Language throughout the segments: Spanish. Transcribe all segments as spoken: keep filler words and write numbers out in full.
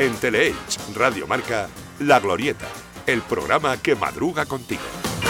En Teleelch, Radio Marca, La Glorieta, el programa que madruga contigo.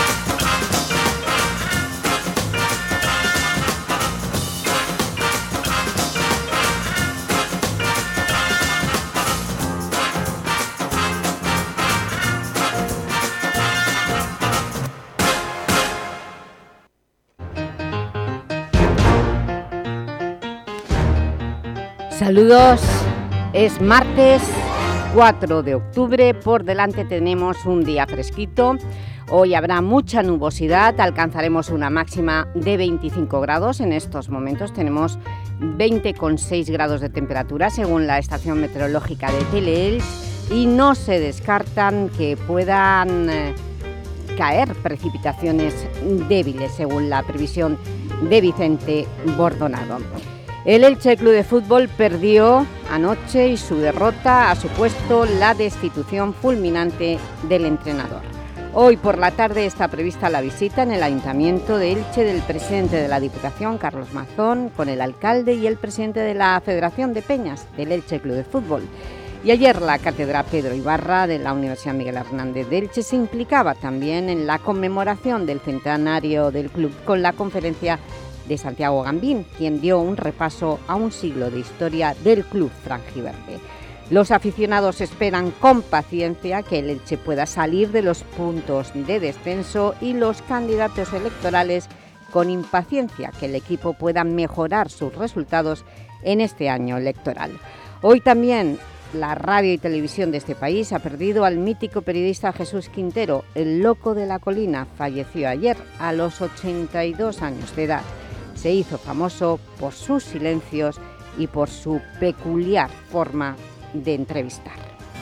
Saludos, es martes cuatro de octubre, por delante tenemos un día fresquito, hoy habrá mucha nubosidad, alcanzaremos una máxima de veinticinco grados, en estos momentos tenemos veinte coma seis grados de temperatura según la estación meteorológica de Teleelch y no se descartan que puedan eh, caer precipitaciones débiles según la previsión de Vicente Bordonado. El Elche Club de Fútbol perdió anoche y su derrota ha supuesto la destitución fulminante del entrenador. Hoy por la tarde está prevista la visita en el Ayuntamiento de Elche del presidente de la Diputación, Carlos Mazón, con el alcalde y el presidente de la Federación de Peñas del Elche Club de Fútbol. Y ayer la cátedra Pedro Ibarra de la Universidad Miguel Hernández de Elche se implicaba también en la conmemoración del centenario del club con la conferencia de Santiago Gambín, quien dio un repaso a un siglo de historia del club franjiverde. Los aficionados esperan con paciencia que el Elche pueda salir de los puntos de descenso y los candidatos electorales con impaciencia que el equipo pueda mejorar sus resultados en este año electoral. Hoy también la radio y televisión de este país ha perdido al mítico periodista Jesús Quintero, el loco de la colina. Falleció ayer a los ochenta y dos años de edad. Se hizo famoso por sus silencios y por su peculiar forma de entrevistar.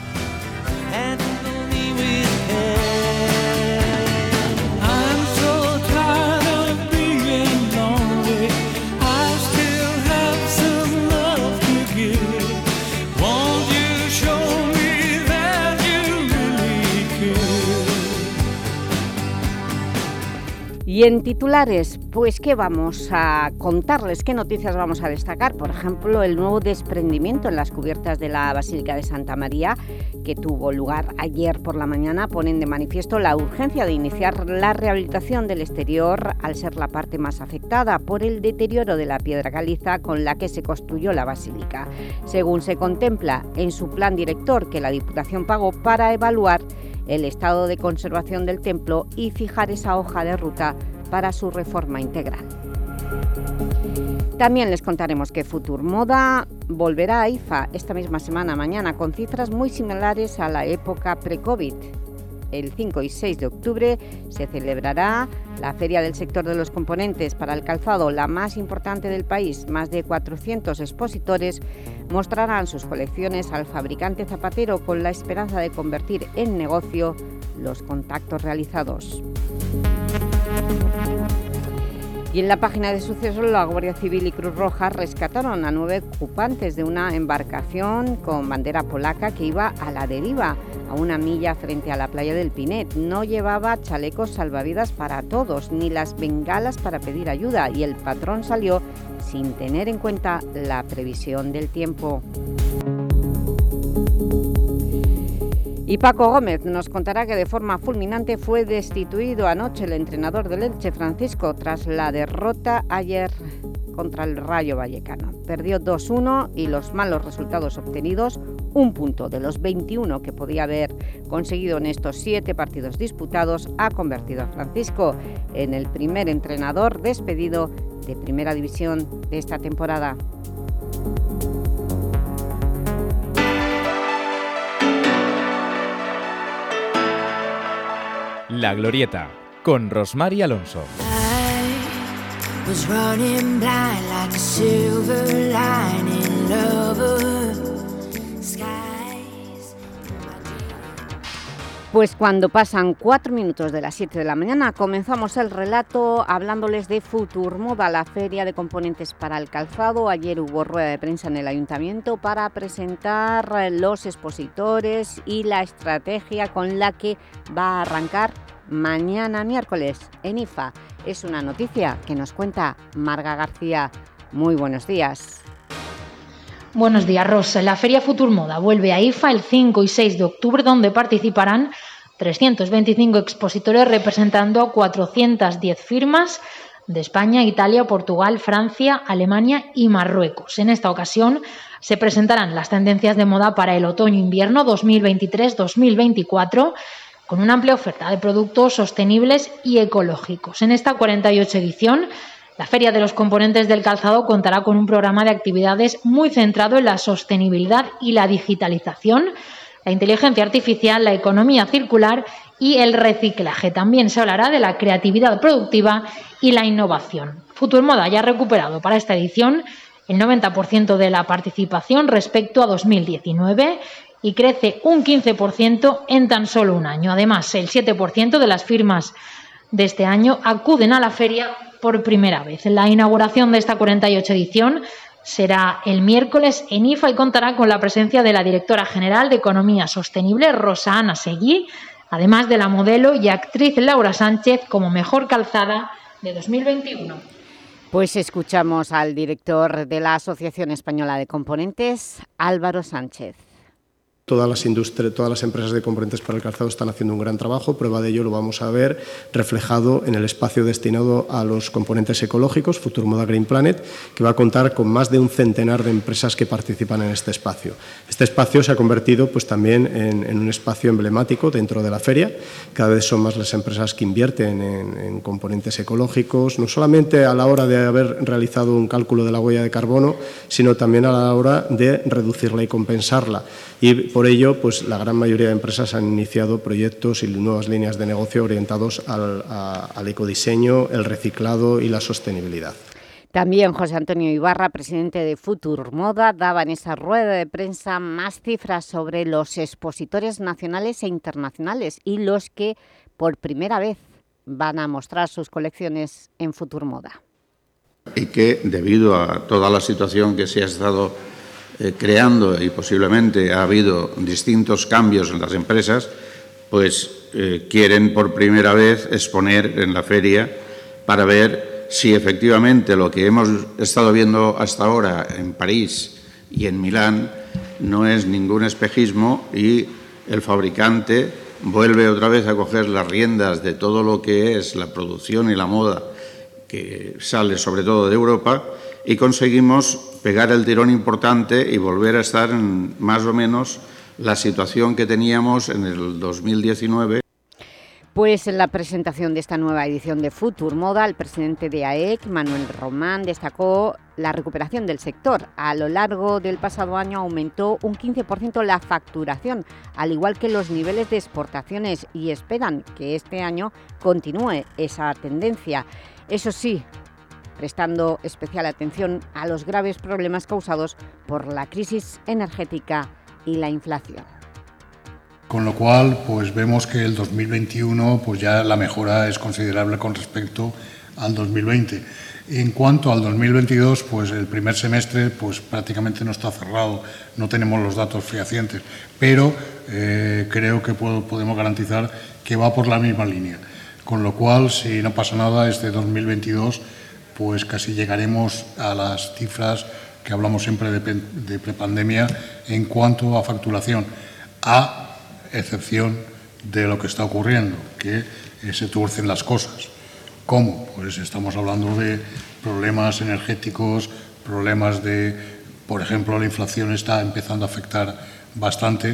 Y en titulares, pues ¿qué vamos a contarles? ¿Qué noticias vamos a destacar? Por ejemplo, el nuevo desprendimiento en las cubiertas de la Basílica de Santa María, que tuvo lugar ayer por la mañana, ponen de manifiesto la urgencia de iniciar la rehabilitación del exterior al ser la parte más afectada por el deterioro de la piedra caliza con la que se construyó la basílica, según se contempla en su plan director que la Diputación pagó para evaluar el estado de conservación del templo y fijar esa hoja de ruta para su reforma integral. También les contaremos que Futurmoda volverá a I F A esta misma semana, mañana, con cifras muy similares a la época pre-COVID. El cinco y seis de octubre se celebrará la Feria del Sector de los Componentes para el Calzado, la más importante del país. Más de cuatrocientos expositores mostrarán sus colecciones al fabricante zapatero con la esperanza de convertir en negocio los contactos realizados. Y en la página de sucesos, la Guardia Civil y Cruz Roja rescataron a nueve ocupantes de una embarcación con bandera polaca que iba a la deriva a una milla frente a la playa del Pinet. No llevaba chalecos salvavidas para todos, ni las bengalas para pedir ayuda, y el patrón salió sin tener en cuenta la previsión del tiempo. Y Paco Gómez nos contará que de forma fulminante fue destituido anoche el entrenador del Elche, Francisco, tras la derrota ayer contra el Rayo Vallecano. Perdió dos uno y los malos resultados obtenidos, un punto de los veintiuno que podía haber conseguido en estos siete partidos disputados, ha convertido a Francisco en el primer entrenador despedido de Primera División de esta temporada. La Glorieta, con Rosmar Alonso. Pues cuando pasan cuatro minutos de las siete de la mañana comenzamos el relato hablándoles de Futurmoda, la feria de componentes para el calzado. Ayer hubo rueda de prensa en el Ayuntamiento para presentar los expositores y la estrategia con la que va a arrancar mañana miércoles en I F A. Es una noticia que nos cuenta Marga García. Muy buenos días. Buenos días, Rosa. La Feria Futurmoda vuelve a I F A el cinco y seis de octubre, donde participarán trescientos veinticinco expositores representando a cuatrocientas diez firmas de España, Italia, Portugal, Francia, Alemania y Marruecos. En esta ocasión se presentarán las tendencias de moda para el otoño-invierno dos mil veintitrés dos mil veinticuatro, con una amplia oferta de productos sostenibles y ecológicos. En esta cuarenta y ocho edición, la Feria de los Componentes del Calzado contará con un programa de actividades muy centrado en la sostenibilidad y la digitalización, la inteligencia artificial, la economía circular y el reciclaje. También se hablará de la creatividad productiva y la innovación. Futurmoda ya ha recuperado para esta edición el noventa por ciento de la participación respecto a dos mil diecinueve y crece un quince por ciento en tan solo un año. Además, el siete por ciento de las firmas de este año acuden a la feria por primera vez. La inauguración de esta cuarenta y ocho edición será el miércoles en I F A y contará con la presencia de la directora general de Economía Sostenible, Rosa Ana Seguí, además de la modelo y actriz Laura Sánchez como mejor calzada de dos mil veintiuno. Pues escuchamos al director de la Asociación Española de Componentes, Álvaro Sánchez. Todas las industrias, todas las empresas de componentes para el calzado están haciendo un gran trabajo. Prueba de ello lo vamos a ver reflejado en el espacio destinado a los componentes ecológicos, Futurmoda Green Planet, que va a contar con más de un centenar de empresas que participan en este espacio. Este espacio se ha convertido pues, también en, en un espacio emblemático dentro de la feria. Cada vez son más las empresas que invierten en, en componentes ecológicos, no solamente a la hora de haber realizado un cálculo de la huella de carbono, sino también a la hora de reducirla y compensarla. Y por ello, pues, la gran mayoría de empresas han iniciado proyectos y nuevas líneas de negocio orientados al, a, al ecodiseño, el reciclado y la sostenibilidad. También José Antonio Ibarra, presidente de Futurmoda, daba en esa rueda de prensa más cifras sobre los expositores nacionales e internacionales y los que por primera vez van a mostrar sus colecciones en Futurmoda. Y que debido a toda la situación que se ha estado eh, creando y posiblemente ha habido distintos cambios en las empresas, pues eh, quieren por primera vez exponer en la feria para ver si efectivamente lo que hemos estado viendo hasta ahora en París y en Milán no es ningún espejismo y el fabricante vuelve otra vez a coger las riendas de todo lo que es la producción y la moda que sale sobre todo de Europa y conseguimos pegar el tirón importante y volver a estar en más o menos la situación que teníamos en el dos mil diecinueve. Pues en la presentación de esta nueva edición de Futurmoda, el presidente de A E C, Manuel Román, destacó la recuperación del sector. A lo largo del pasado año aumentó un quince por ciento la facturación, al igual que los niveles de exportaciones, y esperan que este año continúe esa tendencia. Eso sí, prestando especial atención a los graves problemas causados por la crisis energética y la inflación. Con lo cual, pues vemos que el dos mil veintiuno pues ya la mejora es considerable con respecto al dos mil veinte. En cuanto al dos mil veintidós, pues el primer semestre pues prácticamente no está cerrado, no tenemos los datos fehacientes, pero eh, creo que puedo, podemos garantizar que va por la misma línea. Con lo cual, si no pasa nada, este dos mil veintidós pues casi llegaremos a las cifras que hablamos siempre de, de prepandemia en cuanto a facturación, a excepción de lo que está ocurriendo, que eh, se tuercen las cosas. ¿Cómo? Pues estamos hablando de problemas energéticos, problemas de, por ejemplo, la inflación está empezando a afectar bastante.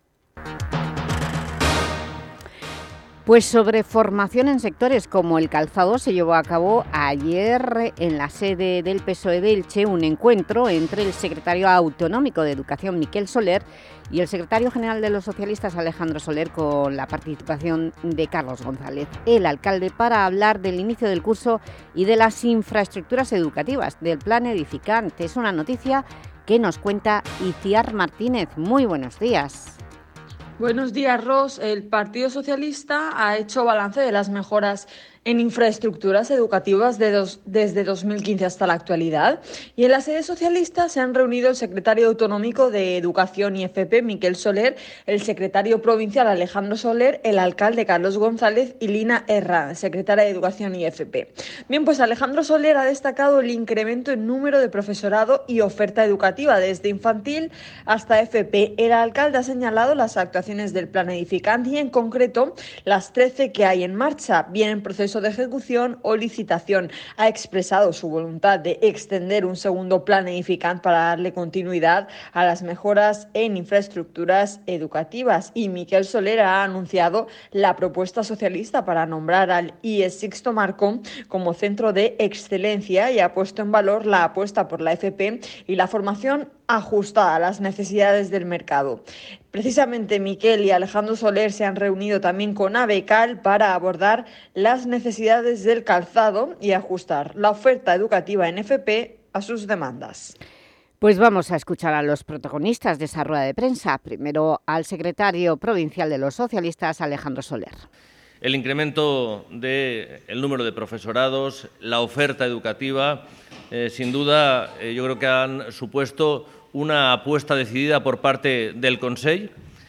Pues sobre formación en sectores como el calzado se llevó a cabo ayer en la sede del P S O E de Elche un encuentro entre el secretario autonómico de Educación, Miquel Soler, y el secretario general de los socialistas, Alejandro Soler, con la participación de Carlos González, el alcalde, para hablar del inicio del curso y de las infraestructuras educativas del Plan Edificante. Es una noticia que nos cuenta Iciar Martínez. Muy buenos días. Buenos días, Ros. El Partido Socialista ha hecho balance de las mejoras en infraestructuras educativas de dos, desde dos mil quince hasta la actualidad. Y en la sede socialista se han reunido el secretario autonómico de Educación y F P, Miquel Soler, el secretario provincial Alejandro Soler, el alcalde Carlos González y Lina Herrán, secretaria de Educación y F P. Bien, pues Alejandro Soler ha destacado el incremento en número de profesorado y oferta educativa desde infantil hasta F P. El alcalde ha señalado las actuaciones del plan edificante y en concreto las trece que hay en marcha, bien en proceso de ejecución o licitación. Ha expresado su voluntad de extender un segundo plan edificante para darle continuidad a las mejoras en infraestructuras educativas. Y Miquel Soler ha anunciado la propuesta socialista para nombrar al I E S Sixto Marco como centro de excelencia y ha puesto en valor la apuesta por la F P y la formación ajustada a las necesidades del mercado. Precisamente Miquel y Alejandro Soler se han reunido también con ABECAL para abordar las necesidades del calzado y ajustar la oferta educativa en F P a sus demandas. Pues vamos a escuchar a los protagonistas de esa rueda de prensa. Primero al secretario provincial de los socialistas, Alejandro Soler. El incremento del número de profesorados, la oferta educativa, eh, sin duda eh, yo creo que han supuesto una apuesta decidida por parte del Consell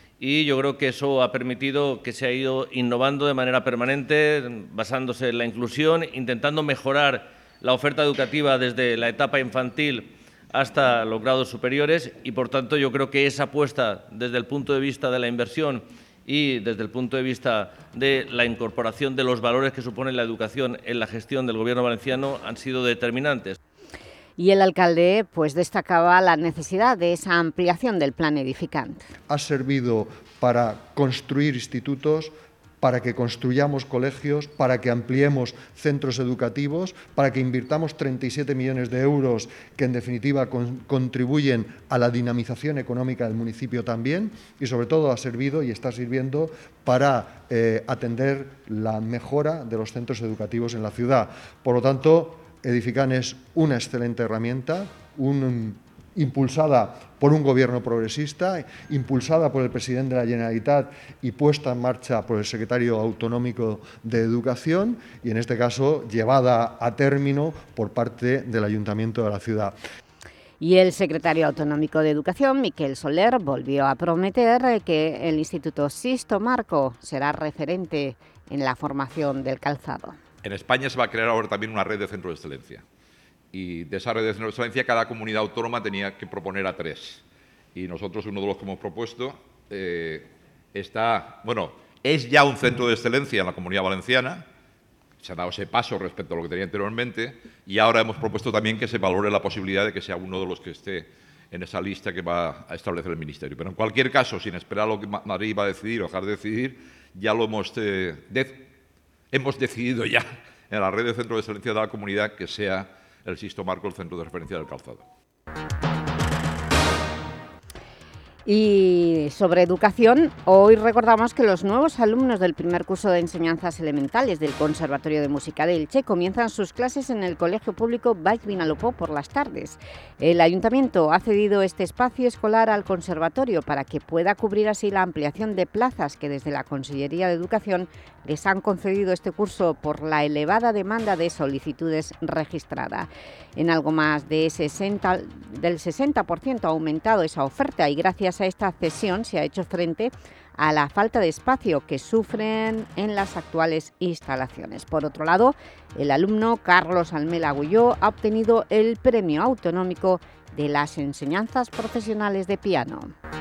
y yo creo que eso ha permitido que se ha ido innovando de manera permanente, basándose en la inclusión, intentando mejorar la oferta educativa desde la etapa infantil hasta los grados superiores y, por tanto, yo creo que esa apuesta desde el punto de vista de la inversión y desde el punto de vista de la incorporación de los valores que supone la educación en la gestión del Gobierno valenciano han sido determinantes. Y el alcalde pues destacaba la necesidad de esa ampliación del plan edificante. Ha servido para construir institutos, para que construyamos colegios, para que ampliemos centros educativos, para que invirtamos treinta y siete millones de euros que en definitiva con, contribuyen a la dinamización económica del municipio también y sobre todo ha servido y está sirviendo para eh, atender la mejora de los centros educativos en la ciudad. Por lo tanto, Edifican es una excelente herramienta, un, impulsada por un gobierno progresista, impulsada por el presidente de la Generalitat y puesta en marcha por el secretario autonómico de Educación y, en este caso, llevada a término por parte del Ayuntamiento de la ciudad. Y el secretario autonómico de Educación, Miquel Soler, volvió a prometer que el Instituto Sixto Marco será referente en la formación del calzado. En España se va a crear ahora también una red de centros de excelencia. Y de esa red de centros de excelencia cada comunidad autónoma tenía que proponer a tres. Y nosotros, uno de los que hemos propuesto, eh, está, bueno, es ya un centro de excelencia en la Comunidad Valenciana, se ha dado ese paso respecto a lo que tenía anteriormente, y ahora hemos propuesto también que se valore la posibilidad de que sea uno de los que esté en esa lista que va a establecer el Ministerio. Pero en cualquier caso, sin esperar lo que Madrid va a decidir o dejar de decidir, ya lo hemos, eh, de, hemos decidido ya en la red de centros de excelencia de la comunidad que sea el Sixto Marco el centro de referencia del calzado. Y sobre educación, hoy recordamos que los nuevos alumnos del primer curso de enseñanzas elementales del Conservatorio de Música de Elche comienzan sus clases en el Colegio Público Baix Vinalopó por las tardes. El Ayuntamiento ha cedido este espacio escolar al Conservatorio para que pueda cubrir así la ampliación de plazas que desde la Consellería de Educación les han concedido este curso por la elevada demanda de solicitudes registrada. En algo más de sesenta, del sesenta por ciento ha aumentado esa oferta y gracias a esta cesión se ha hecho frente a la falta de espacio que sufren en las actuales instalaciones. Por otro lado, el alumno Carlos Almela Agulló ha obtenido el premio autonómico de las enseñanzas profesionales de piano.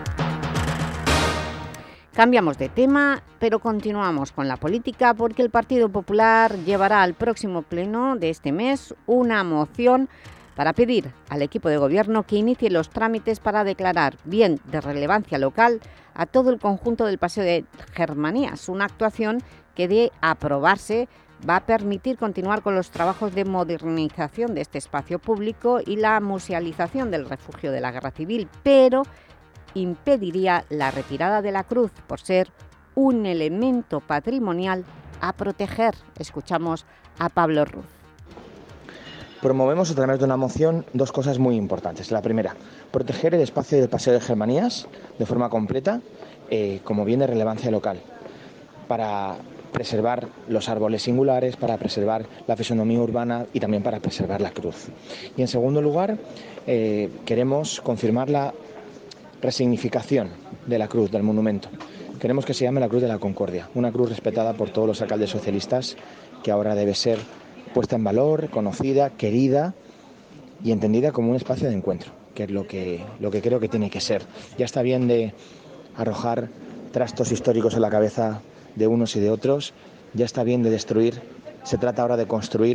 Cambiamos de tema, pero continuamos con la política porque el Partido Popular llevará al próximo pleno de este mes una moción para pedir al equipo de gobierno que inicie los trámites para declarar bien de relevancia local a todo el conjunto del Paseo de Germanías, una actuación que, de aprobarse, va a permitir continuar con los trabajos de modernización de este espacio público y la musealización del refugio de la Guerra Civil, pero impediría la retirada de la cruz por ser un elemento patrimonial a proteger. Escuchamos a Pablo Ruz. Promovemos a través de una moción dos cosas muy importantes. La primera, proteger el espacio del Paseo de Germanías de forma completa eh, como bien de relevancia local. Para preservar los árboles singulares, para preservar la fisonomía urbana y también para preservar la cruz. Y en segundo lugar, eh, queremos confirmar la resignificación de la cruz, del monumento. Queremos que se llame la Cruz de la Concordia, una cruz respetada por todos los alcaldes socialistas, que ahora debe ser puesta en valor, conocida, querida y entendida como un espacio de encuentro, que es lo que, lo que creo que tiene que ser. Ya está bien de arrojar trastos históricos en la cabeza de unos y de otros, ya está bien de destruir, se trata ahora de construir.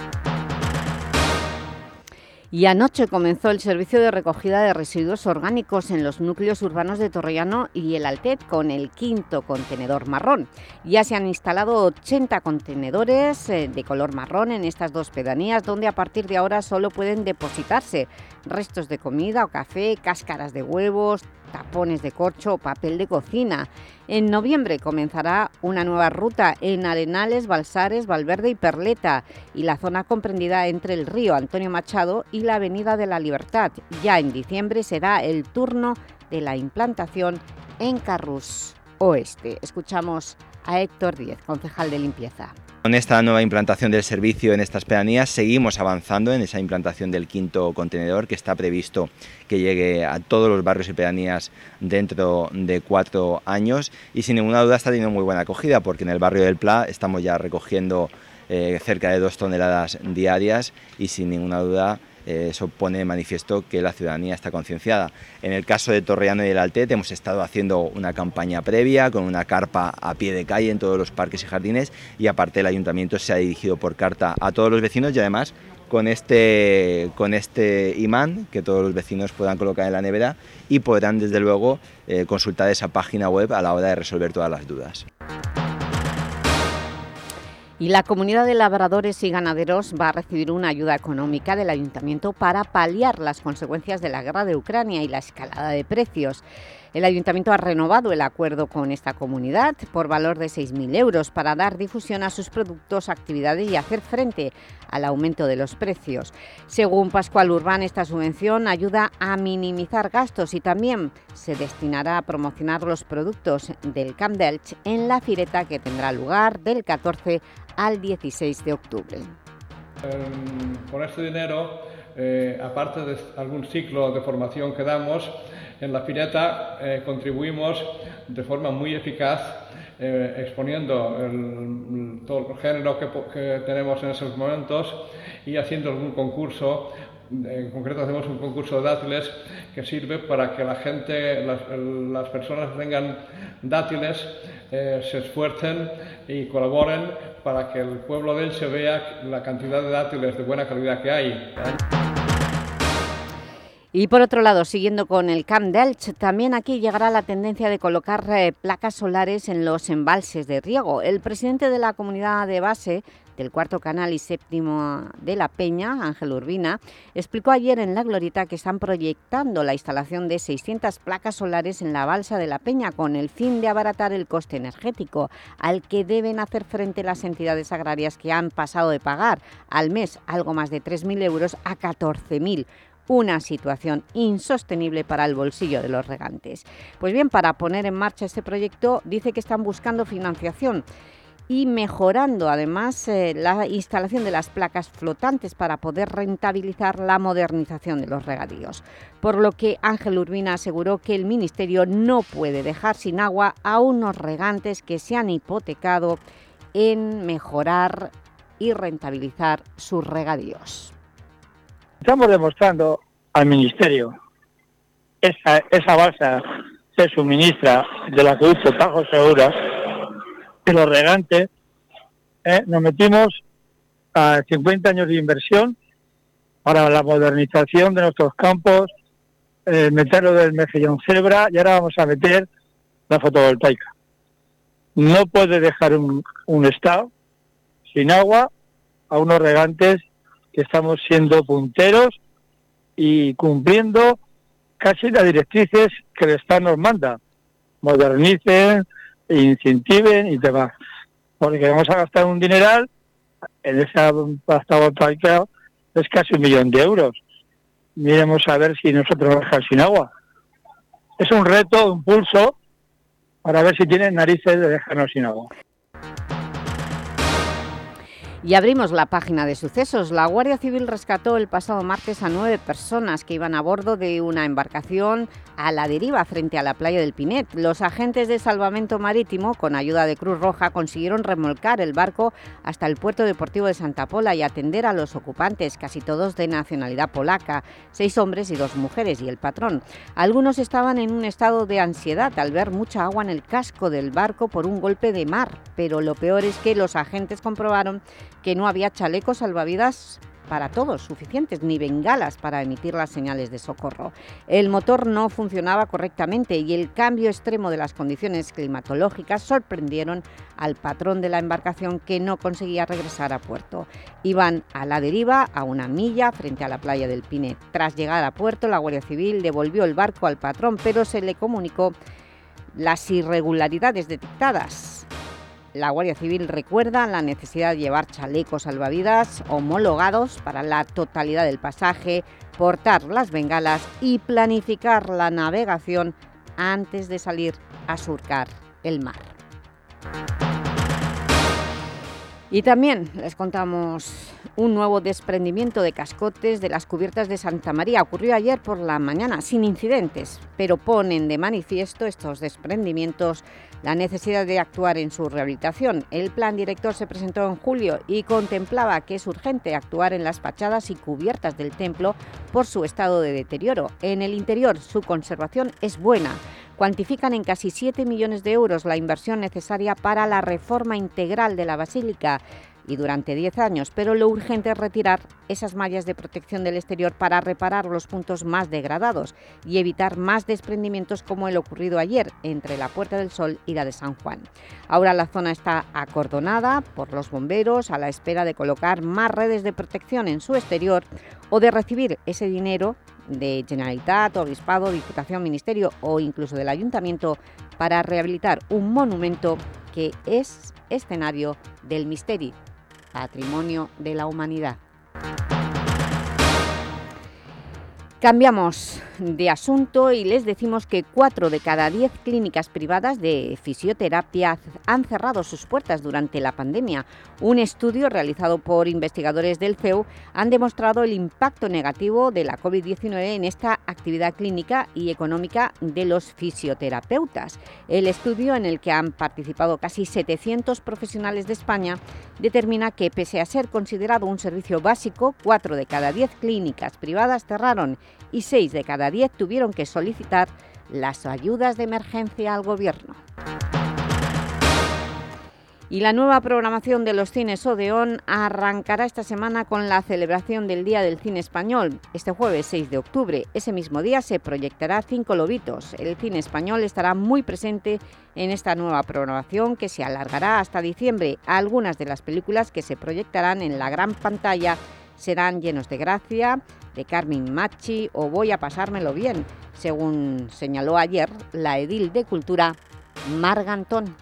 Y anoche comenzó el servicio de recogida de residuos orgánicos en los núcleos urbanos de Torrellano y el Altet con el quinto contenedor marrón. Ya se han instalado ochenta contenedores de color marrón en estas dos pedanías, donde a partir de ahora solo pueden depositarse restos de comida o café, cáscaras de huevos, tapones de corcho o papel de cocina. En noviembre comenzará una nueva ruta en Arenales, Balsares, Valverde y Perleta, y la zona comprendida entre el río Antonio Machado y la Avenida de la Libertad. Ya en diciembre será el turno de la implantación en Carrús Oeste. Escuchamos a Héctor Díez, concejal de limpieza. Con esta nueva implantación del servicio en estas pedanías seguimos avanzando en esa implantación del quinto contenedor, que está previsto que llegue a todos los barrios y pedanías dentro de cuatro años, y sin ninguna duda está teniendo muy buena acogida, porque en el barrio del Pla estamos ya recogiendo eh, cerca de dos toneladas diarias y sin ninguna duda Eh, eso pone de manifiesto que la ciudadanía está concienciada. En el caso de Torrellano y el Altet hemos estado haciendo una campaña previa con una carpa a pie de calle en todos los parques y jardines, y aparte el ayuntamiento se ha dirigido por carta a todos los vecinos, y además con este, con este imán que todos los vecinos puedan colocar en la nevera y podrán desde luego eh, consultar esa página web a la hora de resolver todas las dudas. Y la comunidad de labradores y ganaderos va a recibir una ayuda económica del Ayuntamiento para paliar las consecuencias de la guerra de Ucrania y la escalada de precios. El Ayuntamiento ha renovado el acuerdo con esta comunidad por valor de seis mil euros para dar difusión a sus productos, actividades y hacer frente al aumento de los precios. Según Pascual Urbán, esta subvención ayuda a minimizar gastos y también se destinará a promocionar los productos del Camp d'Elx en la fireta que tendrá lugar del catorce al dieciséis de octubre. Eh, con este dinero, eh, aparte de algún ciclo de formación que damos, en la fireta eh, contribuimos de forma muy eficaz eh, exponiendo el, todo el género que, que tenemos en esos momentos y haciendo algún concurso. En concreto hacemos un concurso de dátiles que sirve para que la gente, las, las personas que tengan dátiles eh, se esfuercen y colaboren para que el pueblo de Elche vea la cantidad de dátiles de buena calidad que hay. Y por otro lado, siguiendo con el Camp d'Elx, también aquí llegará la tendencia de colocar eh, placas solares en los embalses de riego. El presidente de la comunidad de base del Cuarto Canal y Séptimo de la Peña, Ángel Urbina, explicó ayer en La Glorieta que están proyectando la instalación de seiscientas placas solares en la balsa de la Peña con el fin de abaratar el coste energético al que deben hacer frente las entidades agrarias, que han pasado de pagar al mes algo más de tres mil euros a catorce mil. Una situación insostenible para el bolsillo de los regantes. Pues bien, para poner en marcha este proyecto dice que están buscando financiación y mejorando además eh, la instalación de las placas flotantes para poder rentabilizar la modernización de los regadíos. Por lo que Ángel Urbina aseguró que el Ministerio no puede dejar sin agua a unos regantes que se han hipotecado en mejorar y rentabilizar sus regadíos. Estamos demostrando al Ministerio esa, esa balsa se suministra del acueducto Tajo Segura, que los regantes eh, nos metimos a cincuenta años de inversión para la modernización de nuestros campos, eh, meterlo del mejillón cebra, y ahora vamos a meter la fotovoltaica. No puede dejar un, un estado sin agua a unos regantes que estamos siendo punteros y cumpliendo casi las directrices que el Estado nos manda. Modernicen, incentiven y demás. Porque vamos a gastar un dineral en esa fotovoltaica, es casi un millón de euros. Miremos a ver si nosotros vamos a dejar sin agua. Es un reto, un pulso, para ver si tienen narices de dejarnos sin agua. Y abrimos la página de sucesos. La Guardia Civil rescató el pasado martes a nueve personas que iban a bordo de una embarcación a la deriva frente a la playa del Pinet. Los agentes de salvamento marítimo, con ayuda de Cruz Roja, consiguieron remolcar el barco hasta el puerto deportivo de Santa Pola y atender a los ocupantes, casi todos de nacionalidad polaca, seis hombres y dos mujeres y el patrón. Algunos estaban en un estado de ansiedad al ver mucha agua en el casco del barco por un golpe de mar, pero lo peor es que los agentes comprobaron que no había chalecos salvavidas para todos suficientes, ni bengalas para emitir las señales de socorro. El motor no funcionaba correctamente y el cambio extremo de las condiciones climatológicas sorprendieron al patrón de la embarcación, que no conseguía regresar a puerto. Iban a la deriva a una milla frente a la playa del Pinet. Tras llegar a puerto, la Guardia Civil devolvió el barco al patrón, pero se le comunicó las irregularidades detectadas. La Guardia Civil recuerda la necesidad de llevar chalecos salvavidas homologados para la totalidad del pasaje, portar las bengalas y planificar la navegación antes de salir a surcar el mar. Y también les contamos un nuevo desprendimiento de cascotes de las cubiertas de Santa María. Ocurrió ayer por la mañana, sin incidentes, pero ponen de manifiesto estos desprendimientos la necesidad de actuar en su rehabilitación. El plan director se presentó en julio y contemplaba que es urgente actuar en las fachadas y cubiertas del templo por su estado de deterioro. En el interior, su conservación es buena. Cuantifican en casi siete millones de euros la inversión necesaria para la reforma integral de la basílica y durante diez años, pero lo urgente es retirar esas mallas de protección del exterior para reparar los puntos más degradados y evitar más desprendimientos como el ocurrido ayer entre la Puerta del Sol y la de San Juan. Ahora la zona está acordonada por los bomberos a la espera de colocar más redes de protección en su exterior o de recibir ese dinero de Generalitat, Obispado, Diputación, Ministerio o incluso del Ayuntamiento para rehabilitar un monumento que es escenario del Misteri, Patrimonio de la Humanidad. Cambiamos de asunto y les decimos que cuatro de cada diez clínicas privadas de fisioterapia han cerrado sus puertas durante la pandemia. Un estudio realizado por investigadores del C E U han demostrado el impacto negativo de la COVID diecinueve en esta actividad clínica y económica de los fisioterapeutas. El estudio, en el que han participado casi setecientos profesionales de España, determina que, pese a ser considerado un servicio básico, cuatro de cada diez clínicas privadas cerraron y seis de cada diez tuvieron que solicitar las ayudas de emergencia al Gobierno. Y la nueva programación de los cines Odeón arrancará esta semana con la celebración del Día del Cine Español. Este jueves seis de octubre, ese mismo día, se proyectará Cinco Lobitos. El cine español estará muy presente en esta nueva programación, que se alargará hasta diciembre. Algunas de las películas que se proyectarán en la gran pantalla serán Llenos de Gracia, de Carmen Machi o Voy a pasármelo bien, según señaló ayer la edil de Cultura, Marga Antón.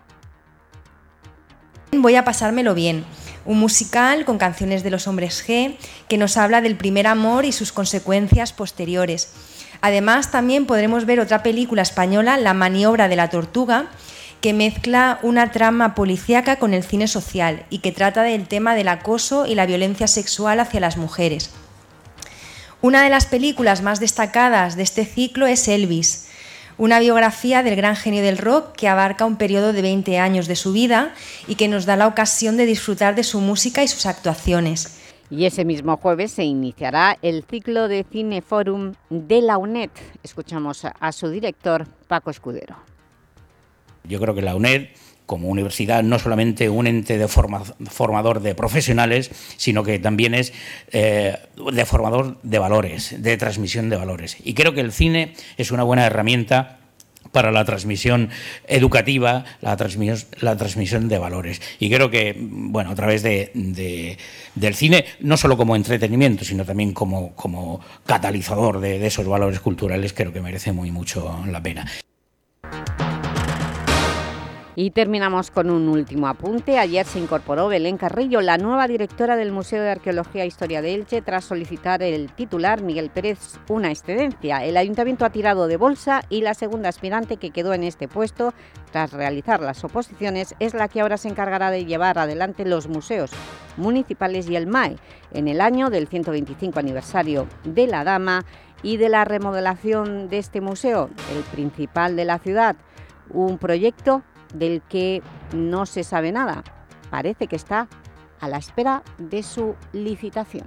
Voy a pasármelo bien, un musical con canciones de los Hombres G que nos habla del primer amor y sus consecuencias posteriores. Además, también podremos ver otra película española, La maniobra de la tortuga, que mezcla una trama policíaca con el cine social y que trata del tema del acoso y la violencia sexual hacia las mujeres. Una de las películas más destacadas de este ciclo es Elvis, una biografía del gran genio del rock que abarca un periodo de veinte años de su vida y que nos da la ocasión de disfrutar de su música y sus actuaciones. Y ese mismo jueves se iniciará el ciclo de Cineforum de la UNED. Escuchamos a su director, Paco Escudero. Yo creo que la UNED, como universidad, no solamente un ente de forma, formador de profesionales, sino que también es eh, de formador de valores, de transmisión de valores. Y creo que el cine es una buena herramienta para la transmisión educativa, la transmisión, la transmisión de valores. Y creo que, bueno, a través de, de, del cine, no solo como entretenimiento, sino también como, como catalizador de, de esos valores culturales, creo que merece muy mucho la pena. Y terminamos con un último apunte. Ayer se incorporó Belén Carrillo, la nueva directora del Museo de Arqueología e Historia de Elche, tras solicitar el titular, Miguel Pérez, una excedencia. El Ayuntamiento ha tirado de bolsa y la segunda aspirante que quedó en este puesto, tras realizar las oposiciones, es la que ahora se encargará de llevar adelante los museos municipales y el M A E en el año del ciento veinticinco aniversario de la Dama y de la remodelación de este museo, el principal de la ciudad, un proyecto del que no se sabe nada. Parece que está a la espera de su licitación.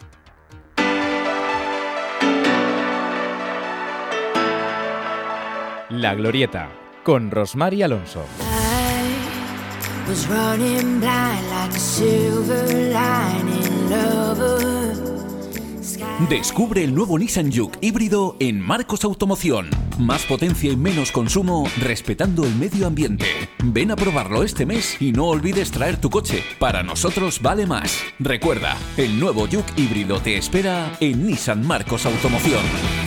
La Glorieta, con Rosmar y Alonso. Descubre el nuevo Nissan Juke híbrido en Marcos Automoción. Más potencia y menos consumo, respetando el medio ambiente. Ven a probarlo este mes y no olvides traer tu coche. Para nosotros vale más. Recuerda, el nuevo Juke híbrido te espera en Nissan Marcos Automoción.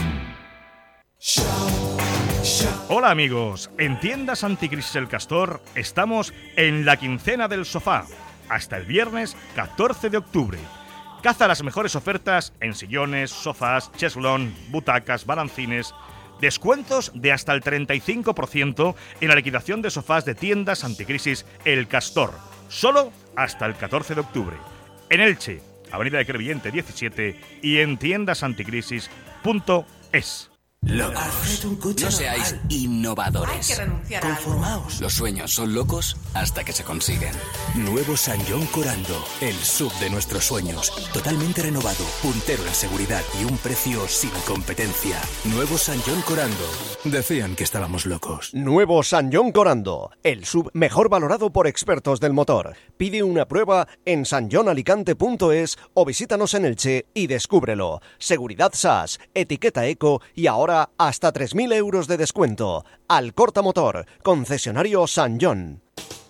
Hola amigos, en Tiendas Anticrisis El Castor estamos en la quincena del sofá, hasta el viernes catorce de octubre. Caza las mejores ofertas en sillones, sofás, cheslón, butacas, balancines. Descuentos de hasta el treinta y cinco por ciento en la liquidación de sofás de Tiendas Anticrisis El Castor. Solo hasta el catorce de octubre. En Elche, Avenida de Crevillente diecisiete y en tiendas anticrisis punto es. Locos. No seáis innovadores. Hay que renunciar a algo. Conformaos. Los sueños son locos hasta que se consiguen. Nuevo Sanyong Corando, el sub de nuestros sueños. Totalmente renovado, puntero en seguridad y un precio sin competencia. Nuevo Sanyong Corando. Decían que estábamos locos. Nuevo Sanyong Corando, el sub mejor valorado por expertos del motor. Pide una prueba en sanyong alicante punto es o visítanos en Elche y descúbrelo. Seguridad S A S, etiqueta eco y ahora hasta tres mil euros de descuento. Alcorta Motor, concesionario Sanyong.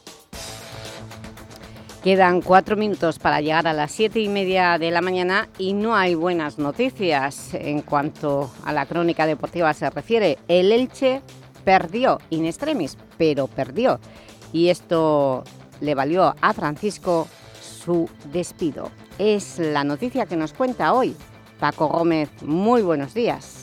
Quedan cuatro minutos para llegar a las siete y media de la mañana y no hay buenas noticias en cuanto a la crónica deportiva se refiere. El Elche perdió in extremis, pero perdió. Y esto le valió a Francisco su despido. Es la noticia que nos cuenta hoy Paco Gómez. Muy buenos días.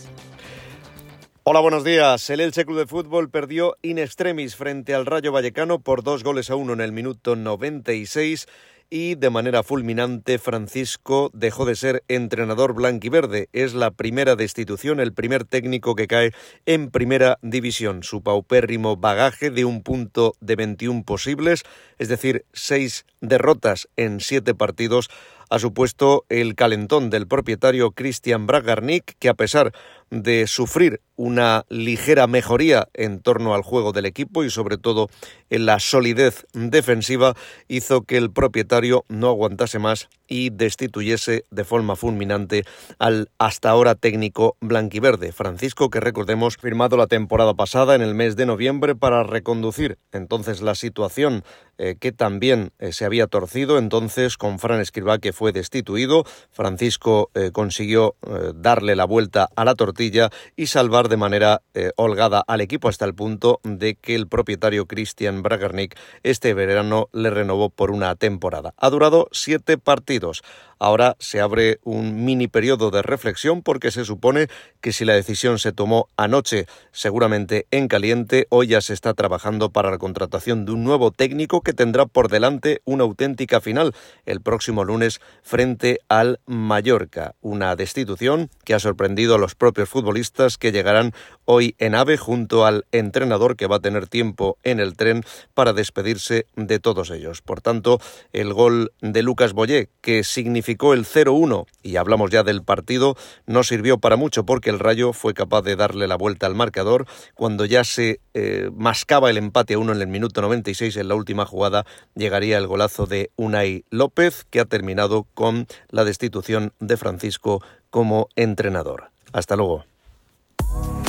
Hola, buenos días. El Elche Club de Fútbol perdió in extremis frente al Rayo Vallecano por dos goles a uno en el minuto noventa y seis y de manera fulminante Francisco dejó de ser entrenador blanquiverde. Es la primera destitución, el primer técnico que cae en primera división. Su paupérrimo bagaje de un punto de veintiún posibles, es decir, seis derrotas en siete partidos, ha supuesto el calentón del propietario Christian Bragarnik, que a pesar de sufrir una ligera mejoría en torno al juego del equipo y sobre todo en la solidez defensiva, hizo que el propietario no aguantase más y destituyese de forma fulminante al hasta ahora técnico blanquiverde. Francisco, que recordemos, firmado la temporada pasada en el mes de noviembre para reconducir entonces la situación eh, que también eh, se había torcido entonces con Fran Escribá, que fue destituido. Francisco eh, consiguió eh, darle la vuelta a la tortilla y salvar de manera eh, holgada al equipo hasta el punto de que el propietario Christian Bragarnik este verano le renovó por una temporada. Ha durado siete partidos. Ahora se abre un mini periodo de reflexión porque se supone que si la decisión se tomó anoche, seguramente en caliente, hoy ya se está trabajando para la contratación de un nuevo técnico que tendrá por delante una auténtica final el próximo lunes frente al Mallorca. Una destitución que ha sorprendido a los propios futbolistas que llegarán hoy en AVE junto al entrenador, que va a tener tiempo en el tren para despedirse de todos ellos. Por tanto, el gol de Lucas Boyé, que significó el cero uno, y hablamos ya del partido, no sirvió para mucho porque el Rayo fue capaz de darle la vuelta al marcador cuando ya se eh, mascaba el empate a uno en el minuto noventa y seis. En la última jugada llegaría el golazo de Unai López, que ha terminado con la destitución de Francisco como entrenador. Hasta luego.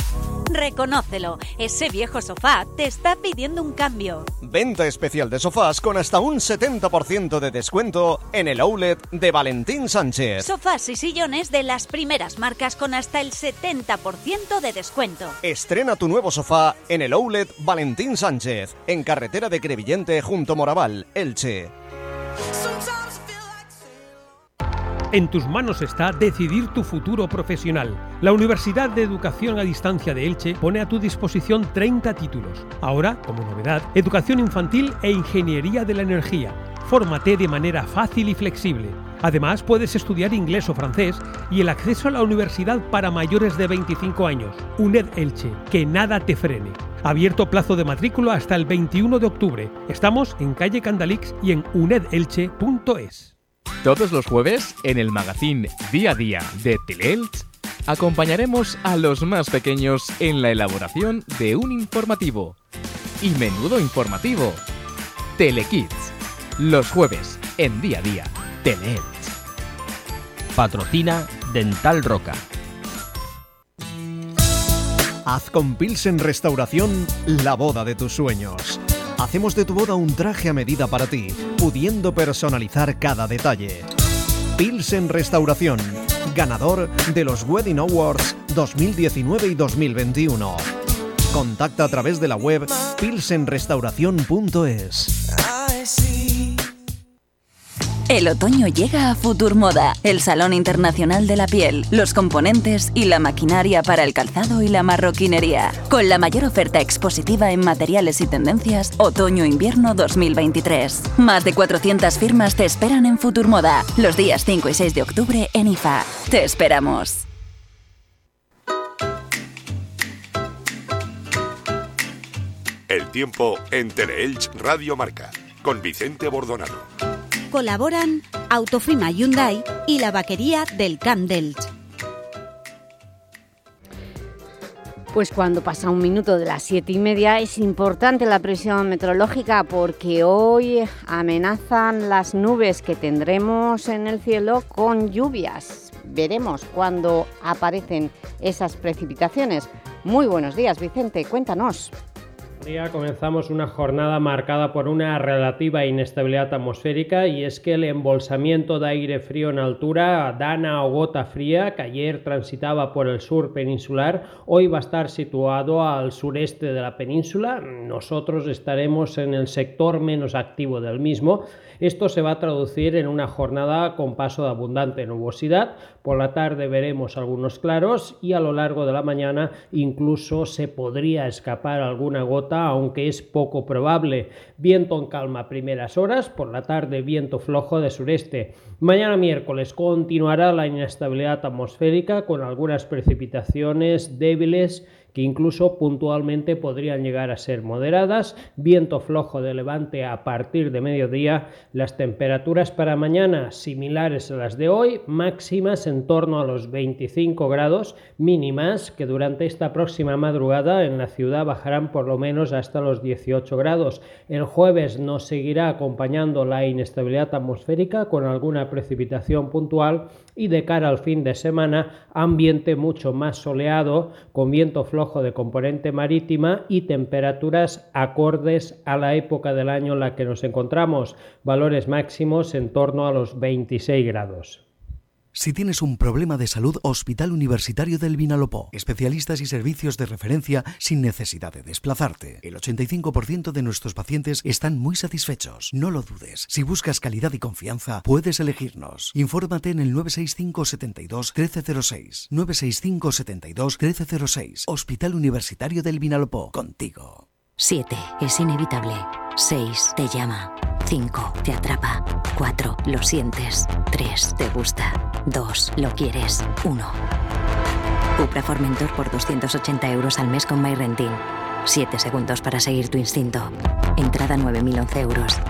Reconócelo, ese viejo sofá te está pidiendo un cambio. Venta especial de sofás con hasta un setenta por ciento de descuento en el outlet de Valentín Sánchez. Sofás y sillones de las primeras marcas con hasta el setenta por ciento de descuento. Estrena tu nuevo sofá en el outlet Valentín Sánchez, en carretera de Crevillente junto Moraval, Elche. En tus manos está decidir tu futuro profesional. La Universidad de Educación a Distancia de Elche pone a tu disposición treinta títulos. Ahora, como novedad, Educación Infantil e Ingeniería de la Energía. Fórmate de manera fácil y flexible. Además, puedes estudiar inglés o francés y el acceso a la universidad para mayores de veinticinco años. UNED Elche, que nada te frene. Abierto plazo de matrícula hasta el veintiuno de octubre. Estamos en calle Candalix y en unedelche punto es. Todos los jueves, en el magazine Día a Día de Teleelch, acompañaremos a los más pequeños en la elaboración de un informativo. Y menudo informativo. Telekids. Los jueves, en Día a Día, Teleelch. Patrocina Dental Roca. Haz con Pilsen Restauración la boda de tus sueños. Hacemos de tu boda un traje a medida para ti, pudiendo personalizar cada detalle. Pilsen Restauración, ganador de los Wedding Awards dos mil diecinueve y dos mil veintiuno. Contacta a través de la web pilsen restauración punto es. El otoño llega a Futurmoda, el Salón Internacional de la Piel, los componentes y la maquinaria para el calzado y la marroquinería. Con la mayor oferta expositiva en materiales y tendencias, otoño-invierno dos mil veintitrés. Más de cuatrocientas firmas te esperan en Futurmoda, los días cinco y seis de octubre en I F A. Te esperamos. El tiempo en Teleelch Radio Marca, con Vicente Bordonano. Colaboran Autofima Hyundai y la vaquería del Camp d'Elx. Pues cuando pasa un minuto de las siete y media es importante la previsión meteorológica porque hoy amenazan las nubes que tendremos en el cielo con lluvias. Veremos cuándo aparecen esas precipitaciones. Muy buenos días, Vicente, cuéntanos. Comenzamos una jornada marcada por una relativa inestabilidad atmosférica y es que el embolsamiento de aire frío en altura, dana o gota fría, que ayer transitaba por el sur peninsular, hoy va a estar situado al sureste de la península. Nosotros estaremos en el sector menos activo del mismo. Esto se va a traducir en una jornada con paso de abundante nubosidad. Por la tarde veremos algunos claros y a lo largo de la mañana incluso se podría escapar alguna gota, aunque es poco probable. Viento en calma a primeras horas, por la tarde viento flojo de sureste. Mañana miércoles continuará la inestabilidad atmosférica con algunas precipitaciones débiles que incluso puntualmente podrían llegar a ser moderadas, viento flojo de levante a partir de mediodía. Las temperaturas para mañana similares a las de hoy, máximas en torno a los veinticinco grados, mínimas que durante esta próxima madrugada en la ciudad bajarán por lo menos hasta los dieciocho grados. El jueves nos seguirá acompañando la inestabilidad atmosférica con alguna precipitación puntual y de cara al fin de semana ambiente mucho más soleado con viento flojo de componente marítima y temperaturas acordes a la época del año en la que nos encontramos, valores máximos en torno a los veintiséis grados. Si tienes un problema de salud, Hospital Universitario del Vinalopó. Especialistas y servicios de referencia sin necesidad de desplazarte. El ochenta y cinco por ciento de nuestros pacientes están muy satisfechos. No lo dudes. Si buscas calidad y confianza, puedes elegirnos. Infórmate en el nueve seis cinco, setenta y dos, trece cero seis. nueve seis cinco, setenta y dos, trece cero seis. Hospital Universitario del Vinalopó. Contigo. siete. Es inevitable. seis. Te llama. cinco. Te atrapa. cuatro. Lo sientes. tres. Te gusta. dos. Lo quieres. uno. Cupra Formentor por doscientos ochenta euros al mes con MyRenting. siete segundos para seguir tu instinto. Entrada nueve mil once euros.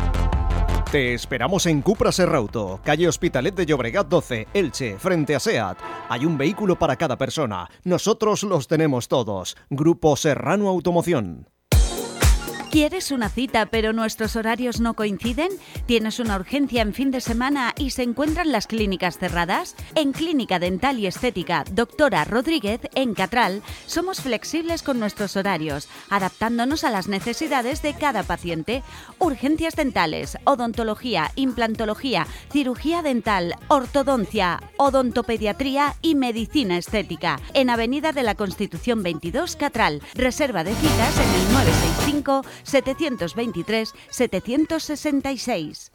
Te esperamos en Cupra Serrauto, calle Hospitalet de Llobregat doce, Elche, frente a SEAT. Hay un vehículo para cada persona. Nosotros los tenemos todos. Grupo Serrano Automoción. ¿Quieres una cita pero nuestros horarios no coinciden? ¿Tienes una urgencia en fin de semana y se encuentran las clínicas cerradas? En Clínica Dental y Estética Doctora Rodríguez, en Catral, somos flexibles con nuestros horarios, adaptándonos a las necesidades de cada paciente. Urgencias dentales, odontología, implantología, cirugía dental, ortodoncia, odontopediatría y medicina estética. En Avenida de la Constitución veintidós, Catral. Reserva de citas en el nueve seis cinco, siete dos tres, siete seis seis.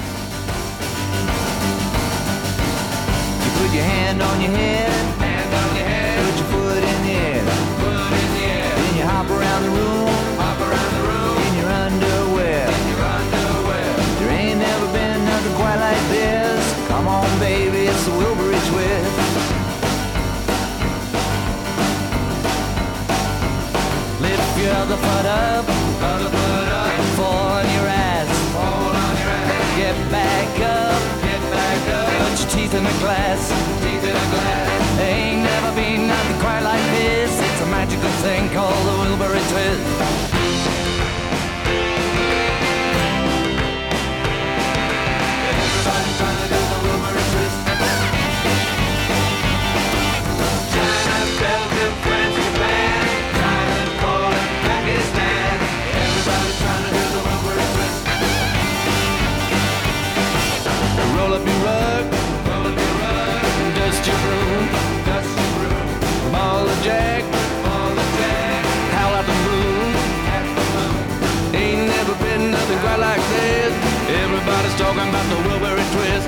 Put your hand on your head, hand on your head. Put your foot in the air, foot in the air. Then you hop around the room, hop around the room. In your underwear, in your underwear. There ain't never been nothing quite like this. Come on, baby, it's the Wilbury Twist. Lift your other foot up, other foot up, and fall on your ass, fall on your ass. Get back up, get back up. Put your teeth in the glass, teeth in the glass. There ain't never been nothing quite like this. It's a magical thing called the Wilbury Twist. Everybody's trying to do the Wilbury Twist. China, Belgium, France, Japan, Thailand, Poland, Pakistan. Everybody's trying to do the Wilbury Twist. Roll up your rug, roll up your rug. Dust your broom, dust your broom. Ball the jack, ball the jack. Howl out the moon, at the moon. Ain't never been nothing quite like this. Everybody's talking about the Wilbury Twist.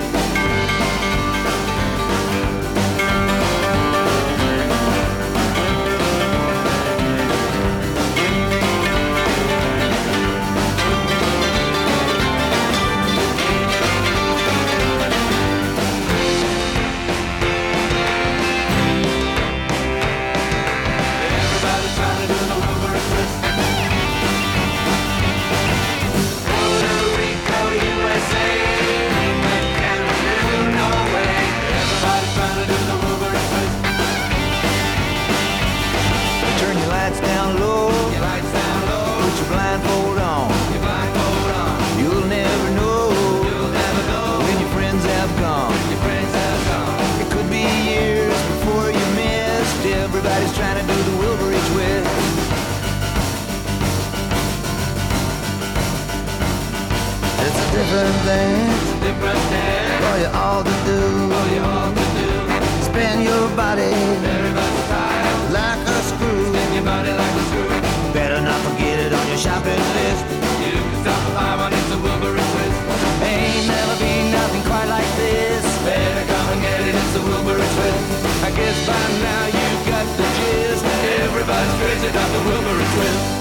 Blindfold on. Your blindfold on. You'll never know. You'll never know when your friends have gone. Your friends have gone. It could be years before you missed. Everybody's trying to do the Wilbury Twist. It's a different thing. It's a different thing. For you all to do. For you all to do. Spin your body. Everybody's tired. Like a screw. Spin your body like a screw. Better not forget it on your shopping list. You can stop a five on it's a Wilbury Twist. Ain't never been nothing quite like this. Better come and get it, it's a Wilbury Twist. I guess by now you got the gist. Everybody's crazy about the Wilbury Twist.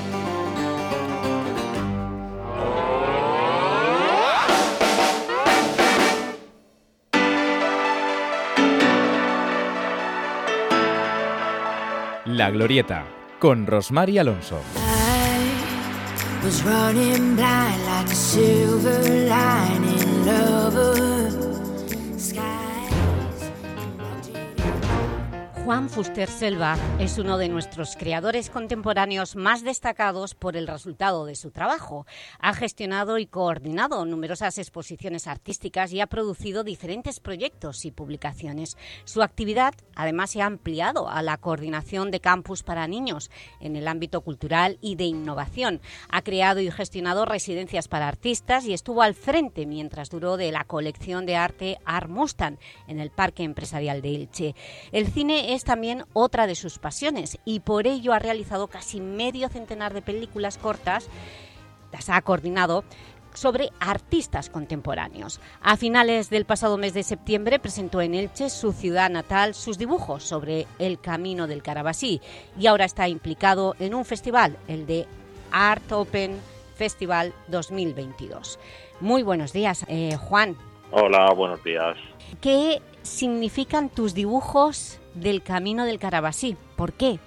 La Glorieta, con Rosmar y Alonso. Was running blind like a silver lining lover. Juan Fuster Selva es uno de nuestros creadores contemporáneos más destacados por el resultado de su trabajo. Ha gestionado y coordinado numerosas exposiciones artísticas y ha producido diferentes proyectos y publicaciones. Su actividad, además, se ha ampliado a la coordinación de campus para niños en el ámbito cultural y de innovación. Ha creado y gestionado residencias para artistas y estuvo al frente, mientras duró, de la colección de arte Art Mustang en el Parque Empresarial de Elche. El cine es también otra de sus pasiones y por ello ha realizado casi medio centenar de películas cortas, las ha coordinado, sobre artistas contemporáneos. A finales del pasado mes de septiembre presentó en Elche, su ciudad natal, sus dibujos sobre el camino del Carabasí y ahora está implicado en un festival, el de Art Open Festival dos mil veintidós. Muy buenos días, eh, Juan. Hola, buenos días. ¿Qué significan tus dibujos del camino del Carabasí? ¿Por qué?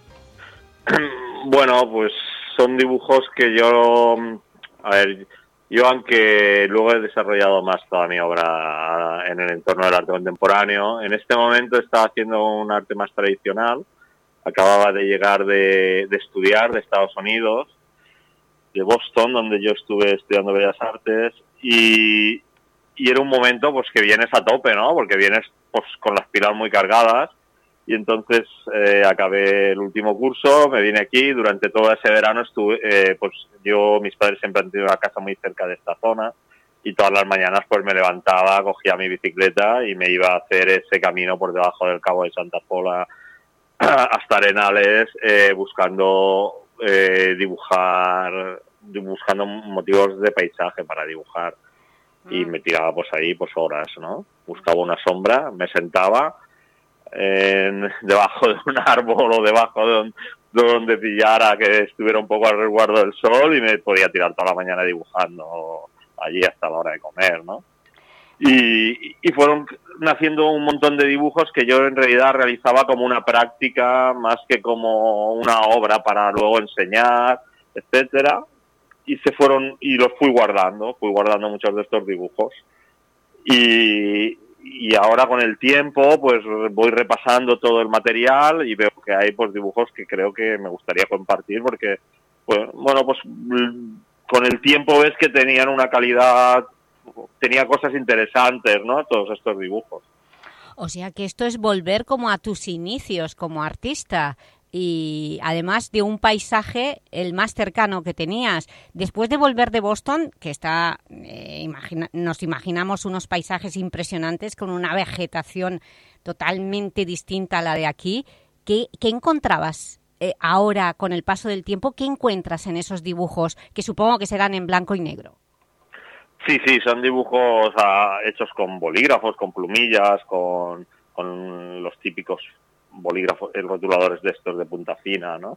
Bueno, pues son dibujos que yo, a ver, yo aunque luego he desarrollado más toda mi obra en el entorno del arte contemporáneo, en este momento estaba haciendo un arte más tradicional, acababa de llegar de, de estudiar de Estados Unidos de Boston, donde yo estuve estudiando Bellas Artes, y, y era un momento pues que vienes a tope, ¿no? Porque vienes pues con las pilas muy cargadas, y entonces eh, acabé el último curso, me vine aquí, durante todo ese verano estuve, eh, pues yo, mis padres siempre han tenido una casa muy cerca de esta zona, y todas las mañanas pues me levantaba, cogía mi bicicleta y me iba a hacer ese camino por debajo del Cabo de Santa Pola hasta Arenales, eh, buscando eh, dibujar, buscando motivos de paisaje para dibujar, y me tiraba pues ahí pues horas, ¿no? Buscaba una sombra, me sentaba en, debajo de un árbol o debajo de, un, de donde pillara que estuviera un poco al resguardo del sol, y me podía tirar toda la mañana dibujando allí hasta la hora de comer, ¿no? Y, y fueron naciendo un montón de dibujos que yo en realidad realizaba como una práctica más que como una obra para luego enseñar, etcétera, y se fueron, y los fui guardando, fui guardando muchos de estos dibujos, y, y ahora con el tiempo pues voy repasando todo el material y veo que hay pues dibujos que creo que me gustaría compartir, porque pues bueno, pues con el tiempo ves que tenían una calidad, tenía cosas interesantes, ¿no? Todos estos dibujos. O sea que esto es volver como a tus inicios como artista, y además de un paisaje el más cercano que tenías. Después de volver de Boston, que está, eh, imagina, nos imaginamos unos paisajes impresionantes con una vegetación totalmente distinta a la de aquí, ¿qué, qué encontrabas eh, ahora con el paso del tiempo? ¿Qué encuentras en esos dibujos que supongo que serán en blanco y negro? Sí, sí, son dibujos ah, hechos con bolígrafos, con plumillas, con, con los típicos bolígrafos, rotuladores de estos de punta fina, ¿no?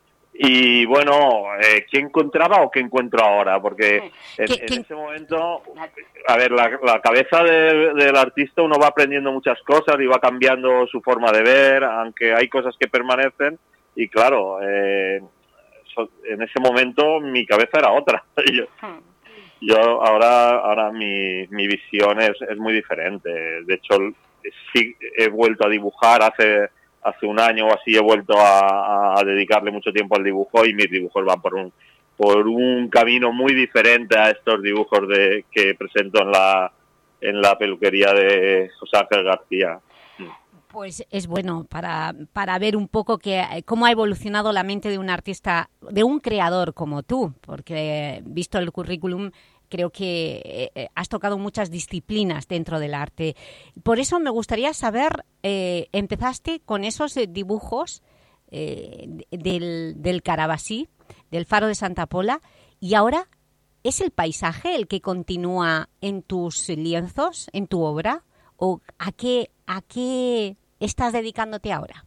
Y bueno, eh, ¿qué encontraba o qué encuentro ahora? Porque en, en ese momento, a ver, la, la cabeza de, del artista, uno va aprendiendo muchas cosas y va cambiando su forma de ver, aunque hay cosas que permanecen, y claro, eh, so, en ese momento mi cabeza era otra. Yo, yo ahora ahora mi, mi visión es, es muy diferente. De hecho, sí he vuelto a dibujar hace hace un año o así, he vuelto a, a dedicarle mucho tiempo al dibujo, y mis dibujos van por un por un camino muy diferente a estos dibujos de que presento en la en la peluquería de José Ángel García. Pues es bueno para, para ver un poco que, cómo ha evolucionado la mente de un artista, de un creador como tú, porque visto el currículum creo que eh, has tocado muchas disciplinas dentro del arte. Por eso me gustaría saber, eh, empezaste con esos eh, dibujos eh, del, del Carabasí, del Faro de Santa Pola, y ahora ¿es el paisaje el que continúa en tus lienzos, en tu obra? ¿O a qué, a qué estás dedicándote ahora?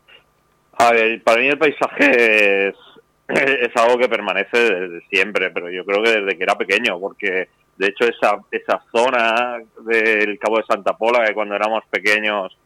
A ver, para mí el paisaje es... es algo que permanece desde siempre, pero yo creo que desde que era pequeño, porque de hecho esa esa zona del Cabo de Santa Pola, que cuando éramos pequeños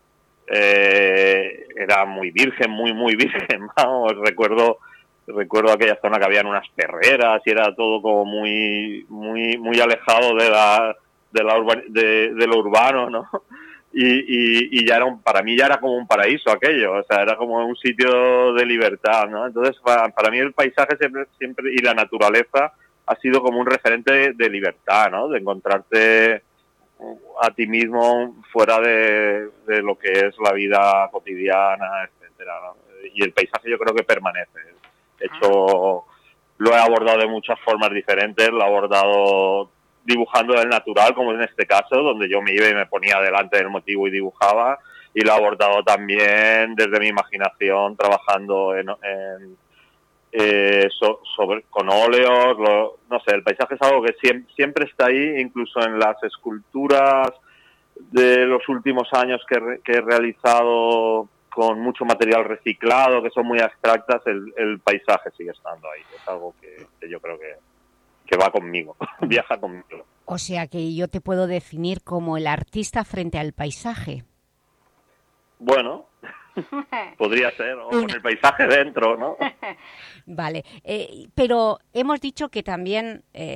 eh, era muy virgen, muy muy virgen, vamos, recuerdo recuerdo aquella zona que habían unas perreras y era todo como muy muy muy alejado de la de la urba, de, de lo urbano, ¿no? Y, y, y ya era un, para mí ya era como un paraíso aquello, o sea, era como un sitio de libertad, ¿no? Entonces, para, para mí el paisaje siempre, siempre y la naturaleza ha sido como un referente de, de libertad, ¿no? De encontrarte a ti mismo fuera de, de lo que es la vida cotidiana, etcétera, ¿no? Y el paisaje yo creo que permanece. De hecho, lo he abordado de muchas formas diferentes, lo he abordado dibujando del natural, como en este caso, donde yo me iba y me ponía delante del motivo y dibujaba, y lo he abordado también desde mi imaginación, trabajando en, en eh, so, sobre con óleos, lo, no sé, el paisaje es algo que siempre, siempre está ahí, incluso en las esculturas de los últimos años que, re, que he realizado con mucho material reciclado, que son muy abstractas, el, el paisaje sigue estando ahí, es algo que, que yo creo que que va conmigo, viaja conmigo. O sea que yo te puedo definir como el artista frente al paisaje. Bueno, podría ser, o con el paisaje dentro, ¿no? Vale, eh, pero hemos dicho que también eh,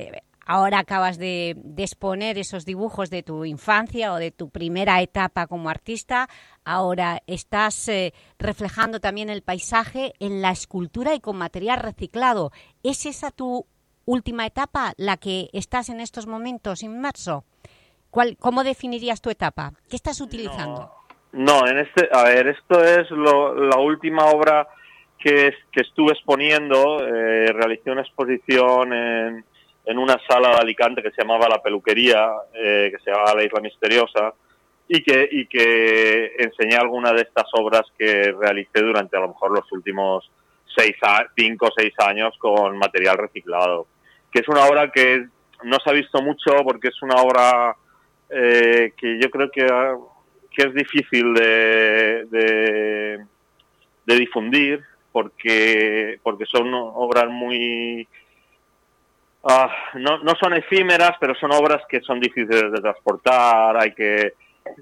ahora acabas de, de exponer esos dibujos de tu infancia o de tu primera etapa como artista, ahora estás eh, reflejando también el paisaje en la escultura y con material reciclado. ¿Es esa tu última etapa, la que estás en estos momentos inmerso? ¿Cuál, ¿Cómo definirías tu etapa? ¿Qué estás utilizando? No, no en este, a ver, esto es lo, la última obra que, que estuve exponiendo. Eh, realicé una exposición en, en una sala de Alicante que se llamaba La Peluquería, eh, que se llamaba La Isla Misteriosa, y que, y que enseñé algunas de estas obras que realicé durante a lo mejor los últimos seis, cinco o seis años con material reciclado, que es una obra que no se ha visto mucho porque es una obra eh, que yo creo que, que es difícil de, de, de difundir, porque porque son obras muy... Uh, no, no son efímeras, pero son obras que son difíciles de transportar, hay que...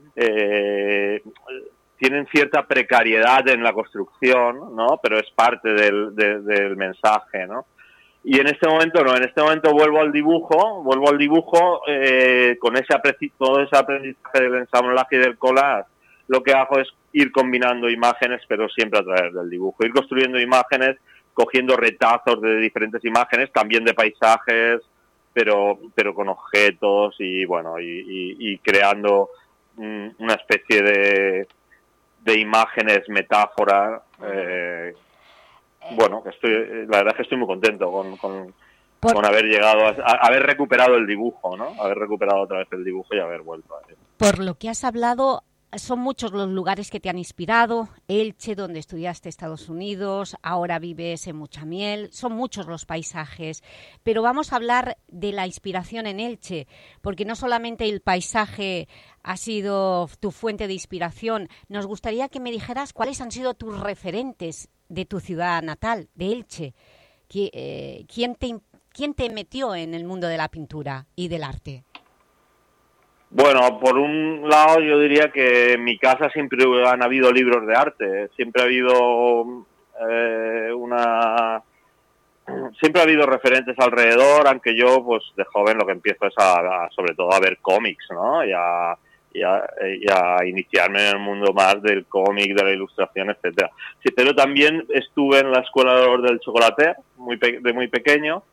Eh, tienen cierta precariedad en la construcción, ¿no? Pero es parte del, de, del mensaje, ¿no? Y en este momento no, en este momento vuelvo al dibujo, vuelvo al dibujo eh, con ese apreci- todo ese aprendizaje del ensamblaje y del collage. Lo que hago es ir combinando imágenes, pero siempre a través del dibujo, ir construyendo imágenes, cogiendo retazos de diferentes imágenes, también de paisajes, pero pero con objetos y bueno y, y, y creando mm, una especie de de imágenes, metáforas. Eh, bueno, estoy, la verdad es que estoy muy contento con, con, Por... con haber llegado, a, a haber recuperado el dibujo, ¿no? Haber recuperado otra vez el dibujo y haber vuelto a él. Por lo que has hablado, son muchos los lugares que te han inspirado. Elche, donde estudiaste Estados Unidos, ahora vives en Muchamiel, son muchos los paisajes. Pero vamos a hablar de la inspiración en Elche, porque no solamente el paisaje ha sido tu fuente de inspiración. Nos gustaría que me dijeras cuáles han sido tus referentes de tu ciudad natal, de Elche. ¿Quién te, quién te metió en el mundo de la pintura y del arte? Bueno, por un lado yo diría que en mi casa siempre han habido libros de arte, siempre ha habido eh, una... Siempre ha habido referentes alrededor, aunque yo pues de joven lo que empiezo es a, a sobre todo a ver cómics, ¿no? Y a, y, a, y a iniciarme en el mundo más del cómic, de la ilustración, etcétera. Sí, pero también estuve en la Escuela de Olor del Chocolate muy pe- de muy pequeño.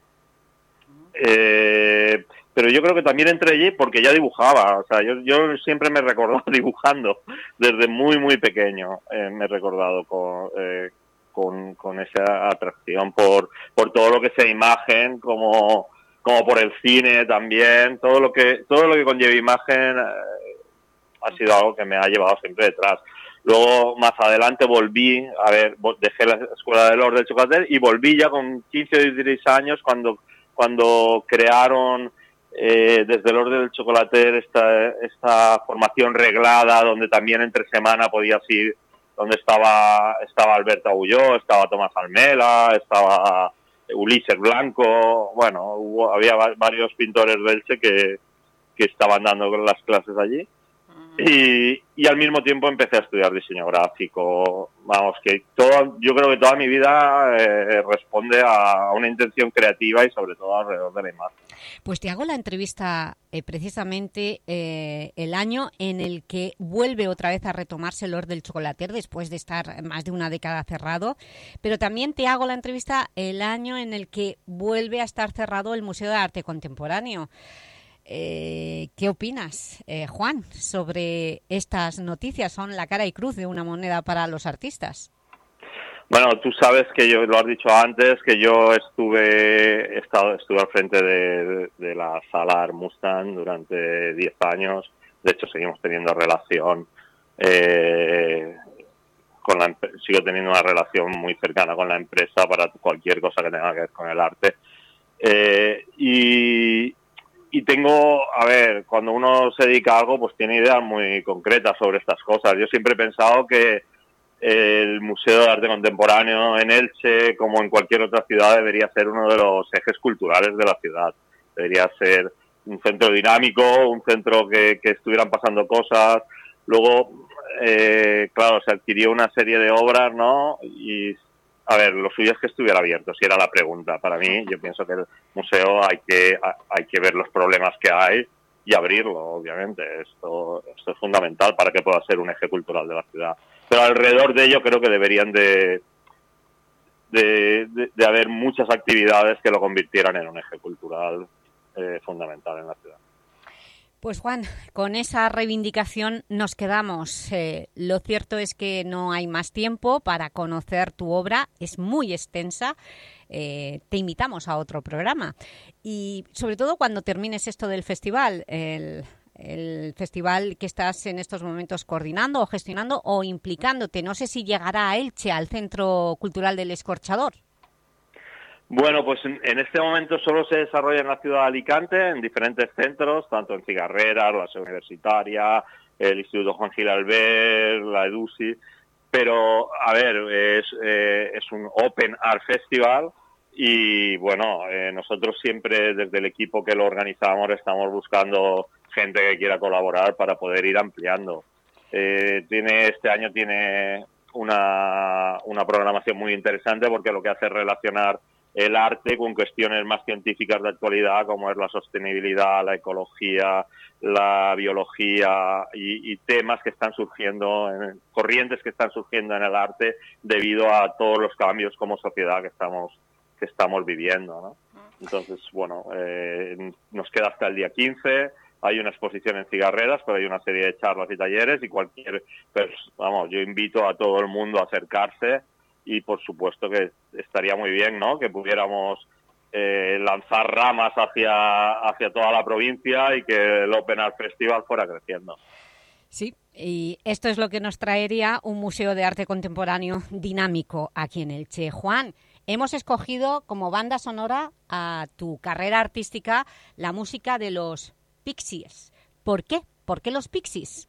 Eh, pero yo creo que también entré allí porque ya dibujaba, o sea, yo, yo siempre me he recordado dibujando, desde muy, muy pequeño eh, me he recordado con, eh, con, con esa atracción por, por todo lo que sea imagen, como, como por el cine también, todo lo que, todo lo que conlleva imagen eh, ha sido algo que me ha llevado siempre detrás. Luego, más adelante, volví, a ver, dejé la Escuela del Olor del Chocolate y volví ya con quince o dieciséis años cuando, cuando crearon... Eh, desde el Orden del Chocolater esta, esta formación reglada donde también entre semana podías ir, donde estaba estaba Alberto Agulló, estaba Tomás Almela, estaba Ulises Blanco, bueno, hubo, había varios pintores de Elche que, que estaban dando las clases allí. Y, y al mismo tiempo empecé a estudiar diseño gráfico. Vamos, que todo, yo creo que toda mi vida eh, responde a una intención creativa y sobre todo alrededor de la imagen. Pues te hago la entrevista eh, precisamente eh, el año en el que vuelve otra vez a retomarse el Olor del Chocolater después de estar más de una década cerrado, pero también te hago la entrevista el año en el que vuelve a estar cerrado el Museo de Arte Contemporáneo. Eh, ¿Qué opinas, eh, Juan, sobre estas noticias? Son la cara y cruz de una moneda para los artistas. Bueno, tú sabes que yo, lo has dicho antes, que yo estuve he estado, estuve al frente de, de la sala Art Mustang durante diez años. De hecho, seguimos teniendo relación, eh, con la, sigo teniendo una relación muy cercana con la empresa para cualquier cosa que tenga que ver con el arte. Eh, y... Y tengo, a ver, cuando uno se dedica a algo, pues tiene ideas muy concretas sobre estas cosas. Yo siempre he pensado que el Museo de Arte Contemporáneo en Elche, como en cualquier otra ciudad, debería ser uno de los ejes culturales de la ciudad. Debería ser un centro dinámico, un centro que, que estuvieran pasando cosas. Luego, eh, claro, se adquirió una serie de obras, ¿no? Y a ver, lo suyo es que estuviera abierto, si era la pregunta. Para mí, yo pienso que el museo hay que hay que ver los problemas que hay y abrirlo, obviamente. Esto, esto es fundamental para que pueda ser un eje cultural de la ciudad. Pero alrededor de ello creo que deberían de, de, de, de haber muchas actividades que lo convirtieran en un eje cultural eh, fundamental en la ciudad. Pues Juan, con esa reivindicación nos quedamos. Eh, lo cierto es que no hay más tiempo para conocer tu obra, es muy extensa. Eh, te invitamos a otro programa. Y sobre todo cuando termines esto del festival, el, el festival que estás en estos momentos coordinando o gestionando o implicándote. No sé si llegará a Elche, al Centro Cultural del Escorchador. Bueno, pues en, en este momento solo se desarrolla en la ciudad de Alicante, en diferentes centros, tanto en Cigarreras, la Sede Universitaria, el Instituto Juan Gil Albert, la EDUSI, pero, a ver, es, eh, es un Open Art Festival y, bueno, eh, nosotros siempre desde el equipo que lo organizamos estamos buscando gente que quiera colaborar para poder ir ampliando. Eh, tiene Este año tiene una, una programación muy interesante porque lo que hace es relacionar el arte con cuestiones más científicas de actualidad, como es la sostenibilidad, la ecología, la biología y, y temas que están surgiendo, en, corrientes que están surgiendo en el arte debido a todos los cambios como sociedad que estamos que estamos viviendo, ¿no? Entonces, bueno, eh, nos queda hasta el día quince. Hay una exposición en Cigarreras, pero hay una serie de charlas y talleres y cualquier, pues, vamos, yo invito a todo el mundo a acercarse. Y por supuesto que estaría muy bien, ¿no?, que pudiéramos eh, lanzar ramas hacia, hacia toda la provincia y que el Open Art Festival fuera creciendo. Sí, y esto es lo que nos traería un museo de arte contemporáneo dinámico aquí en Elche. Juan, hemos escogido como banda sonora a tu carrera artística la música de los Pixies. ¿Por qué? ¿Por qué los Pixies?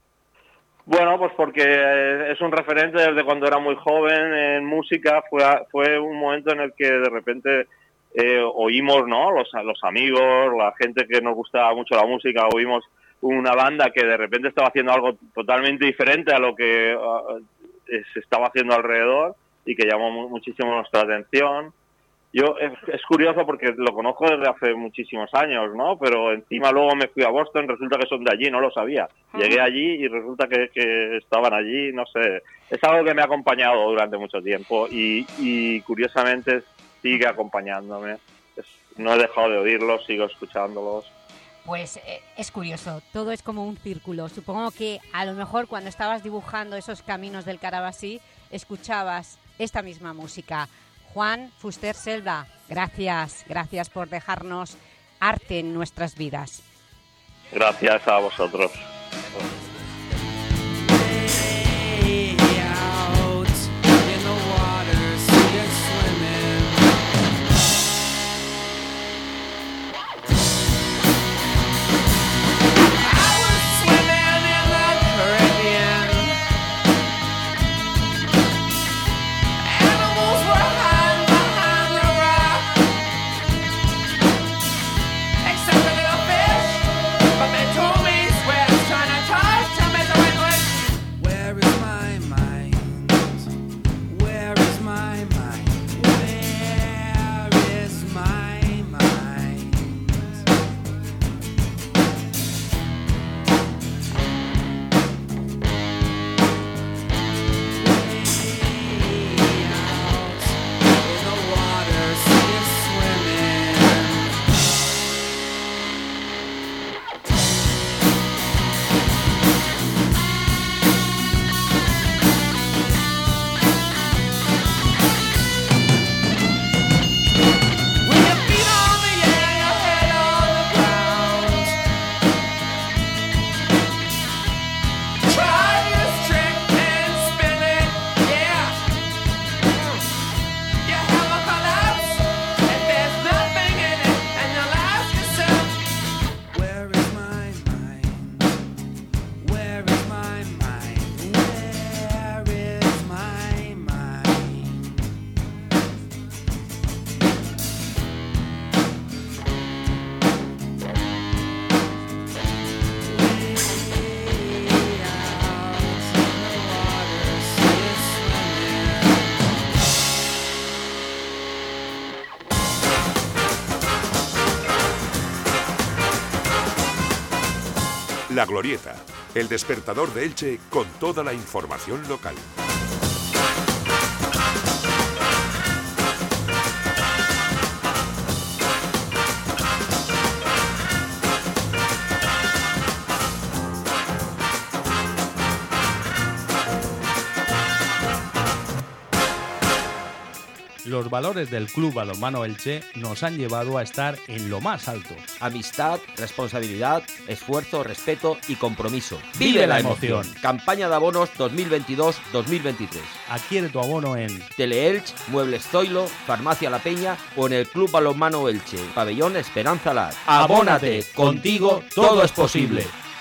Bueno, pues porque es un referente desde cuando era muy joven en música. Fue fue un momento en el que de repente eh, oímos, ¿no?, los, los amigos, la gente que nos gustaba mucho la música, oímos una banda que de repente estaba haciendo algo totalmente diferente a lo que uh, se estaba haciendo alrededor y que llamó muchísimo nuestra atención. Yo es, es curioso porque lo conozco desde hace muchísimos años, ¿no? Pero encima luego me fui a Boston, resulta que son de allí, no lo sabía. Llegué allí y resulta que, que estaban allí, no sé. Es algo que me ha acompañado durante mucho tiempo y, y curiosamente sigue acompañándome. Es, no he dejado de oírlos, sigo escuchándolos. Pues eh, es curioso, todo es como un círculo. Supongo que a lo mejor cuando estabas dibujando esos caminos del Carabasí, escuchabas esta misma música. Juan Fuster Selva, gracias, gracias por dejarnos arte en nuestras vidas. Gracias a vosotros. Except a little fish, but they told me swear it's trying to touch. La Glorieta, el despertador de Elche con toda la información local. Los valores del Club Balonmano Elche nos han llevado a estar en lo más alto. Amistad, responsabilidad, esfuerzo, respeto y compromiso. ¡Vive la emoción! Campaña de abonos dos mil veintidós dos mil veintitrés. Adquiere tu abono en Teleelch, Muebles Zoilo, Farmacia La Peña o en el Club Balonmano Elche, Pabellón Esperanza Lar. ¡Abónate! Contigo todo es posible.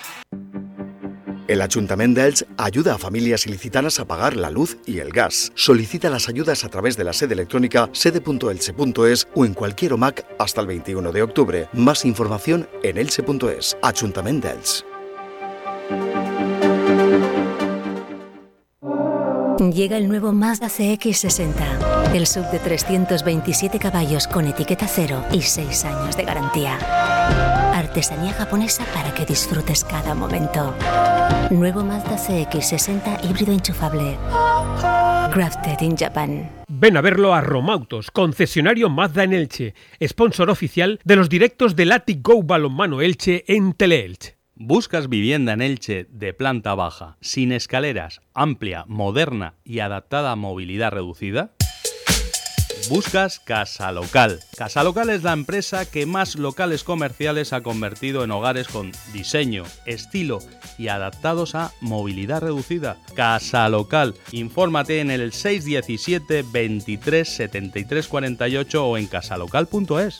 El Ayuntamiento de Elche ayuda a familias ilicitanas a pagar la luz y el gas. Solicita las ayudas a través de la sede electrónica sede punto elche punto es o en cualquier O M A C hasta el veintiuno de octubre. Más información en elche punto es. Ayuntamiento de Elche. Llega el nuevo Mazda C X sesenta, el sub de trescientos veintisiete caballos con etiqueta cero y seis años de garantía. Artesanía japonesa para que disfrutes cada momento. Nuevo Mazda C X sesenta híbrido enchufable. Crafted in Japan. Ven a verlo a Romautos, concesionario Mazda en Elche, sponsor oficial de los directos del Atic Go Balonmano Elche en Teleelch. ¿Buscas vivienda en Elche de planta baja, sin escaleras, amplia, moderna y adaptada a movilidad reducida? Buscas Casa Local. Casa Local es la empresa que más locales comerciales ha convertido en hogares con diseño, estilo y adaptados a movilidad reducida. Casa Local. Infórmate en el seis diecisiete veintitrés setenta y tres cuarenta y ocho o en casalocal punto es.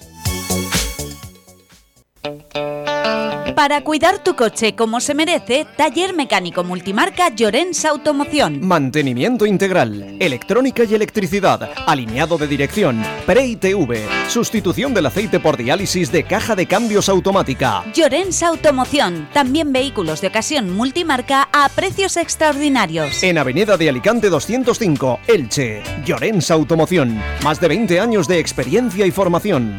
Para cuidar tu coche como se merece, Taller Mecánico Multimarca Llorens Automoción. Mantenimiento integral, electrónica y electricidad, alineado de dirección, pre-I T V, sustitución del aceite por diálisis de caja de cambios automática. Llorens Automoción, también vehículos de ocasión multimarca a precios extraordinarios. En Avenida de Alicante doscientos cinco, Elche. Llorens Automoción, más de veinte años de experiencia y formación.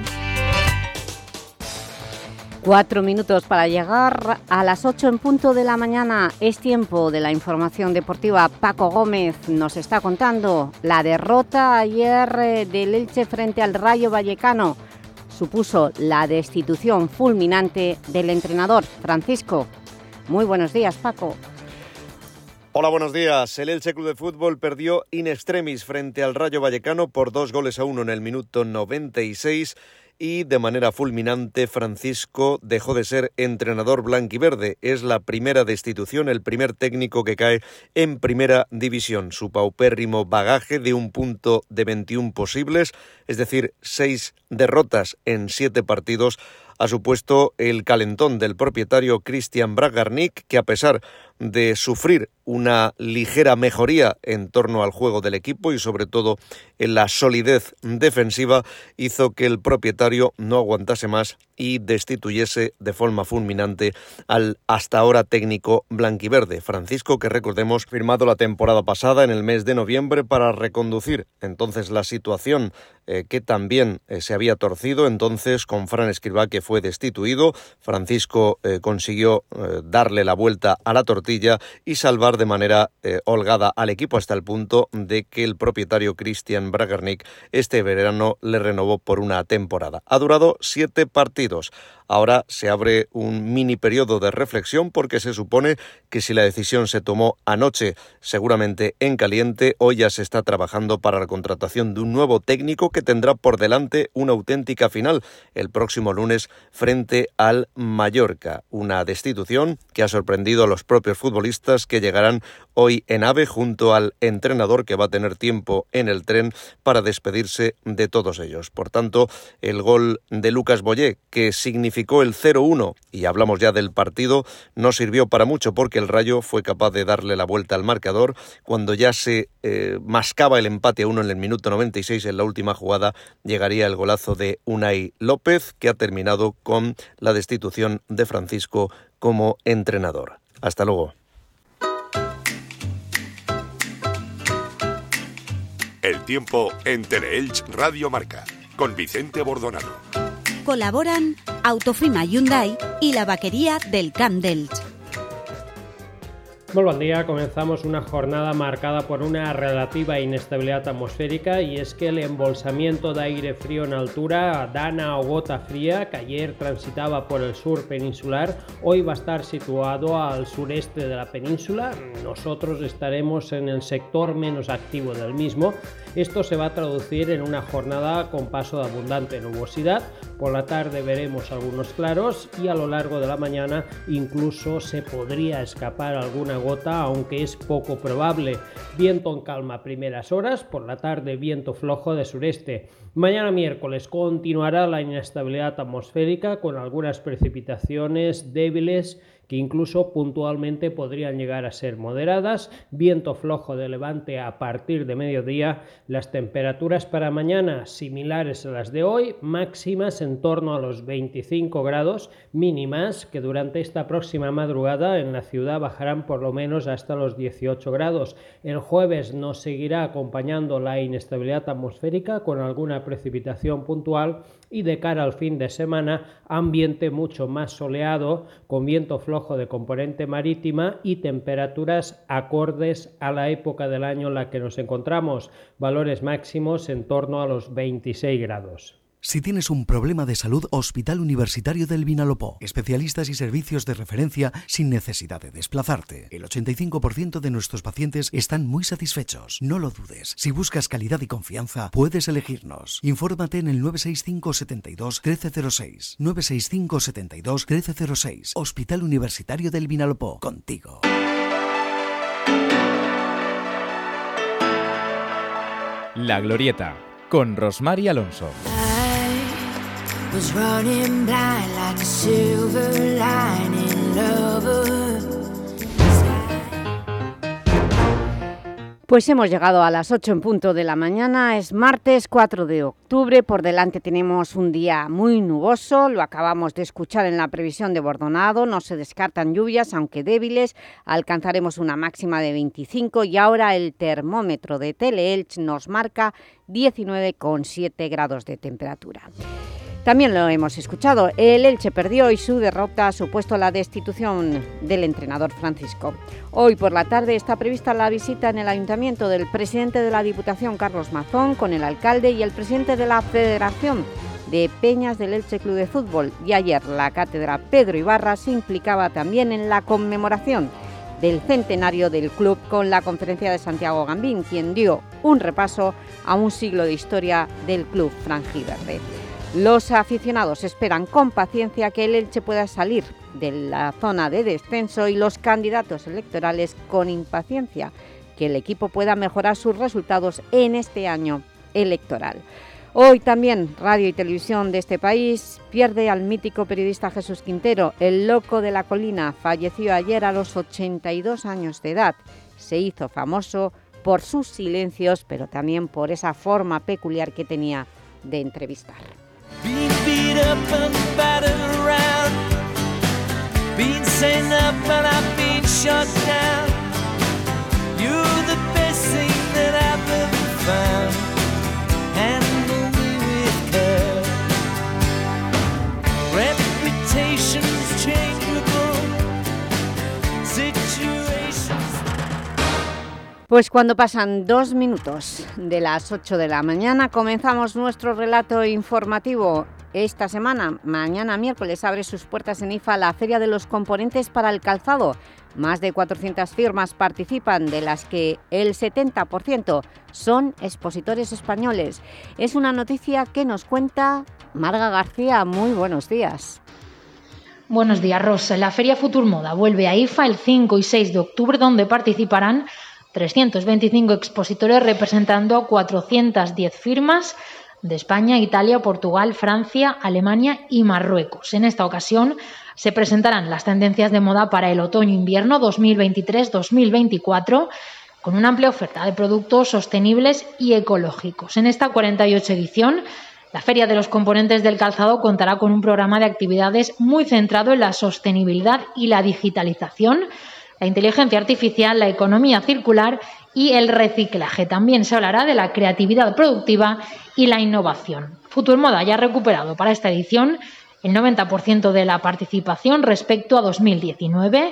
Cuatro minutos para llegar a las ocho en punto de la mañana. Es tiempo de la información deportiva. Paco Gómez nos está contando la derrota ayer del Elche frente al Rayo Vallecano. Supuso la destitución fulminante del entrenador Francisco. Muy buenos días, Paco. Hola, buenos días. El Elche Club de Fútbol perdió in extremis frente al Rayo Vallecano por dos goles a uno en el minuto noventa y seis. Y de manera fulminante Francisco dejó de ser entrenador blanquiverde. Es la primera destitución, el primer técnico que cae en primera división. Su paupérrimo bagaje de un punto de veintiún posibles, es decir, seis derrotas en siete partidos, ha supuesto el calentón del propietario Christian Bragarnik, que a pesar de sufrir una ligera mejoría en torno al juego del equipo y sobre todo en la solidez defensiva, hizo que el propietario no aguantase más y destituyese de forma fulminante al hasta ahora técnico blanquiverde. Francisco, que recordemos, firmado la temporada pasada en el mes de noviembre para reconducir entonces la situación eh, que también eh, se había torcido entonces con Fran Escribá, que fue destituido. Francisco eh, consiguió eh, darle la vuelta a la tortilla y salvar de manera eh, holgada al equipo hasta el punto de que el propietario Christian Bragarnik este verano le renovó por una temporada. Ha durado siete partidos. Ahora se abre un mini periodo de reflexión porque se supone que si la decisión se tomó anoche, seguramente en caliente, hoy ya se está trabajando para la contratación de un nuevo técnico que tendrá por delante una auténtica final el próximo lunes frente al Mallorca. Una destitución que ha sorprendido a los propios futbolistas, que llegarán hoy en AVE junto al entrenador, que va a tener tiempo en el tren para despedirse de todos ellos. Por tanto, el gol de Lucas Boyé, que significó el cero uno, y hablamos ya del partido, no sirvió para mucho porque el Rayo fue capaz de darle la vuelta al marcador cuando ya se eh, mascaba el empate a uno en el minuto noventa y seis. En la última jugada llegaría el golazo de Unai López, que ha terminado con la destitución de Francisco como entrenador. Hasta luego. El tiempo en Teleelch Radio Marca, con Vicente Bordonado. Colaboran Autofima Hyundai y la vaquería del Camp d'Elx. Muy buen día, comenzamos una jornada marcada por una relativa inestabilidad atmosférica y es que el embolsamiento de aire frío en altura, dana o gota fría, que ayer transitaba por el sur peninsular, hoy va a estar situado al sureste de la península. Nosotros estaremos en el sector menos activo del mismo. Esto se va a traducir en una jornada con paso de abundante nubosidad. Por la tarde veremos algunos claros y a lo largo de la mañana incluso se podría escapar alguna gota, aunque es poco probable. Viento en calma a primeras horas, por la tarde viento flojo de sureste. Mañana miércoles continuará la inestabilidad atmosférica con algunas precipitaciones débiles que incluso puntualmente podrían llegar a ser moderadas, viento flojo de levante a partir de mediodía. Las temperaturas para mañana similares a las de hoy, máximas en torno a los veinticinco grados, mínimas que durante esta próxima madrugada en la ciudad bajarán por lo menos hasta los dieciocho grados. El jueves nos seguirá acompañando la inestabilidad atmosférica con alguna precipitación puntual y de cara al fin de semana ambiente mucho más soleado con viento flojo de componente marítima y temperaturas acordes a la época del año en la que nos encontramos, valores máximos en torno a los veintiséis grados. Si tienes un problema de salud, Hospital Universitario del Vinalopó. Especialistas y servicios de referencia sin necesidad de desplazarte. El ochenta y cinco por ciento de nuestros pacientes están muy satisfechos. No lo dudes. Si buscas calidad y confianza, puedes elegirnos. Infórmate en el nueve seis cinco, setenta y dos, trece cero seis. nueve seis cinco, setenta y dos, trece cero seis. Hospital Universitario del Vinalopó. Contigo. La Glorieta, con Rosmar y Alonso. Was running blind like a silver lining lover. Pues hemos llegado a las ocho en punto de la mañana, es martes cuatro de octubre, por delante tenemos un día muy nuboso, lo acabamos de escuchar en la previsión de Bordonado, no se descartan lluvias, aunque débiles, alcanzaremos una máxima de veinticinco y ahora el termómetro de Teleelch nos marca diecinueve coma siete grados de temperatura. También lo hemos escuchado, el Elche perdió y su derrota ha supuesto la destitución del entrenador Francisco. Hoy por la tarde está prevista la visita en el Ayuntamiento del presidente de la Diputación, Carlos Mazón, con el alcalde y el presidente de la Federación de Peñas del Elche Club de Fútbol. Y ayer la cátedra Pedro Ibarra se implicaba también en la conmemoración del centenario del club con la conferencia de Santiago Gambín, quien dio un repaso a un siglo de historia del club franjiverde. Los aficionados esperan con paciencia que el Elche pueda salir de la zona de descenso y los candidatos electorales con impaciencia que el equipo pueda mejorar sus resultados en este año electoral. Hoy también Radio y Televisión de este país pierde al mítico periodista Jesús Quintero, el loco de la colina. Falleció ayer a los ochenta y dos años de edad. Se hizo famoso por sus silencios, pero también por esa forma peculiar que tenía de entrevistar. Being beat up and battered around, being sent up and I've been shut down. You're the best thing that I've ever found. Handle me with care. Reputations changeable, situations. Pues cuando pasan dos minutos de las ocho de la mañana comenzamos nuestro relato informativo. Esta semana, mañana miércoles, abre sus puertas en I F A la Feria de los Componentes para el Calzado. Más de cuatrocientas firmas participan, de las que el setenta por ciento son expositores españoles. Es una noticia que nos cuenta Marga García. Muy buenos días. Buenos días, Rosa. La Feria Futur Moda vuelve a I F A el cinco y seis de octubre, donde participarán trescientos veinticinco expositores representando a cuatrocientas diez firmas de España, Italia, Portugal, Francia, Alemania y Marruecos. En esta ocasión se presentarán las tendencias de moda para el otoño-invierno dos mil veintitrés dos mil veinticuatro con una amplia oferta de productos sostenibles y ecológicos. En esta cuarenta y ocho edición, la Feria de los Componentes del Calzado contará con un programa de actividades muy centrado en la sostenibilidad y la digitalización, la inteligencia artificial, la economía circular y el reciclaje. También se hablará de la creatividad productiva y la innovación. Futur Moda ya ha recuperado para esta edición el noventa por ciento de la participación respecto a dos mil diecinueve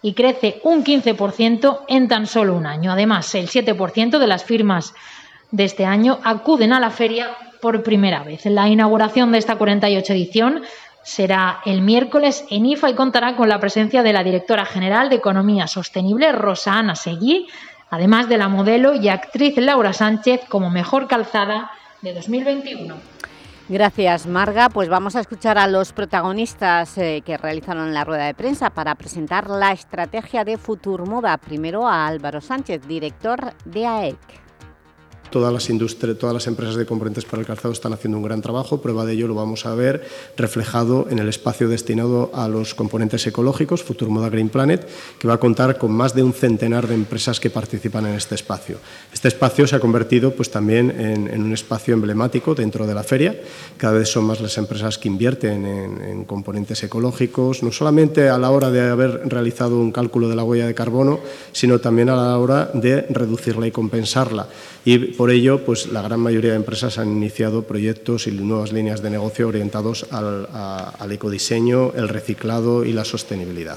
y crece un quince por ciento en tan solo un año. Además, el siete por ciento de las firmas de este año acuden a la feria por primera vez. La inauguración de esta cuarenta y ocho edición será el miércoles en I F A y contará con la presencia de la directora general de Economía Sostenible, Rosa Ana Seguí, además de la modelo y actriz Laura Sánchez como mejor calzada de dos mil veintiuno. Gracias, Marga. Pues vamos a escuchar a los protagonistas eh, que realizaron la rueda de prensa para presentar la estrategia de Futurmoda. Primero a Álvaro Sánchez, director de A E C. Todas las industrias, todas las empresas de componentes para el calzado están haciendo un gran trabajo. Prueba de ello lo vamos a ver reflejado en el espacio destinado a los componentes ecológicos, Futurmoda Green Planet, que va a contar con más de un centenar de empresas que participan en este espacio. Este espacio se ha convertido pues, también en, en un espacio emblemático dentro de la feria. Cada vez son más las empresas que invierten en, en componentes ecológicos, no solamente a la hora de haber realizado un cálculo de la huella de carbono, sino también a la hora de reducirla y compensarla. Y por ello, pues, la gran mayoría de empresas han iniciado proyectos y nuevas líneas de negocio orientados al, a, al ecodiseño, el reciclado y la sostenibilidad.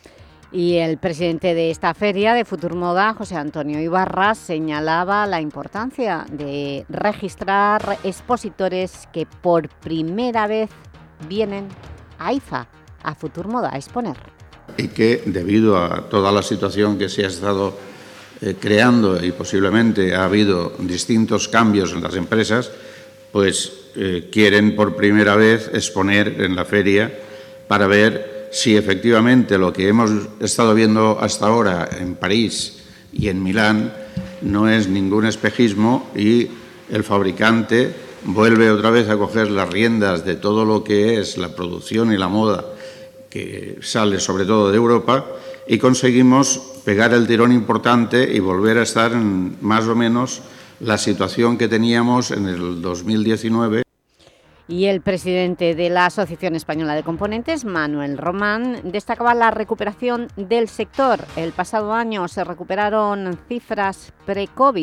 Y el presidente de esta feria de Futurmoda, José Antonio Ibarra, señalaba la importancia de registrar expositores que por primera vez vienen a I F A, a Futurmoda, a exponer. Y que debido a toda la situación que se ha estado Eh, creando y posiblemente ha habido distintos cambios en las empresas, pues eh, quieren por primera vez exponer en la feria para ver si efectivamente lo que hemos estado viendo hasta ahora en París y en Milán no es ningún espejismo y el fabricante vuelve otra vez a coger las riendas de todo lo que es la producción y la moda que sale sobre todo de Europa y conseguimos pegar el tirón importante y volver a estar en más o menos la situación que teníamos en el dos mil diecinueve. Y el presidente de la Asociación Española de Componentes, Manuel Román, destacaba la recuperación del sector. El pasado año se recuperaron cifras pre-COVID,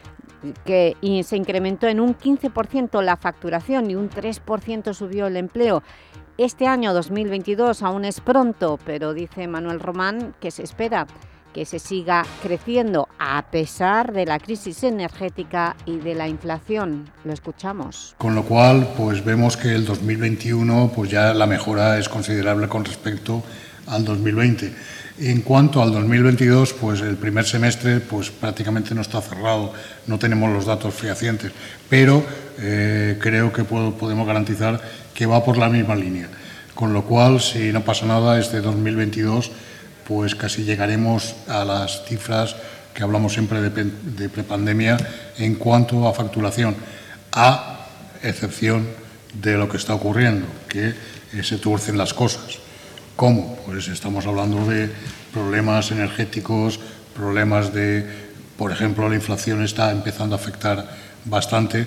que se incrementó en un quince por ciento la facturación y un tres por ciento subió el empleo. Este año dos mil veintidós aún es pronto, pero dice Manuel Román que se espera que se siga creciendo a pesar de la crisis energética y de la inflación. Lo escuchamos. Con lo cual, pues vemos que el dos mil veintiuno pues ya la mejora es considerable con respecto al dos mil veinte. En cuanto al dos mil veintidós, pues el primer semestre pues prácticamente no está cerrado, no tenemos los datos fehacientes, pero eh, creo que puedo, podemos garantizar que va por la misma línea. Con lo cual, si no pasa nada, este dos mil veintidós pues casi llegaremos a las cifras que hablamos siempre de, de prepandemia en cuanto a facturación, a excepción de lo que está ocurriendo, que eh, se tuercen las cosas. ¿Cómo? Pues estamos hablando de problemas energéticos, problemas de, por ejemplo, la inflación está empezando a afectar bastante.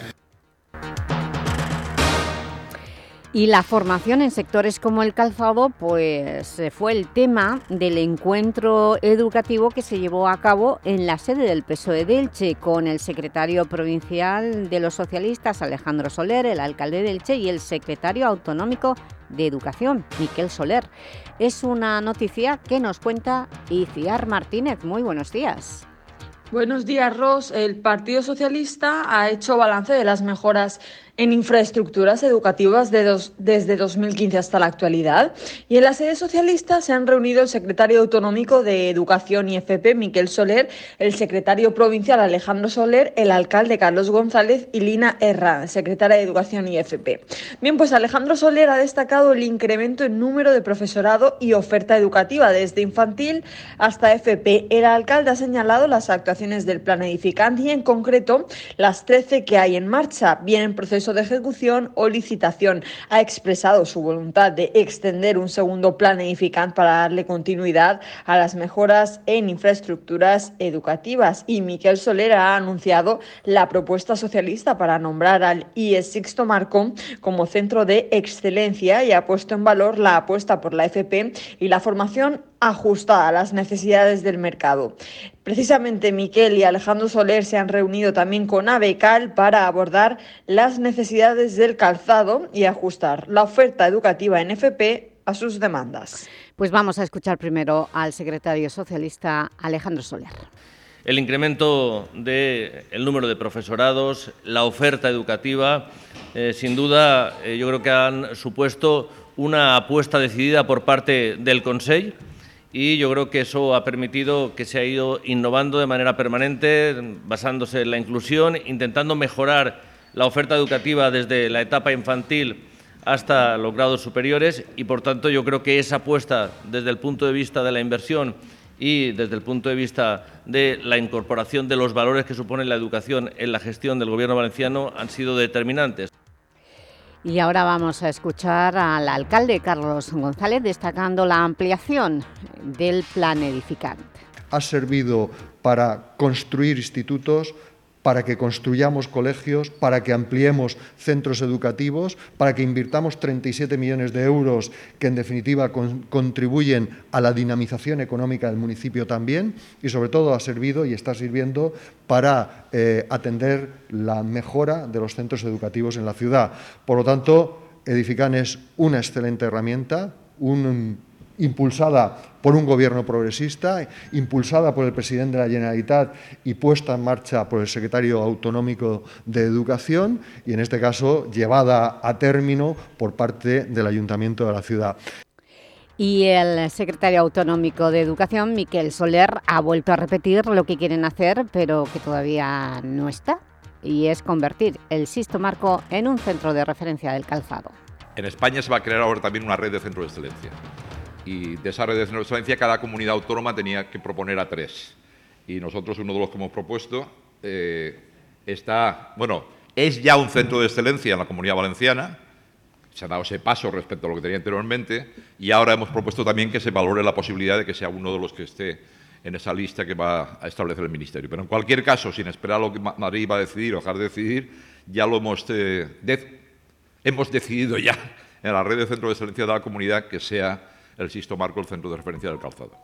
Y la formación en sectores como el calzado pues fue el tema del encuentro educativo que se llevó a cabo en la sede del P S O E de Elche con el secretario provincial de los socialistas, Alejandro Soler, el alcalde de Elche y el secretario autonómico de Educación, Miquel Soler. Es una noticia que nos cuenta Iciar Martínez. Muy buenos días. Buenos días, Ros. El Partido Socialista ha hecho balance de las mejoras en infraestructuras educativas de dos, desde dos mil quince hasta la actualidad. Y en la sede socialista se han reunido el secretario autonómico de Educación y F P, Miquel Soler, el secretario provincial Alejandro Soler, el alcalde Carlos González y Lina Herrán, secretaria de Educación y F P. Bien, pues Alejandro Soler ha destacado el incremento en número de profesorado y oferta educativa desde infantil hasta F P. El alcalde ha señalado las actuaciones del plan edificante y en concreto las trece que hay en marcha, bien en proceso de ejecución o licitación. Ha expresado su voluntad de extender un segundo plan edificante para darle continuidad a las mejoras en infraestructuras educativas. Y Miquel Soler ha anunciado la propuesta socialista para nombrar al I E S Sixto Marcó como centro de excelencia y ha puesto en valor la apuesta por la F P y la formación ajustada a las necesidades del mercado. Precisamente Miquel y Alejandro Soler se han reunido también con ABECAL para abordar las necesidades del calzado y ajustar la oferta educativa en F P a sus demandas. Pues vamos a escuchar primero al secretario socialista Alejandro Soler. El incremento del número de profesorados, la oferta educativa, eh, sin duda eh, yo creo que han supuesto una apuesta decidida por parte del Consell y yo creo que eso ha permitido que se ha ido innovando de manera permanente, basándose en la inclusión, intentando mejorar la oferta educativa desde la etapa infantil hasta los grados superiores y, por tanto, yo creo que esa apuesta desde el punto de vista de la inversión y desde el punto de vista de la incorporación de los valores que supone la educación en la gestión del Gobierno valenciano han sido determinantes. Y ahora vamos a escuchar al alcalde Carlos González destacando la ampliación del plan edificante. Ha servido para construir institutos, para que construyamos colegios, para que ampliemos centros educativos, para que invirtamos treinta y siete millones de euros que en definitiva con, contribuyen a la dinamización económica del municipio también y sobre todo ha servido y está sirviendo para eh, atender la mejora de los centros educativos en la ciudad. Por lo tanto, Edifican es una excelente herramienta, un impulsada por un gobierno progresista, impulsada por el presidente de la Generalitat y puesta en marcha por el secretario autonómico de Educación y, en este caso, llevada a término por parte del Ayuntamiento de la ciudad. Y el secretario autonómico de Educación, Miquel Soler, ha vuelto a repetir lo que quieren hacer, pero que todavía no está, y es convertir el Sisto Marco en un centro de referencia del calzado. En España se va a crear ahora también una red de centros de excelencia. Y de esa red de centros de excelencia cada comunidad autónoma tenía que proponer a tres. Y nosotros, uno de los que hemos propuesto, eh, está, bueno, es ya un centro de excelencia en la Comunidad Valenciana, se ha dado ese paso respecto a lo que tenía anteriormente, y ahora hemos propuesto también que se valore la posibilidad de que sea uno de los que esté en esa lista que va a establecer el Ministerio. Pero en cualquier caso, sin esperar a lo que Madrid va a decidir o dejar de decidir, ya lo hemos, eh, de, hemos decidido ya en la red de centros de excelencia de la comunidad que sea el Sisto Marco, el centro de referencia del calzado.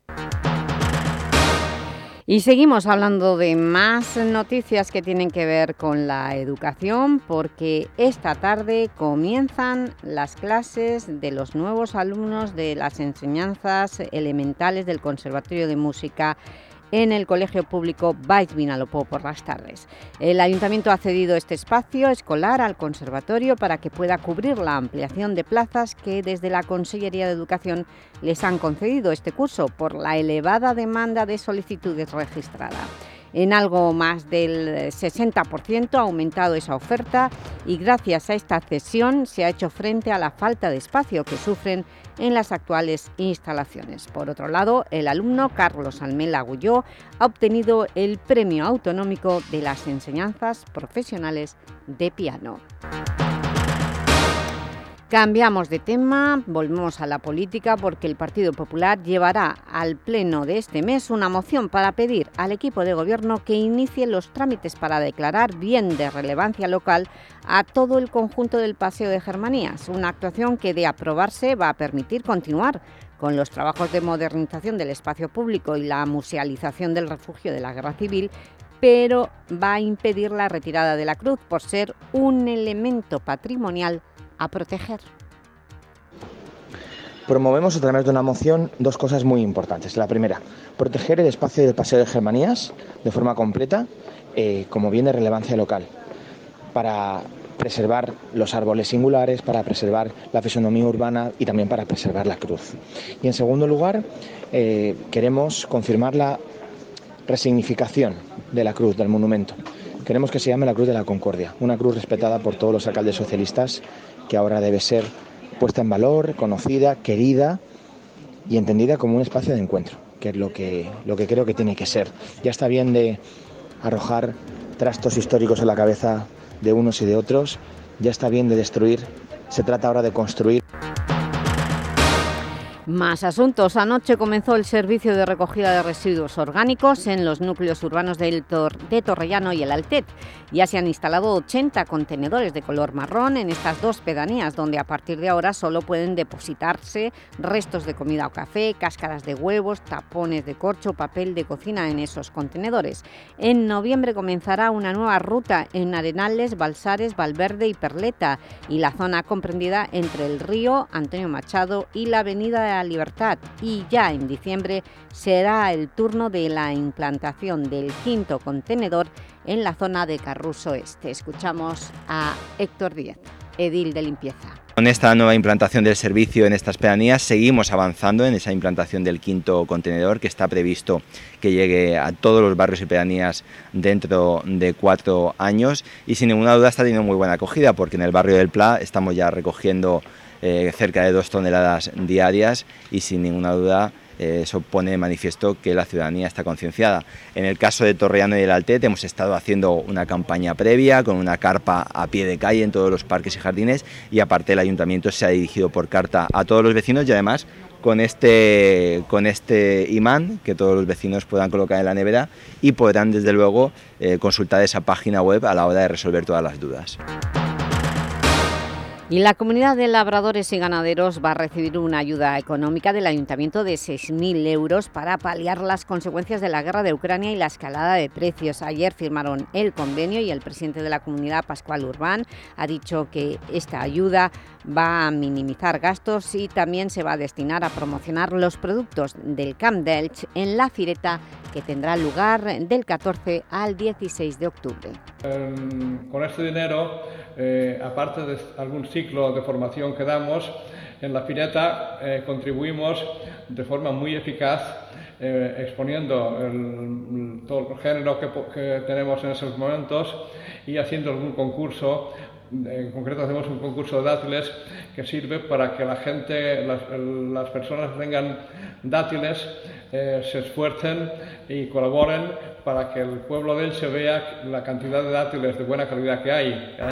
Y seguimos hablando de más noticias que tienen que ver con la educación, porque esta tarde comienzan las clases de los nuevos alumnos de las enseñanzas elementales del Conservatorio de Música en el Colegio Público Baix Vinalopó por las tardes. El Ayuntamiento ha cedido este espacio escolar al Conservatorio para que pueda cubrir la ampliación de plazas que desde la Consellería de Educación les han concedido este curso por la elevada demanda de solicitudes registrada. En algo más del sesenta por ciento ha aumentado esa oferta y gracias a esta cesión se ha hecho frente a la falta de espacio que sufren en las actuales instalaciones. Por otro lado, el alumno Carlos Almela Agulló ha obtenido el Premio Autonómico de las Enseñanzas Profesionales de Piano. Cambiamos de tema, volvemos a la política porque el Partido Popular llevará al pleno de este mes una moción para pedir al equipo de gobierno que inicie los trámites para declarar bien de relevancia local a todo el conjunto del Paseo de Germanías, una actuación que de aprobarse va a permitir continuar con los trabajos de modernización del espacio público y la musealización del refugio de la Guerra Civil, pero va a impedir la retirada de la cruz por ser un elemento patrimonial a proteger. Promovemos a través de una moción dos cosas muy importantes. La primera, proteger el espacio del Paseo de Germanías de forma completa eh, como bien de relevancia local, para preservar los árboles singulares, para preservar la fisonomía urbana y también para preservar la cruz. Y en segundo lugar, eh, queremos confirmar la resignificación de la cruz, del monumento. Queremos que se llame la Cruz de la Concordia, una cruz respetada por todos los alcaldes socialistas, que ahora debe ser puesta en valor, conocida, querida y entendida como un espacio de encuentro, que es lo que, lo que creo que tiene que ser. Ya está bien de arrojar trastos históricos en la cabeza de unos y de otros, ya está bien de destruir, se trata ahora de construir. Más asuntos. Anoche comenzó el servicio de recogida de residuos orgánicos en los núcleos urbanos del Tor de Torrellano y el Altet. Ya se han instalado ochenta contenedores de color marrón en estas dos pedanías, donde a partir de ahora solo pueden depositarse restos de comida o café, cáscaras de huevos, tapones de corcho, papel de cocina en esos contenedores. En noviembre comenzará una nueva ruta en Arenales, Balsares, Valverde y Perleta, y la zona comprendida entre el río Antonio Machado y la avenida de la Libertad, y ya en diciembre será el turno de la implantación del quinto contenedor en la zona de Carrús Oeste. Escuchamos a Héctor Díez, edil de limpieza. Con esta nueva implantación del servicio en estas pedanías seguimos avanzando en esa implantación del quinto contenedor, que está previsto que llegue a todos los barrios y pedanías dentro de cuatro años, y sin ninguna duda está teniendo muy buena acogida, porque en el barrio del Pla estamos ya recogiendo Eh, cerca de dos toneladas diarias, y sin ninguna duda eh, eso pone de manifiesto que la ciudadanía está concienciada. En el caso de Torrellano y el Altet hemos estado haciendo una campaña previa con una carpa a pie de calle en todos los parques y jardines, y aparte el ayuntamiento se ha dirigido por carta a todos los vecinos, y además con este, con este imán que todos los vecinos puedan colocar en la nevera, y podrán desde luego eh, consultar esa página web a la hora de resolver todas las dudas. Y la comunidad de labradores y ganaderos va a recibir una ayuda económica del Ayuntamiento de seis mil euros para paliar las consecuencias de la guerra de Ucrania y la escalada de precios. Ayer firmaron el convenio y el presidente de la comunidad, Pascual Urbán, ha dicho que esta ayuda va a minimizar gastos y también se va a destinar a promocionar los productos del Camp d'Elx en la fireta que tendrá lugar del catorce al dieciséis de octubre. Eh, con este dinero, eh, aparte de algún ciclo de formación que damos, en la fireta eh, contribuimos de forma muy eficaz eh, exponiendo el, todo el género que, que tenemos en esos momentos y haciendo algún concurso. En concreto hacemos un concurso de dátiles que sirve para que la gente, las, las personas que tengan dátiles eh, se esfuercen y colaboren para que el pueblo de Elche vea la cantidad de dátiles de buena calidad que hay, ¿eh?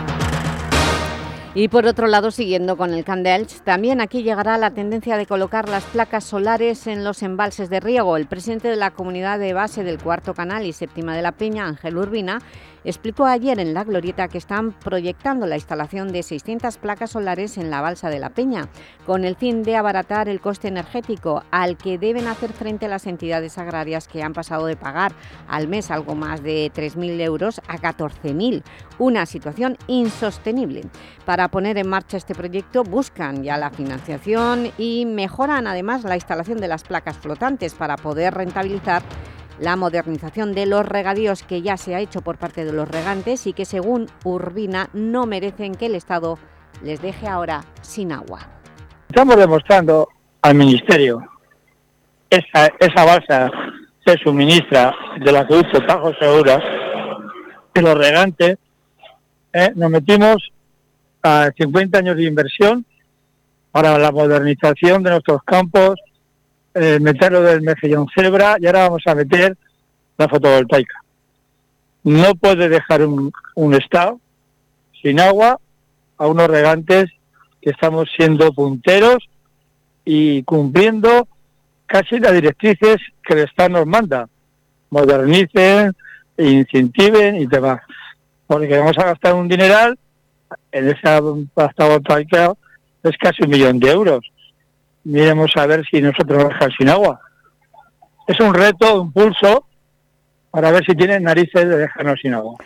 Y por otro lado, siguiendo con el Camp d'Elx, también aquí llegará la tendencia de colocar las placas solares en los embalses de riego. El presidente de la comunidad de base del Cuarto Canal y Séptima de la Peña, Ángel Urbina, explicó ayer en La Glorieta que están proyectando la instalación de seiscientas placas solares en la balsa de la Peña, con el fin de abaratar el coste energético al que deben hacer frente las entidades agrarias, que han pasado de pagar al mes algo más de tres mil euros a catorce mil, una situación insostenible. Para poner en marcha este proyecto buscan ya la financiación y mejoran además la instalación de las placas flotantes para poder rentabilizar la modernización de los regadíos que ya se ha hecho por parte de los regantes y que, según Urbina, no merecen que el Estado les deje ahora sin agua. Estamos demostrando al Ministerio esa, esa balsa se suministra del acueducto Tajo Segura, que los regantes eh, nos metimos a cincuenta años de inversión para la modernización de nuestros campos, eh, meterlo del mejillón cebra, y ahora vamos a meter la fotovoltaica. No puede dejar un, un estado sin agua a unos regantes que estamos siendo punteros y cumpliendo casi las directrices que el Estado nos manda. Modernicen, incentiven y demás. Porque vamos a gastar un dineral en esa fotovoltaica, es casi un millón de euros. Miremos a ver si nosotros nos dejan sin agua. Es un reto, un pulso, para ver si tienen narices de dejarnos sin agua.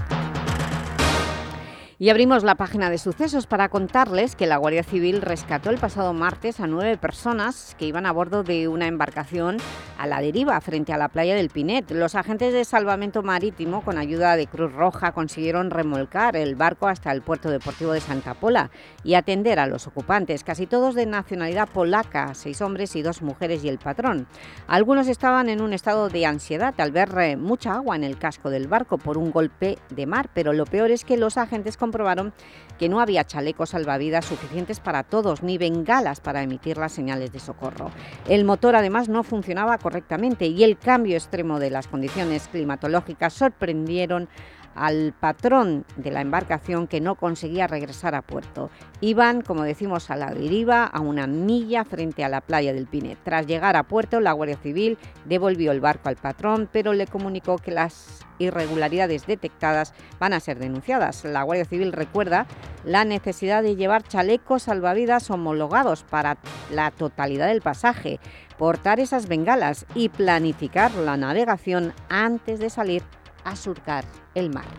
Y abrimos la página de sucesos para contarles que la Guardia Civil rescató el pasado martes a nueve personas que iban a bordo de una embarcación a la deriva frente a la playa del Pinet. Los agentes de salvamento marítimo, con ayuda de Cruz Roja, consiguieron remolcar el barco hasta el puerto deportivo de Santa Pola y atender a los ocupantes, casi todos de nacionalidad polaca, seis hombres y dos mujeres y el patrón. Algunos estaban en un estado de ansiedad al ver eh, mucha agua en el casco del barco por un golpe de mar, pero lo peor es que los agentes comprobaron que no había chalecos salvavidas suficientes para todos, ni bengalas para emitir las señales de socorro. El motor además no funcionaba correctamente y el cambio extremo de las condiciones climatológicas sorprendieron al patrón de la embarcación que no conseguía regresar a puerto. Iban, como decimos, a la deriva, a una milla frente a la playa del Pinet. Tras llegar a puerto, la Guardia Civil devolvió el barco al patrón, pero le comunicó que las irregularidades detectadas van a ser denunciadas. La Guardia Civil recuerda la necesidad de llevar chalecos salvavidas homologados para la totalidad del pasaje, portar esas bengalas y planificar la navegación antes de salir a surcar el mar.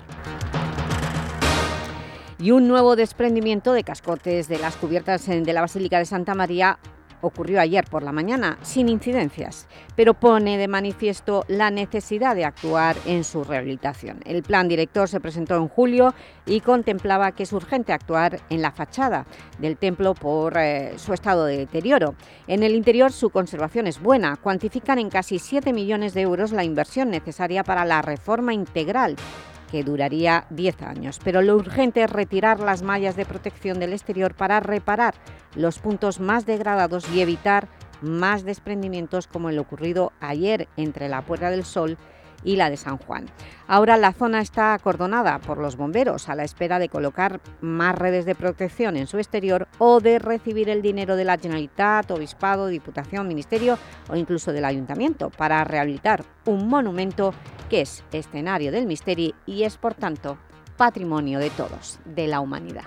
Y un nuevo desprendimiento de cascotes de las cubiertas de la Basílica de Santa María ocurrió ayer por la mañana, sin incidencias, pero pone de manifiesto la necesidad de actuar en su rehabilitación. El plan director se presentó en julio y contemplaba que es urgente actuar en la fachada del templo por eh, su estado de deterioro. En el interior su conservación es buena, cuantifican en casi siete millones de euros la inversión necesaria para la reforma integral, que duraría diez años, pero lo urgente es retirar las mallas de protección del exterior para reparar los puntos más degradados y evitar más desprendimientos como el ocurrido ayer entre la Puerta del Sol y la de San Juan. Ahora la zona está acordonada por los bomberos a la espera de colocar más redes de protección en su exterior o de recibir el dinero de la Generalitat, Obispado, Diputación, Ministerio o incluso del Ayuntamiento para rehabilitar un monumento que es escenario del misterio y es, por tanto, patrimonio de todos, de la humanidad.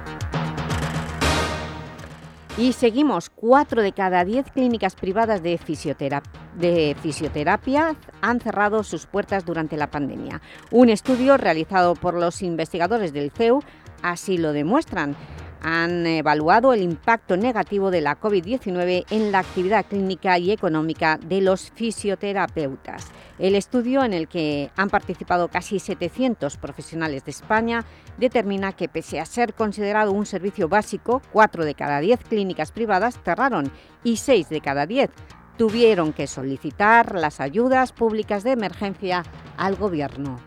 Y seguimos, cuatro de cada diez clínicas privadas de fisioterapia, de fisioterapia han cerrado sus puertas durante la pandemia. Un estudio realizado por los investigadores del C E U así lo demuestran. Han evaluado el impacto negativo de la COVID diecinueve en la actividad clínica y económica de los fisioterapeutas. El estudio, en el que han participado casi setecientos profesionales de España, determina que, pese a ser considerado un servicio básico, cuatro de cada diez clínicas privadas cerraron y seis de cada diez tuvieron que solicitar las ayudas públicas de emergencia al Gobierno.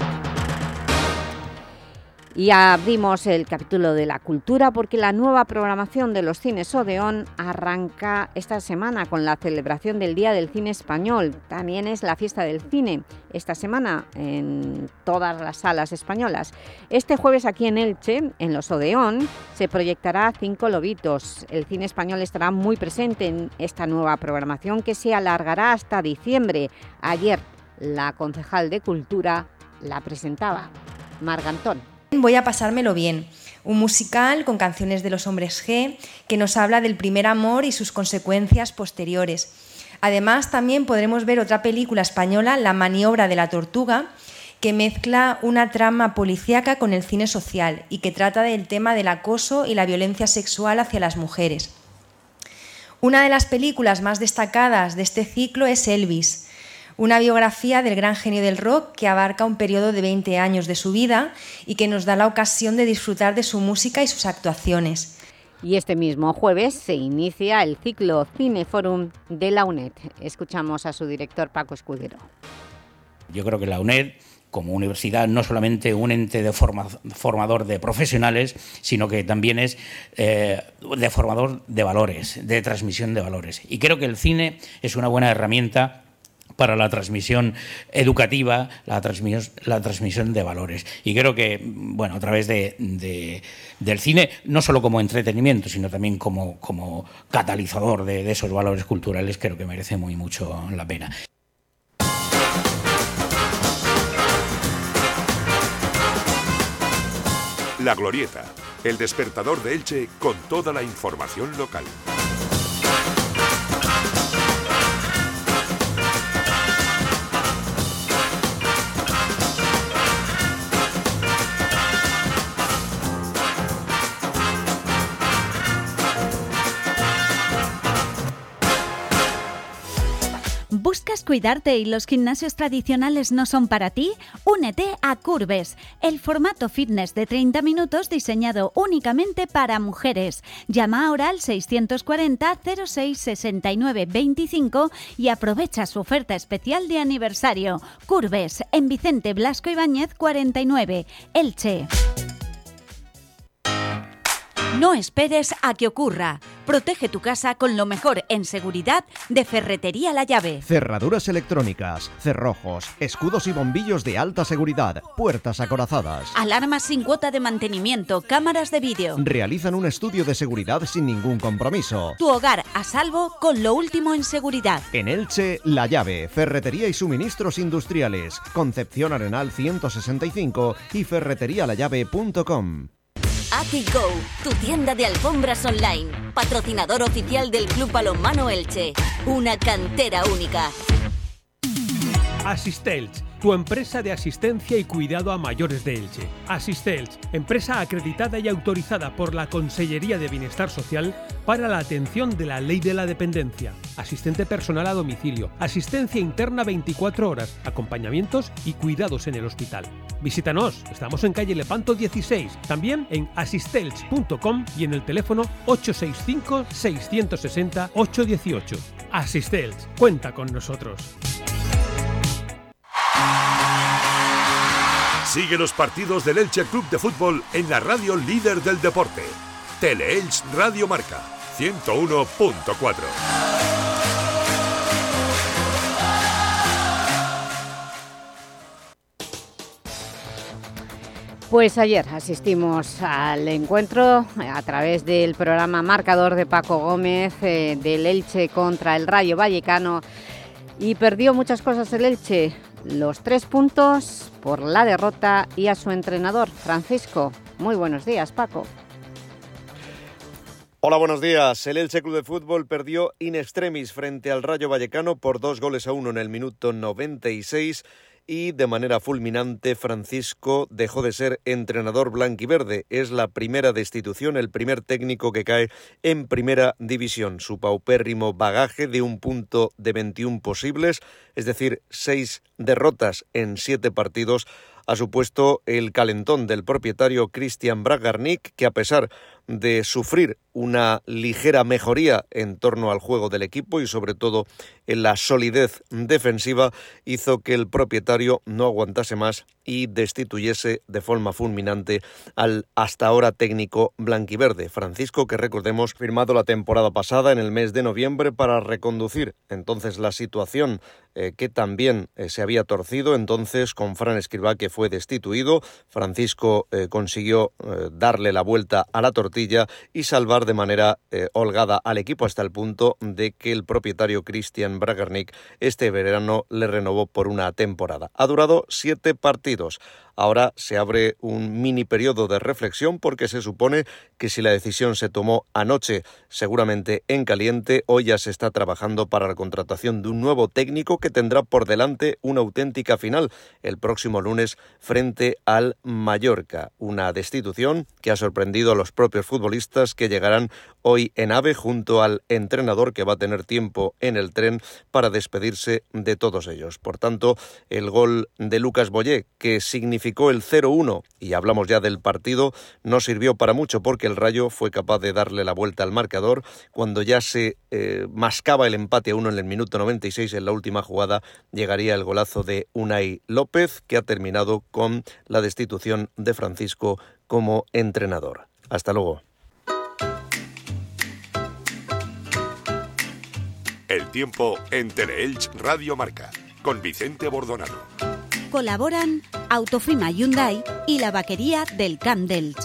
Y abrimos el capítulo de la cultura porque la nueva programación de los cines Odeón arranca esta semana con la celebración del Día del Cine Español. También es la fiesta del cine esta semana en todas las salas españolas. Este jueves aquí en Elche, en los Odeón, se proyectará Cinco Lobitos. El cine español estará muy presente en esta nueva programación que se alargará hasta diciembre. Ayer la concejal de Cultura la presentaba, Margantón. Voy a pasármelo bien, un musical con canciones de los Hombres G que nos habla del primer amor y sus consecuencias posteriores. Además, también podremos ver otra película española, La maniobra de la tortuga, que mezcla una trama policíaca con el cine social y que trata del tema del acoso y la violencia sexual hacia las mujeres. Una de las películas más destacadas de este ciclo es Elvis, una biografía del gran genio del rock que abarca un periodo de veinte años de su vida y que nos da la ocasión de disfrutar de su música y sus actuaciones. Y este mismo jueves se inicia el ciclo Cineforum de la UNED. Escuchamos a su director, Paco Escudero. Yo creo que la UNED, como universidad, no solamente un ente de forma, formador de profesionales, sino que también es eh, de formador de valores, de transmisión de valores. Y creo que el cine es una buena herramienta para la transmisión educativa, la transmisión, la transmisión de valores. Y creo que, bueno, a través de, de, del cine, no solo como entretenimiento, sino también como, como catalizador de, de esos valores culturales, creo que merece muy mucho la pena. La Glorieta, el despertador de Elche con toda la información local. ¿Buscas cuidarte y los gimnasios tradicionales no son para ti? Únete a Curves, el formato fitness de treinta minutos diseñado únicamente para mujeres. Llama ahora al seiscientos cuarenta cero seis sesenta y nueve veinticinco y aprovecha su oferta especial de aniversario. Curves, en Vicente Blasco Ibáñez cuarenta y nueve, Elche. No esperes a que ocurra. Protege tu casa con lo mejor en seguridad de Ferretería La Llave. Cerraduras electrónicas, cerrojos, escudos y bombillos de alta seguridad, puertas acorazadas. Alarmas sin cuota de mantenimiento, cámaras de vídeo. Realizan un estudio de seguridad sin ningún compromiso. Tu hogar a salvo con lo último en seguridad. En Elche, La Llave, ferretería y suministros industriales. Concepción Arenal ciento sesenta y cinco y ferretería la llave punto com. AtiGo, tu tienda de alfombras online, patrocinador oficial del Club Balonmano Elche, una cantera única. Asistelch, tu empresa de asistencia y cuidado a mayores de Elche. Asistelch, empresa acreditada y autorizada por la Consellería de Bienestar Social para la atención de la ley de la dependencia. Asistente personal a domicilio, asistencia interna veinticuatro horas, acompañamientos y cuidados en el hospital. Visítanos, estamos en calle Lepanto dieciséis, también en asistelch punto com y en el teléfono ocho seis cinco, seis seis cero, ocho uno ocho. Asistelch, cuenta con nosotros. Sigue los partidos del Elche Club de Fútbol en la radio líder del deporte. Teleelch Radio Marca, ciento uno punto cuatro. Pues ayer asistimos al encuentro a través del programa Marcador de Paco Gómez eh, del Elche contra el Rayo Vallecano y perdió muchas cosas el Elche. Los tres puntos por la derrota y a su entrenador, Francisco. Muy buenos días, Paco. Hola, buenos días. El Elche Club de Fútbol perdió in extremis frente al Rayo Vallecano por dos goles a uno en el minuto noventa y seis y de manera fulminante Francisco dejó de ser entrenador blanquiverde. Es la primera destitución, el primer técnico que cae en primera división. Su paupérrimo bagaje de un punto de veintiún posibles, es decir, seis derrotas en siete partidos, ha supuesto el calentón del propietario Christian Bragarnik, que a pesar de sufrir una ligera mejoría en torno al juego del equipo y sobre todo en la solidez defensiva, hizo que el propietario no aguantase más y destituyese de forma fulminante al hasta ahora técnico blanquiverde. Francisco, que recordemos, firmado la temporada pasada en el mes de noviembre para reconducir entonces la situación eh, que también eh, se había torcido entonces con Fran Escribá, que fue destituido. Francisco eh, consiguió eh, darle la vuelta a la tortilla y salvar de manera eh, holgada al equipo hasta el punto de que el propietario Christian Bragarnik este verano le renovó por una temporada. Ha durado siete partidos. Ahora se abre un mini periodo de reflexión porque se supone que si la decisión se tomó anoche, seguramente en caliente, hoy ya se está trabajando para la contratación de un nuevo técnico que tendrá por delante una auténtica final el próximo lunes frente al Mallorca. Una destitución que ha sorprendido a los propios futbolistas que llegarán hoy en AVE junto al entrenador, que va a tener tiempo en el tren para despedirse de todos ellos. Por tanto, el gol de Lucas Boyé, que significó el cero uno, y hablamos ya del partido, no sirvió para mucho porque el Rayo fue capaz de darle la vuelta al marcador cuando ya se eh, mascaba el empate a uno en el minuto noventa y seis. En la última jugada llegaría el golazo de Unai López, que ha terminado con la destitución de Francisco como entrenador. Hasta luego. El tiempo en Teleelch Radio Marca, con Vicente Bordonado. Colaboran Autofima Hyundai y la vaquería del Camp d'Elx.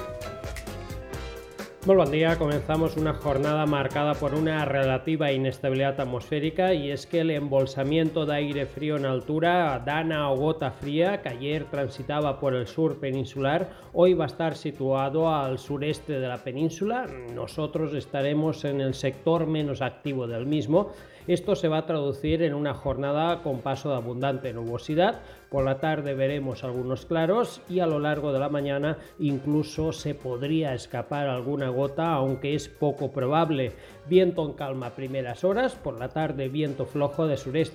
Muy buen día, comenzamos una jornada marcada por una relativa inestabilidad atmosférica y es que el embolsamiento de aire frío en altura, Dana o gota fría, que ayer transitaba por el sur peninsular, hoy va a estar situado al sureste de la península. Nosotros estaremos en el sector menos activo del mismo. Esto se va a traducir en una jornada con paso de abundante nubosidad. Por la tarde veremos algunos claros y a lo largo de la mañana incluso se podría escapar alguna gota, aunque es poco probable. Viento en calma a primeras horas, por la tarde viento flojo de sureste.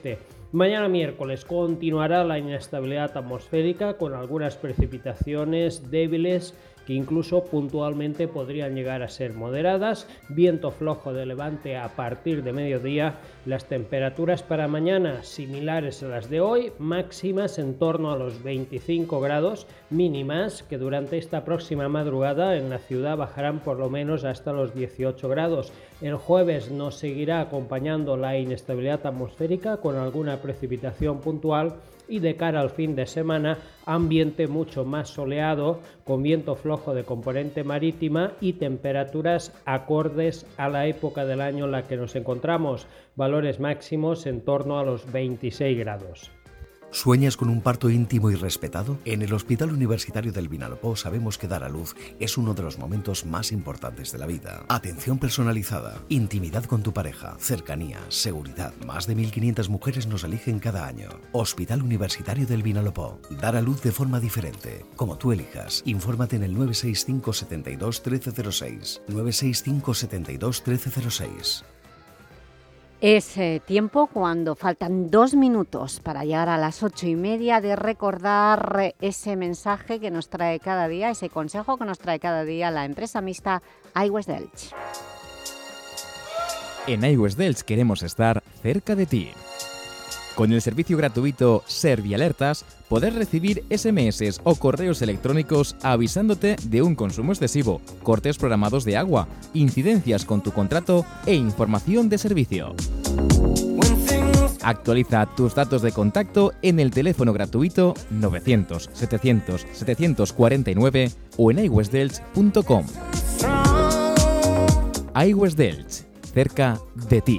Mañana miércoles continuará la inestabilidad atmosférica con algunas precipitaciones débiles que incluso puntualmente podrían llegar a ser moderadas, viento flojo de levante a partir de mediodía. Las temperaturas para mañana similares a las de hoy, máximas en torno a los veinticinco grados, mínimas que durante esta próxima madrugada en la ciudad bajarán por lo menos hasta los dieciocho grados. El jueves nos seguirá acompañando la inestabilidad atmosférica con alguna precipitación puntual, y de cara al fin de semana, ambiente mucho más soleado, con viento flojo de componente marítima y temperaturas acordes a la época del año en la que nos encontramos, valores máximos en torno a los veintiséis grados. ¿Sueñas con un parto íntimo y respetado? En el Hospital Universitario del Vinalopó sabemos que dar a luz es uno de los momentos más importantes de la vida. Atención personalizada, intimidad con tu pareja, cercanía, seguridad. Más de mil quinientas mujeres nos eligen cada año. Hospital Universitario del Vinalopó. Dar a luz de forma diferente, como tú elijas. Infórmate en el nueve seis cinco, setenta y dos, trece cero seis. nueve seis cinco, setenta y dos, trece cero seis. Es eh, tiempo, cuando faltan dos minutos para llegar a las ocho y media, de recordar eh, ese mensaje que nos trae cada día, ese consejo que nos trae cada día la empresa mixta iWest Delch. En iWest Delch queremos estar cerca de ti. Con el servicio gratuito Servialertas podrás recibir ese eme ese o correos electrónicos avisándote de un consumo excesivo, cortes programados de agua, incidencias con tu contrato e información de servicio. Actualiza tus datos de contacto en el teléfono gratuito novecientos, setecientos, setecientos cuarenta y nueve o en iwest delch punto com. iWest Delch, cerca de ti.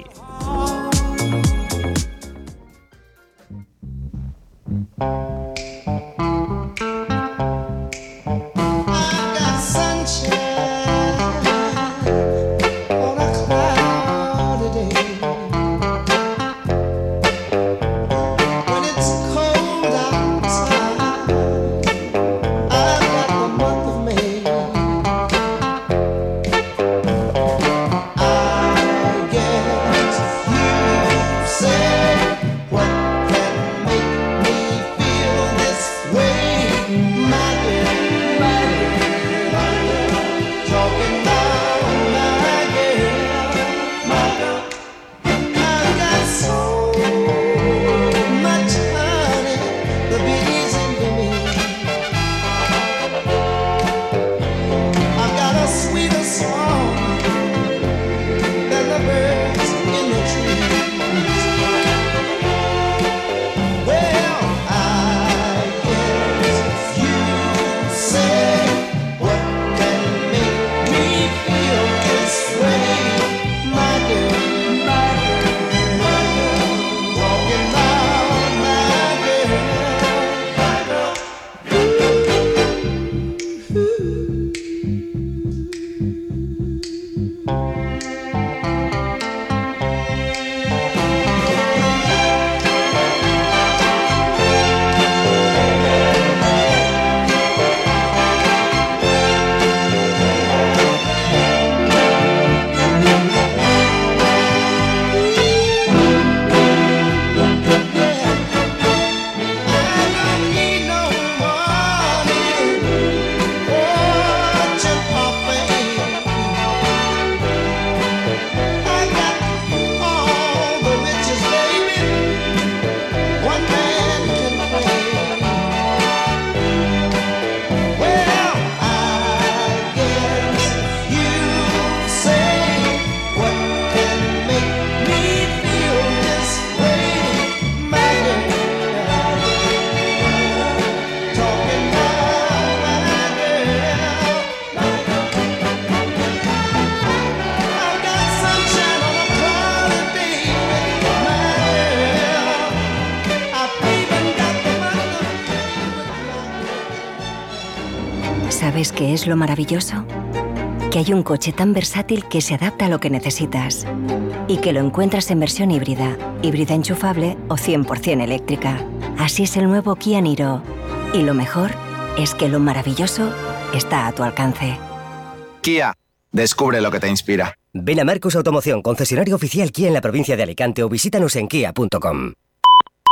¿Sabes qué es lo maravilloso? Que hay un coche tan versátil que se adapta a lo que necesitas y que lo encuentras en versión híbrida, híbrida enchufable o cien por ciento eléctrica. Así es el nuevo Kia Niro. Y lo mejor es que lo maravilloso está a tu alcance. Kia, descubre lo que te inspira. Ven a Marcos Automoción, concesionario oficial Kia en la provincia de Alicante, o visítanos en kia punto com.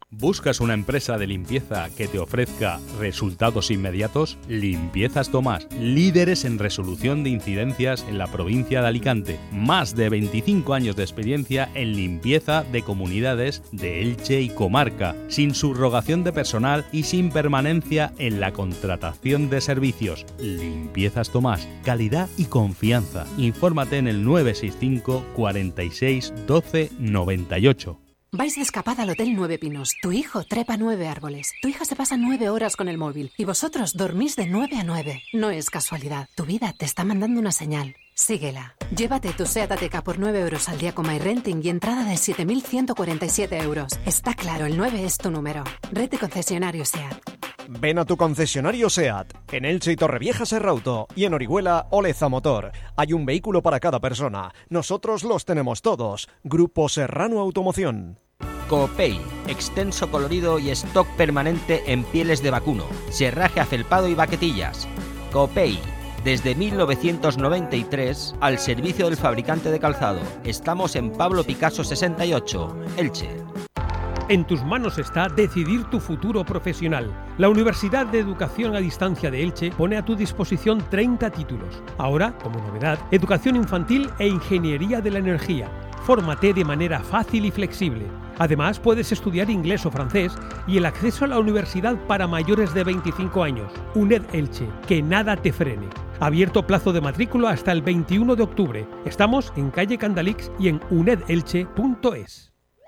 ¿Buscas una empresa de limpieza que te ofrezca resultados inmediatos? Limpiezas Tomás, líderes en resolución de incidencias en la provincia de Alicante. Más de veinticinco años de experiencia en limpieza de comunidades de Elche y comarca, sin subrogación de personal y sin permanencia en la contratación de servicios. Limpiezas Tomás, calidad y confianza. Infórmate en el nueve seis cinco, cuarenta y seis, doce, noventa y ocho. Vais de escapada al Hotel Nueve Pinos. Tu hijo trepa nueve árboles. Tu hija se pasa nueve horas con el móvil. Y vosotros dormís de nueve a nueve. No es casualidad. Tu vida te está mandando una señal. Síguela. Llévate tu SEAT Ateca por nueve euros al día con MyRenting y entrada de siete mil ciento cuarenta y siete euros. Está claro, el nueve es tu número. Red de concesionarios SEAT. Ven a tu concesionario SEAT, en Elche y Torrevieja Serrauto, y en Orihuela Oleza Motor. Hay un vehículo para cada persona. Nosotros los tenemos todos. Grupo Serrano Automoción. Coopei, extenso colorido y stock permanente en pieles de vacuno, serraje afelpado y baquetillas. Coopei, desde mil novecientos noventa y tres, al servicio del fabricante de calzado. Estamos en Pablo Picasso sesenta y ocho, Elche. En tus manos está decidir tu futuro profesional. La Universidad de Educación a Distancia de Elche pone a tu disposición treinta títulos. Ahora, como novedad, Educación Infantil e Ingeniería de la Energía. Fórmate de manera fácil y flexible. Además, puedes estudiar inglés o francés y el acceso a la universidad para mayores de veinticinco años. UNED Elche, que nada te frene. Abierto plazo de matrícula hasta el veintiuno de octubre. Estamos en calle Candalix y en uned elche punto es.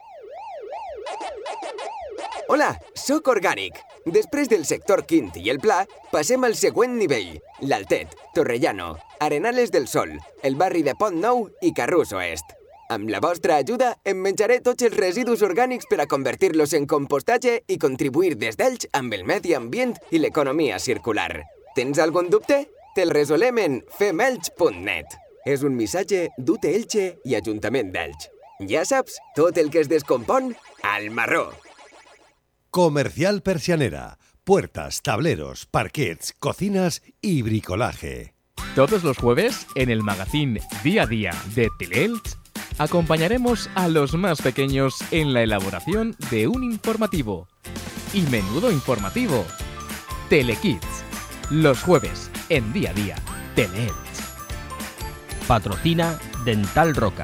Hola, sóc Orgànic. Després del sector quint i el pla, passem al següent nivell. L'Altet, Torrellano, Arenales del Sol, el barri de Pont Nou i Carrús Oest. Amb la vostra ajuda, em menjaré tots els residus orgànics per a convertir-los en compostatge i contribuir des d'Elx amb el medi ambient i l'economia circular. Tens algun dubte? Te'l resolem en fem elx punt net. És un missatge d'U T Elche i Ajuntament d'Elx. Ja saps, tot el que es descompon, al marró. Comercial Persianera. Puertas, tableros, parquets, cocinas y bricolaje. Todos los jueves, en el magazine Día a Día de Teleelch, acompañaremos a los más pequeños en la elaboración de un informativo. Y menudo informativo. Telekids. Los jueves, en Día a Día, Teleelch. Patrocina Dental Roca.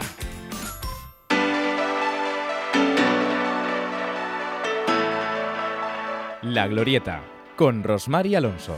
La Glorieta, con Rosmar y Alonso.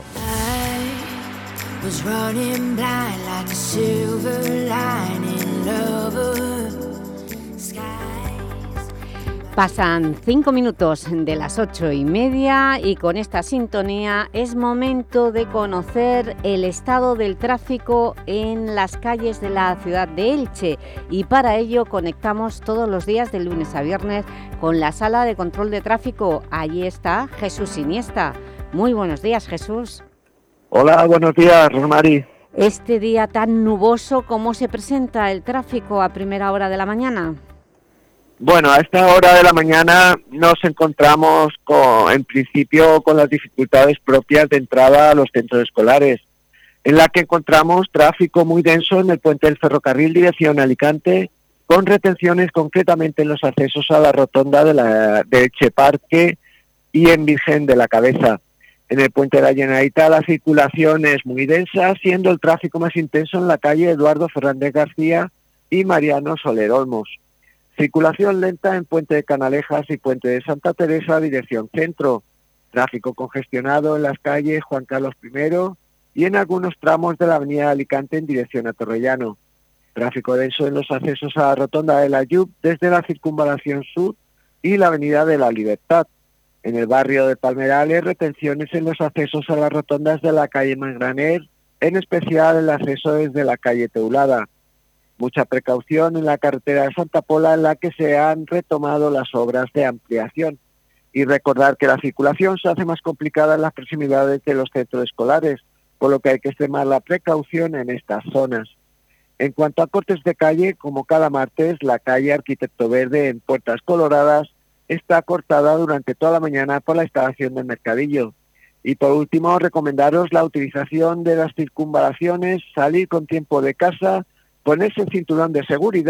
Pasan cinco minutos de las ocho y media y con esta sintonía es momento de conocer el estado del tráfico en las calles de la ciudad de Elche y para ello conectamos todos los días de lunes a viernes con la sala de control de tráfico. Allí está Jesús Iniesta. Muy buenos días, Jesús. Hola, buenos días, Rosmari. Este día tan nuboso, ¿cómo se presenta el tráfico a primera hora de la mañana? Bueno, a esta hora de la mañana nos encontramos con, en principio con las dificultades propias de entrada a los centros escolares, en la que encontramos tráfico muy denso en el puente del ferrocarril dirección Alicante, con retenciones concretamente en los accesos a la rotonda de, la, de Elche Parque y en Virgen de la Cabeza. En el puente de la Generalitat la circulación es muy densa, siendo el tráfico más intenso en la calle Eduardo Fernández García y Mariano Soler Olmos. Circulación lenta en Puente de Canalejas y Puente de Santa Teresa, dirección centro. Tráfico congestionado en las calles Juan Carlos primero y en algunos tramos de la avenida de Alicante en dirección a Torrellano. Tráfico denso en los accesos a la rotonda de la Yub desde la Circunvalación Sur y la avenida de la Libertad. En el barrio de Palmerales, retenciones en los accesos a las rotondas de la calle Mangraner, en especial el acceso desde la calle Teulada. Mucha precaución en la carretera de Santa Pola, en la que se han retomado las obras de ampliación. Y recordar que la circulación se hace más complicada en las proximidades de los centros escolares, por lo que hay que extremar la precaución en estas zonas. En cuanto a cortes de calle, como cada martes, la calle Arquitecto Verde en Puertas Coloradas está cortada durante toda la mañana por la instalación del mercadillo. Y por último, recomendaros la utilización de las circunvalaciones, salir con tiempo de casa, ponerse el cinturón de seguridad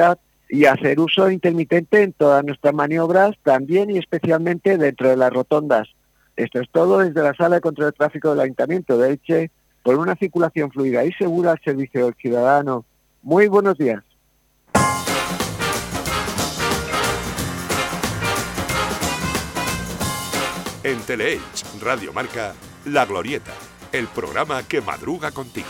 y hacer uso intermitente en todas nuestras maniobras, también y especialmente dentro de las rotondas. Esto es todo desde la Sala de Control de Tráfico del Ayuntamiento de Elche, por una circulación fluida y segura al servicio del ciudadano. Muy buenos días. En Teleelch Radio Marca, La Glorieta, el programa que madruga contigo.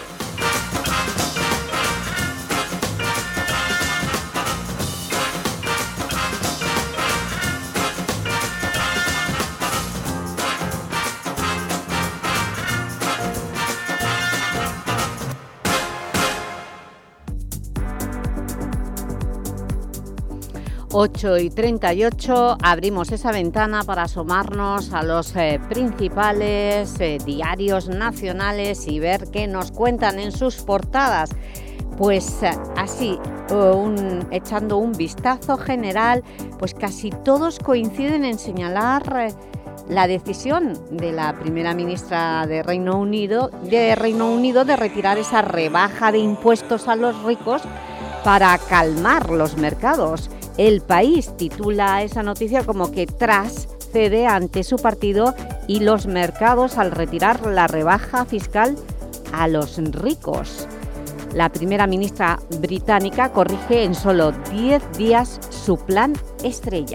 ocho y treinta y ocho, abrimos esa ventana para asomarnos a los eh, principales eh, diarios nacionales y ver qué nos cuentan en sus portadas. Pues eh, así, un, echando un vistazo general, pues casi todos coinciden en señalar eh, la decisión de la primera ministra de Reino Unido, de Reino Unido de retirar esa rebaja de impuestos a los ricos para calmar los mercados. El País titula esa noticia como que Truss cede ante su partido y los mercados al retirar la rebaja fiscal a los ricos. La primera ministra británica corrige en solo diez días su plan estrella.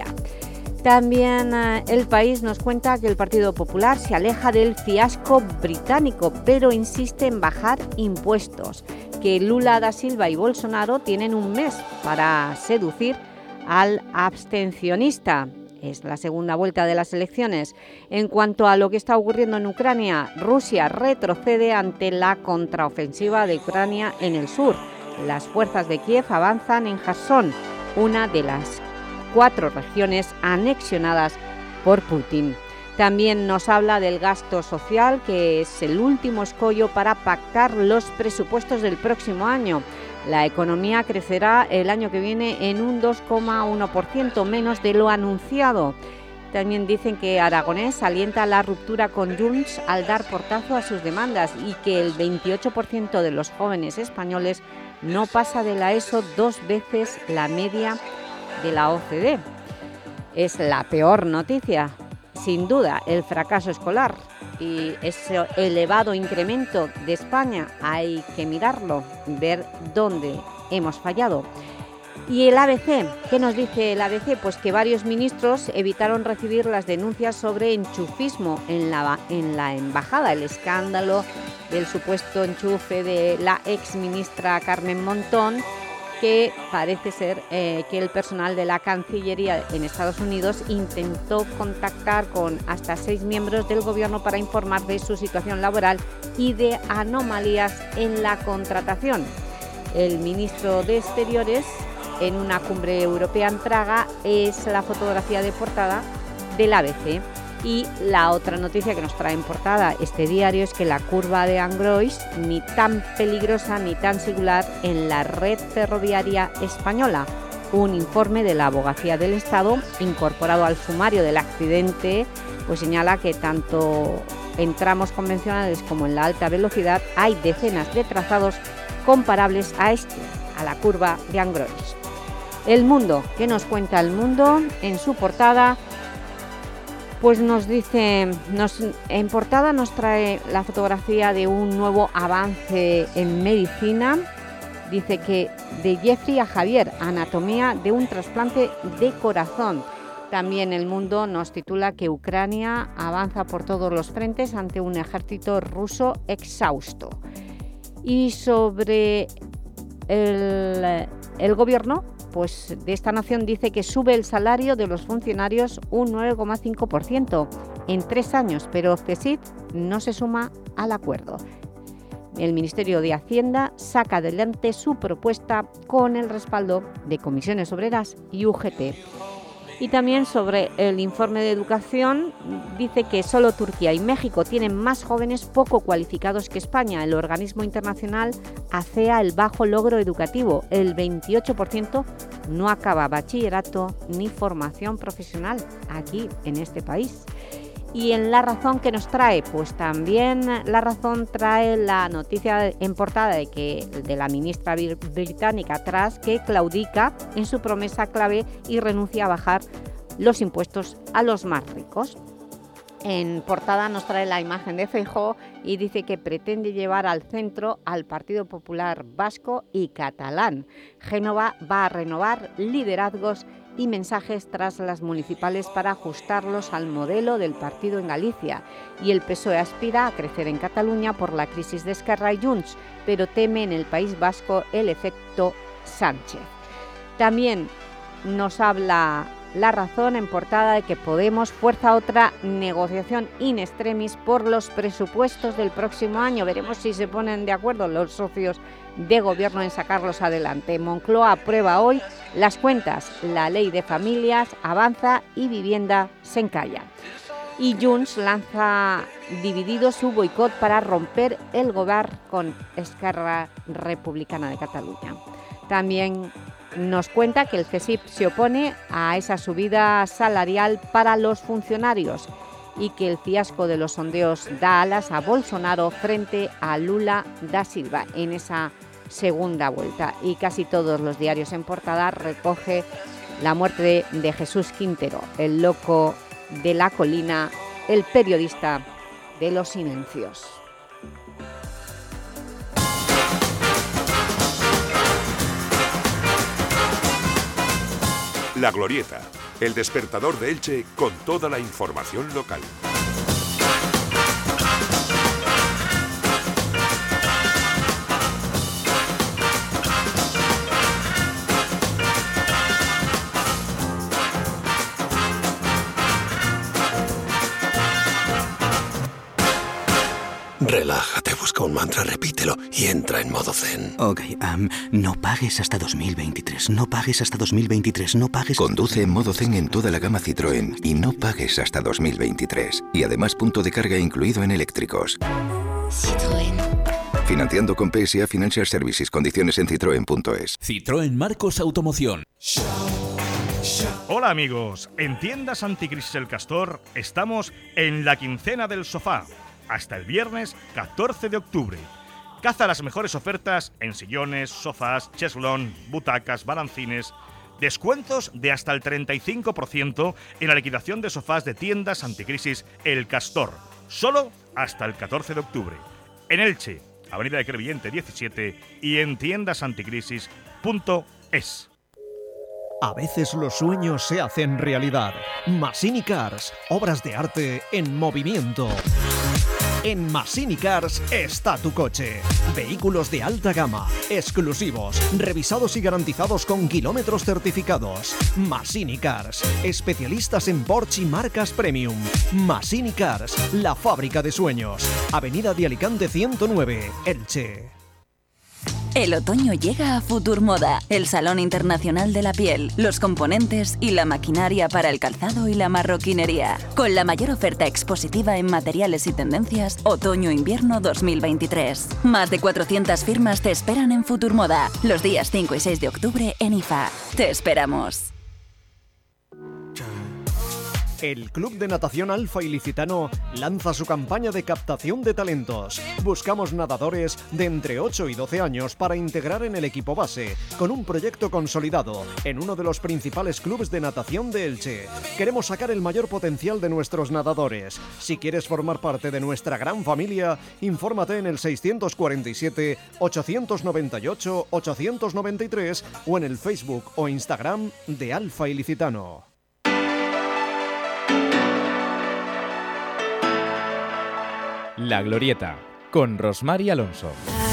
También eh, El País nos cuenta que el Partido Popular se aleja del fiasco británico, pero insiste en bajar impuestos, que Lula da Silva y Bolsonaro tienen un mes para seducir al abstencionista. Es la segunda vuelta de las elecciones. En cuanto a lo que está ocurriendo en Ucrania, Rusia retrocede ante la contraofensiva de Ucrania en el sur. Las fuerzas de Kiev avanzan en Jersón, una de las cuatro regiones anexionadas por Putin. También nos habla del gasto social, que es el último escollo para pactar los presupuestos del próximo año. La economía crecerá el año que viene en un dos coma uno por ciento menos de lo anunciado. También dicen que Aragonés alienta la ruptura con Junts al dar portazo a sus demandas y que el veintiocho por ciento de los jóvenes españoles no pasa de la ESO dos veces la media de la O C D E. Es la peor noticia, sin duda, el fracaso escolar. Y ese elevado incremento de España hay que mirarlo, ver dónde hemos fallado. Y el A B C, ¿qué nos dice el A B C? Pues que varios ministros evitaron recibir las denuncias sobre enchufismo en la, en la embajada, el escándalo del supuesto enchufe de la exministra Carmen Montón, que parece ser eh, que el personal de la Cancillería en Estados Unidos intentó contactar con hasta seis miembros del gobierno para informar de su situación laboral y de anomalías en la contratación. El ministro de Exteriores, en una cumbre europea en Praga, es la fotografía de portada del A B C. Y la otra noticia que nos trae en portada este diario es que la curva de Angrois, ni tan peligrosa ni tan singular en la red ferroviaria española. Un informe de la Abogacía del Estado, incorporado al sumario del accidente, pues señala que tanto en tramos convencionales como en la alta velocidad hay decenas de trazados comparables a este, a la curva de Angrois. El Mundo, ¿qué nos cuenta El Mundo? En su portada, pues nos dice, nos, en portada nos trae la fotografía de un nuevo avance en medicina. Dice que de Jeffrey a Javier, anatomía de un trasplante de corazón. También El Mundo nos titula que Ucrania avanza por todos los frentes ante un ejército ruso exhausto. Y sobre el, el gobierno, pues de esta nación dice que sube el salario de los funcionarios un nueve coma cinco por ciento en tres años, pero C E S I D no se suma al acuerdo. El Ministerio de Hacienda saca adelante su propuesta con el respaldo de Comisiones Obreras y U G T. Y también sobre el informe de educación, dice que solo Turquía y México tienen más jóvenes poco cualificados que España. El organismo internacional afea el bajo logro educativo. El veintiocho por ciento no acaba bachillerato ni formación profesional aquí en este país. Y en La Razón, ¿qué nos trae? Pues también La Razón trae la noticia en portada de, que, de la ministra británica Truss, que claudica en su promesa clave y renuncia a bajar los impuestos a los más ricos. En portada nos trae la imagen de Feijóo y dice que pretende llevar al centro al Partido Popular Vasco y Catalán. Génova va a renovar liderazgos y mensajes tras las municipales para ajustarlos al modelo del partido en Galicia, y el P S O E aspira a crecer en Cataluña por la crisis de Esquerra y Junts, pero teme en el País Vasco el efecto Sánchez. También nos habla La Razón en portada de que Podemos fuerza otra negociación in extremis por los presupuestos del próximo año. Veremos si se ponen de acuerdo los socios de gobierno en sacarlos adelante. Moncloa aprueba hoy las cuentas, la ley de familias avanza y vivienda se encalla. Y Junts lanza dividido su boicot para romper el gobierno con Esquerra Republicana de Cataluña. También nos cuenta que el C S I P se opone a esa subida salarial para los funcionarios y que el fiasco de los sondeos da alas a Bolsonaro frente a Lula da Silva en esa segunda vuelta. Y casi todos los diarios en portada recoge la muerte de, de Jesús Quintero, el loco de la colina, el periodista de los silencios. La Glorieta, el despertador de Elche con toda la información local. Relájate, busca un mantra, repítelo y entra en modo zen. Ok, um, no pagues hasta dos mil veintitrés, no pagues hasta dos mil veintitrés, no pagues... Conduce en modo zen en toda la gama Citroën y no pagues hasta dos mil veintitrés. Y además punto de carga incluido en eléctricos. Citroën. Financiando con P S A Financial Services. Condiciones en citroen punto es. Citroën Marcos Automoción. Hola amigos, en Tiendas Anticrisis El Castor estamos en la quincena del sofá. Hasta el viernes catorce de octubre. Caza las mejores ofertas en sillones, sofás, cheslón, butacas, balancines. Descuentos de hasta el treinta y cinco por ciento en la liquidación de sofás de Tiendas Anticrisis El Castor. Solo hasta el catorce de octubre. En Elche, Avenida de Crevillente diecisiete y en tiendas anticrisis punto es. A veces los sueños se hacen realidad. Massini Cars, obras de arte en movimiento. En Massini Cars está tu coche. Vehículos de alta gama, exclusivos, revisados y garantizados con kilómetros certificados. Massini Cars, especialistas en Porsche y marcas premium. Massini Cars, la fábrica de sueños. Avenida de Alicante ciento nueve, Elche. El otoño llega a Futur Moda, el Salón Internacional de la Piel, los componentes y la maquinaria para el calzado y la marroquinería. Con la mayor oferta expositiva en materiales y tendencias, otoño-invierno dos mil veintitrés. Más de cuatrocientas firmas te esperan en Futur Moda, los días cinco y seis de octubre en I F A. Te esperamos. El Club de Natación Alfa Ilicitano lanza su campaña de captación de talentos. Buscamos nadadores de entre ocho y doce años para integrar en el equipo base, con un proyecto consolidado en uno de los principales clubes de natación de Elche. Queremos sacar el mayor potencial de nuestros nadadores. Si quieres formar parte de nuestra gran familia, infórmate en el seiscientos cuarenta y siete, ochocientos noventa y ocho, ochocientos noventa y tres o en el Facebook o Instagram de Alfa Ilicitano. La Glorieta, con Rosmar y Alonso.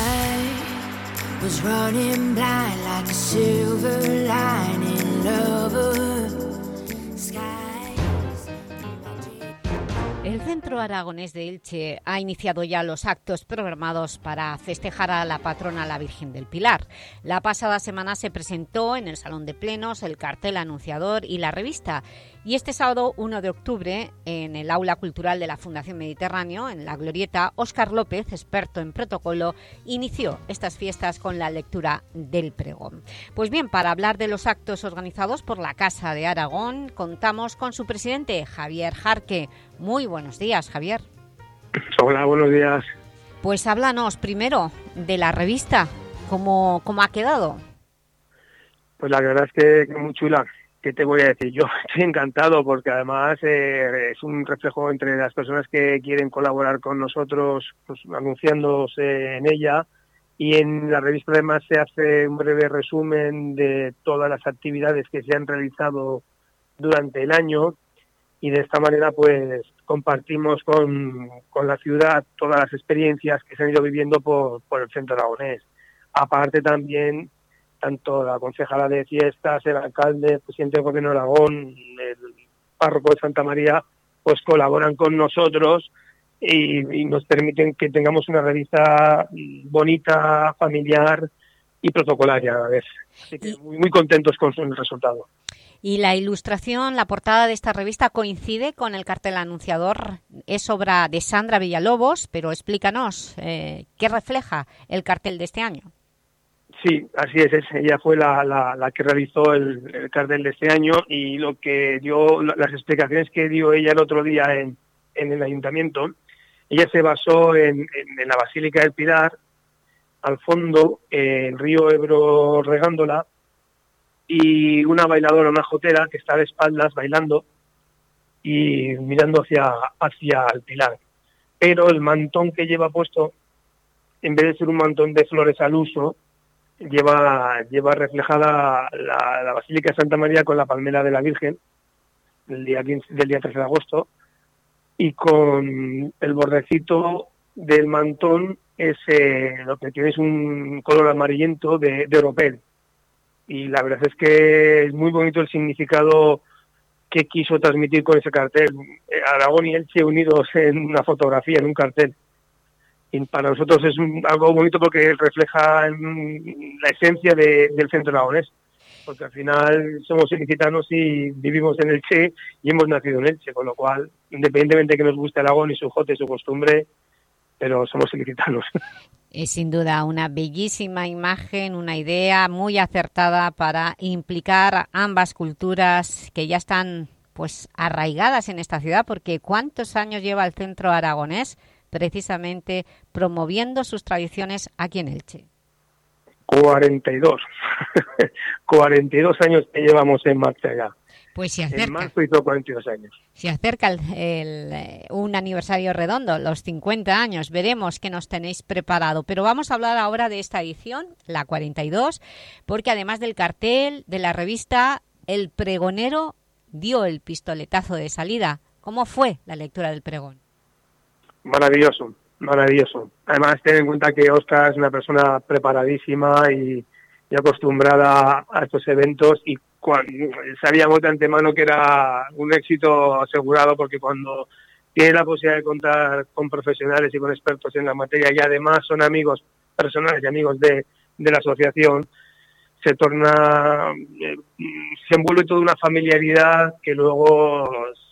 El Centro Aragonés de Elche ha iniciado ya los actos programados para festejar a la patrona, la Virgen del Pilar. La pasada semana se presentó en el Salón de Plenos el cartel anunciador y la revista. Y este sábado, uno de octubre, en el Aula Cultural de la Fundación Mediterráneo, en La Glorieta, Óscar López, experto en protocolo, inició estas fiestas con la lectura del pregón. Pues bien, para hablar de los actos organizados por la Casa de Aragón, contamos con su presidente, Javier Jarque. Muy buenas Buenos días, Javier. Hola, buenos días. Pues háblanos primero de la revista, ¿cómo, cómo ha quedado? Pues la verdad es que, que muy chula. ¿Qué te voy a decir? Yo estoy encantado porque además eh, es un reflejo entre las personas que quieren colaborar con nosotros, pues, anunciándose en ella, y en la revista además se hace un breve resumen de todas las actividades que se han realizado durante el año, y de esta manera pues compartimos con, con la ciudad todas las experiencias que se han ido viviendo por, por el centro aragonés. Aparte también, tanto la concejala de fiestas, el alcalde, el presidente del Gobierno de Aragón, el párroco de Santa María, pues colaboran con nosotros y, y nos permiten que tengamos una revista bonita, familiar y protocolaria a la vez. Así que muy, muy contentos con el resultado. Y la ilustración, la portada de esta revista coincide con el cartel anunciador. Es obra de Sandra Villalobos, pero explícanos, eh, ¿qué refleja el cartel de este año? Sí, así es, es. Ella fue la, la, la que realizó el, el cartel de este año, y lo que dio, las explicaciones que dio ella el otro día en, en el ayuntamiento, ella se basó en, en, en la Basílica del Pilar, al fondo eh, el río Ebro regándola, y una bailadora, una jotera que está de espaldas bailando y mirando hacia, hacia el Pilar. Pero el mantón que lleva puesto, en vez de ser un mantón de flores al uso, lleva lleva reflejada la, la Basílica de Santa María con la palmera de la Virgen del día quince, del día trece de agosto, y con el bordecito del mantón es eh, lo que tiene es un color amarillento de, de oropel. Y la verdad es que es muy bonito el significado que quiso transmitir con ese cartel. Aragón y Elche unidos en una fotografía, en un cartel. Y para nosotros es un, algo bonito porque refleja la esencia de, del centro aragonés. Porque al final somos ilicitanos y vivimos en Elche y hemos nacido en Elche, con lo cual, independientemente de que nos guste Aragón y su jote y su costumbre, pero somos ilicitanos. Es sin duda una bellísima imagen, una idea muy acertada para implicar ambas culturas que ya están pues arraigadas en esta ciudad, porque ¿cuántos años lleva el centro aragonés precisamente promoviendo sus tradiciones aquí en Elche? cuarenta y dos. cuarenta y dos años que llevamos en marcha ya. Pues se acerca. En marzo hizo cuarenta y dos años. Se acerca el, el, un aniversario redondo, los cincuenta años. Veremos qué nos tenéis preparado. Pero vamos a hablar ahora de esta edición, la cuarenta y dos, porque además del cartel, de la revista, el pregonero dio el pistoletazo de salida. ¿Cómo fue la lectura del pregón? Maravilloso, maravilloso. Además, ten en cuenta que Óscar es una persona preparadísima y, y acostumbrada a estos eventos, y cuando, sabíamos de antemano que era un éxito asegurado, porque cuando tienes la posibilidad de contar con profesionales y con expertos en la materia, y además son amigos personales y amigos de, de la asociación, se torna, eh, se envuelve toda una familiaridad que luego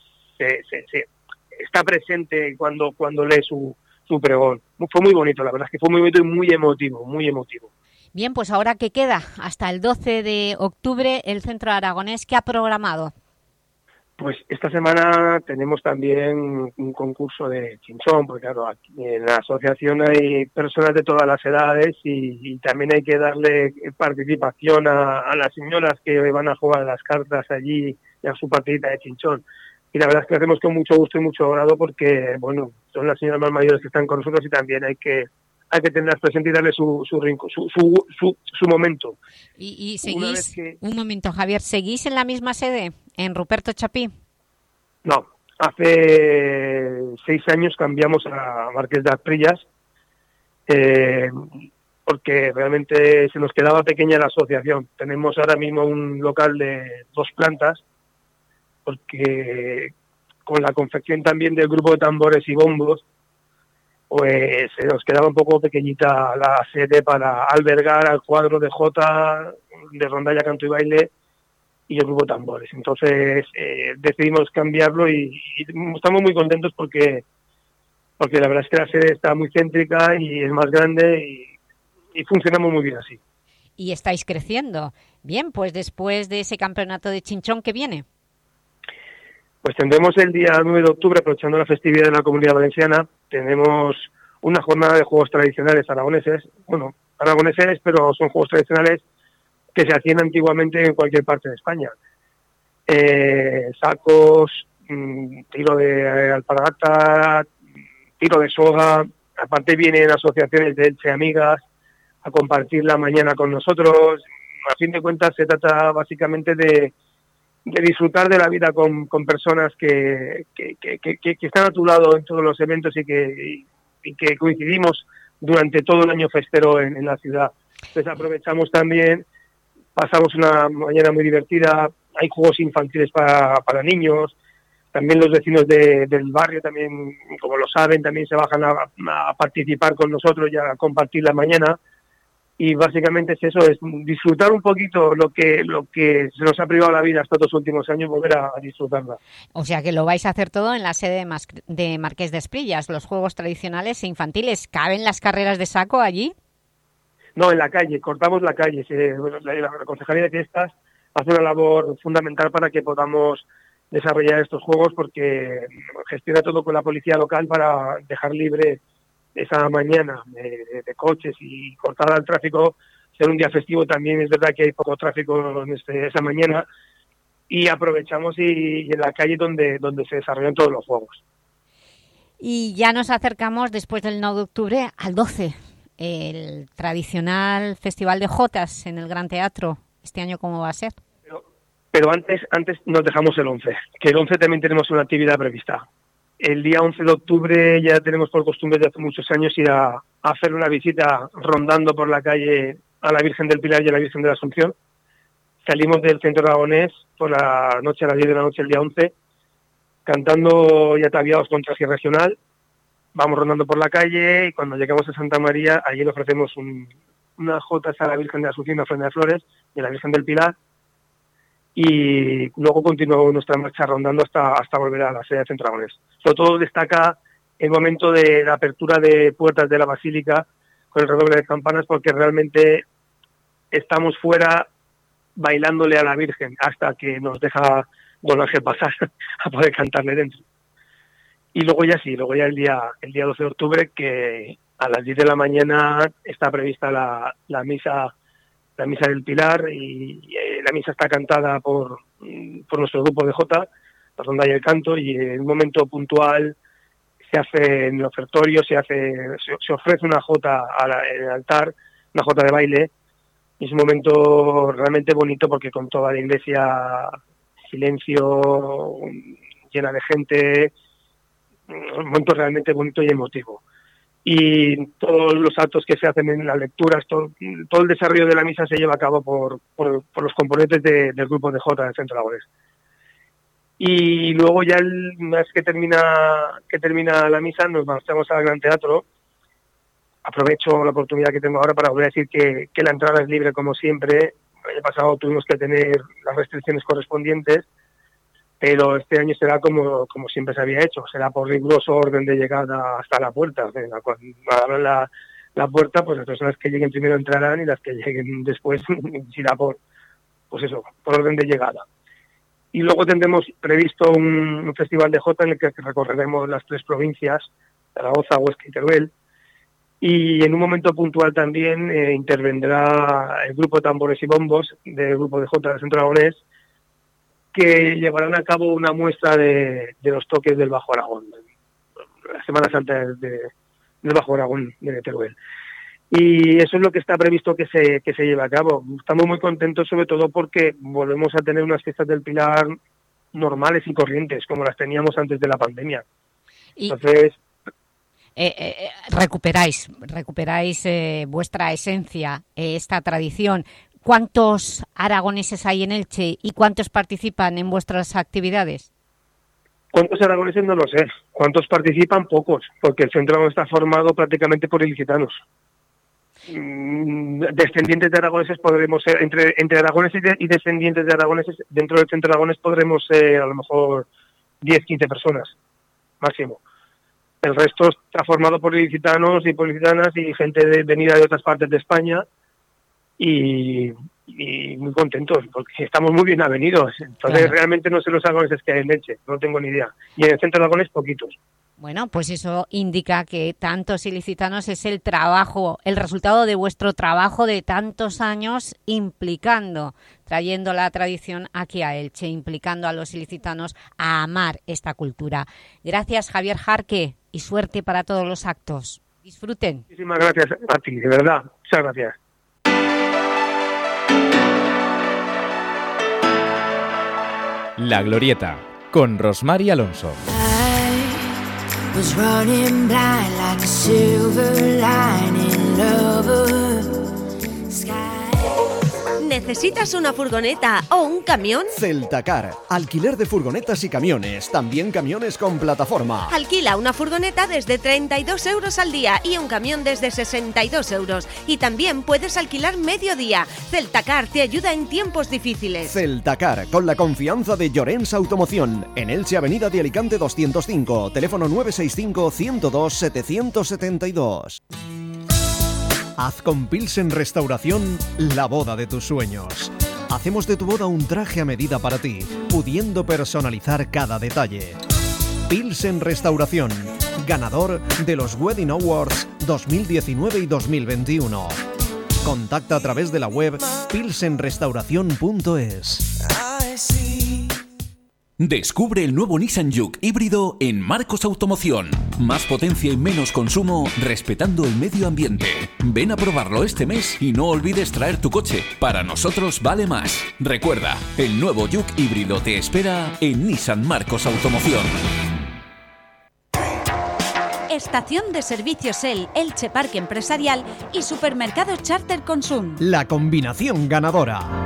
se, se, se está presente cuando, cuando lee su, su pregón. Fue muy bonito, la verdad es que fue muy bonito y muy emotivo, muy emotivo. Bien, pues ahora que queda hasta el doce de octubre el Centro Aragonés, ¿qué ha programado? Pues esta semana tenemos también un concurso de chinchón, porque claro, aquí en la asociación hay personas de todas las edades y, y también hay que darle participación a, a las señoras que van a jugar las cartas allí y a su partidita de chinchón. Y la verdad es que lo hacemos con mucho gusto y mucho agrado porque, bueno, son las señoras más mayores que están con nosotros y también hay que hay que tenerlas presentes y darle su su, su, su, su, su momento. Y, y seguís, que... un momento, Javier, ¿seguís en la misma sede, en Ruperto Chapí? No, hace seis años cambiamos a Marqués de Asprillas, eh, porque realmente se nos quedaba pequeña la asociación. Tenemos ahora mismo un local de dos plantas, porque con la confección también del grupo de tambores y bombos, pues se nos quedaba un poco pequeñita la sede para albergar al cuadro de Jota, de rondalla, canto y baile, y el grupo de tambores. Entonces eh, decidimos cambiarlo y, y estamos muy contentos porque porque la verdad es que la sede está muy céntrica y es más grande y, y funcionamos muy bien así. Y estáis creciendo. Bien, pues después de ese campeonato de chinchón, ¿qué viene? Pues tendremos el día nueve de octubre, aprovechando la festividad de la Comunidad Valenciana, tenemos una jornada de juegos tradicionales aragoneses, bueno, aragoneses, pero son juegos tradicionales que se hacían antiguamente en cualquier parte de España. Eh, sacos, mmm, tiro de eh, alpargata, tiro de soga, aparte vienen asociaciones de Elche amigas a compartir la mañana con nosotros. A fin de cuentas se trata básicamente de, de disfrutar de la vida con, con personas que, que, que, que, que están a tu lado en todos los eventos y que, y, y que coincidimos durante todo el año festero en, en la ciudad. Entonces aprovechamos también, pasamos una mañana muy divertida, hay juegos infantiles para, para niños, también los vecinos de, del barrio también, como lo saben, también se bajan a, a participar con nosotros y a compartir la mañana. Y básicamente es eso, es disfrutar un poquito lo que lo que se nos ha privado la vida estos dos últimos años, volver a, a disfrutarla. O sea que lo vais a hacer todo en la sede de, Mas de Marqués de Esprillas, los juegos tradicionales e infantiles. ¿Caben las carreras de saco allí? No, en la calle, cortamos la calle. Se, bueno, la, la Concejalía de Fiestas hace una labor fundamental para que podamos desarrollar estos juegos, porque gestiona todo con la policía local para dejar libre esa mañana de, de, de coches y cortada el tráfico. Ser un día festivo también es verdad que hay poco tráfico en este, esa mañana, y aprovechamos y, y en la calle donde, donde se desarrollan todos los juegos. Y ya nos acercamos después del nueve de octubre al doce, el tradicional Festival de Jotas en el Gran Teatro. ¿Este año cómo va a ser? Pero, pero antes, antes nos dejamos el once, que el once también tenemos una actividad prevista. El día once de octubre ya tenemos por costumbre de hace muchos años ir a, a hacer una visita rondando por la calle a la Virgen del Pilar y a la Virgen de la Asunción. Salimos del centro aragonés por la noche, a las diez de la noche el día once, cantando y ataviados con traje regional. Vamos rondando por la calle y cuando llegamos a Santa María, allí le ofrecemos un, unas jotas a la Virgen de la Asunción, una ofrenda de flores, y a la Virgen del Pilar. Y luego continuamos nuestra marcha rondando hasta hasta volver a la sede de Centro Aragonés. Sobre todo destaca el momento de la apertura de puertas de la Basílica con el redoble de campanas, porque realmente estamos fuera bailándole a la Virgen hasta que nos deja Don Ángel pasar a poder cantarle dentro. Y luego ya sí, luego ya el día el día doce de octubre, que a las diez de la mañana está prevista la, la misa la misa del Pilar, y, y eh, la misa está cantada por, por nuestro grupo de Jota, la ronda y el canto, y en un momento puntual se hace en el ofertorio, se hace se, se ofrece una jota a la, en el altar, una jota de baile, y es un momento realmente bonito porque con toda la iglesia, silencio, llena de gente, un momento realmente bonito y emotivo. Y todos los actos que se hacen en las lecturas, todo, todo el desarrollo de la misa se lleva a cabo por, por, por los componentes de, del grupo de Jota del Centro Aragonés. Y luego ya el mes que termina que termina la misa nos marchamos al Gran Teatro. Aprovecho la oportunidad que tengo ahora para volver a decir que, que la entrada es libre como siempre. El año pasado tuvimos que tener las restricciones correspondientes, pero este año será como, como siempre se había hecho, será por riguroso orden de llegada hasta la puerta. Cuando abran la, la puerta, pues las personas que lleguen primero entrarán y las que lleguen después será por, pues eso, por orden de llegada. Y luego tendremos previsto un, un festival de Jota en el que recorreremos las tres provincias, Zaragoza, Huesca y Teruel, y en un momento puntual también eh, intervendrá el grupo de tambores y bombos del grupo de Jota del Centro Aragonés, que llevarán a cabo una muestra de, de los toques del Bajo Aragón, la Semana Santa de, de, del Bajo Aragón de Teruel. Y eso es lo que está previsto que se que se lleve a cabo. Estamos muy contentos, sobre todo porque volvemos a tener unas fiestas del Pilar normales y corrientes, como las teníamos antes de la pandemia. Y Entonces... Eh, eh, recuperáis, recuperáis eh, vuestra esencia, eh, esta tradición. ¿Cuántos aragoneses hay en Elche y cuántos participan en vuestras actividades? ¿Cuántos aragoneses? No lo sé. ¿Cuántos participan? Pocos, porque el centro está formado prácticamente por ilicitanos. Descendientes de aragoneses podremos ser, entre, entre aragoneses y, de, y descendientes de aragoneses, dentro del centro aragonés podremos ser a lo mejor diez, quince personas, máximo. El resto está formado por ilicitanos y por ilicitanas y gente de, venida de otras partes de España, y, y muy contentos porque estamos muy bien avenidos. Entonces Claro. realmente no sé los aragoneses que hay en Elche, no tengo ni idea. Y en el centro de Aragones poquitos. Bueno, pues eso indica que tantos ilicitanos es el trabajo, el resultado de vuestro trabajo de tantos años implicando, trayendo la tradición aquí a Elche, implicando a los ilicitanos a amar esta cultura. Gracias, Javier Jarque, y suerte para todos los actos. Disfruten. Muchísimas gracias a ti, de verdad. Muchas gracias. La Glorieta, con Rosmar Alonso. Was running blind like a silver lining lover. ¿Necesitas una furgoneta o un camión? Celtacar, alquiler de furgonetas y camiones, también camiones con plataforma. Alquila una furgoneta desde treinta y dos euros al día y un camión desde sesenta y dos euros. Y también puedes alquilar medio día. Celtacar te ayuda en tiempos difíciles. Celtacar, con la confianza de Llorens Automoción. En Elche, Avenida de Alicante doscientos cinco, teléfono nueve seis cinco, ciento dos, setecientos setenta y dos. Haz con Pilsen Restauración la boda de tus sueños. Hacemos de tu boda un traje a medida para ti, pudiendo personalizar cada detalle. Pilsen Restauración, ganador de los Wedding Awards dos mil diecinueve y dos mil veintiuno. Contacta a través de la web pilsen restauración punto es. Descubre el nuevo Nissan Juke híbrido en Marcos Automoción. Más potencia y menos consumo, respetando el medio ambiente. Ven a probarlo este mes y no olvides traer tu coche. Para nosotros vale más. Recuerda, el nuevo Juke híbrido te espera en Nissan Marcos Automoción. Estación de servicios El, Elche Parque Empresarial y Supermercado Charter Consum. La combinación ganadora.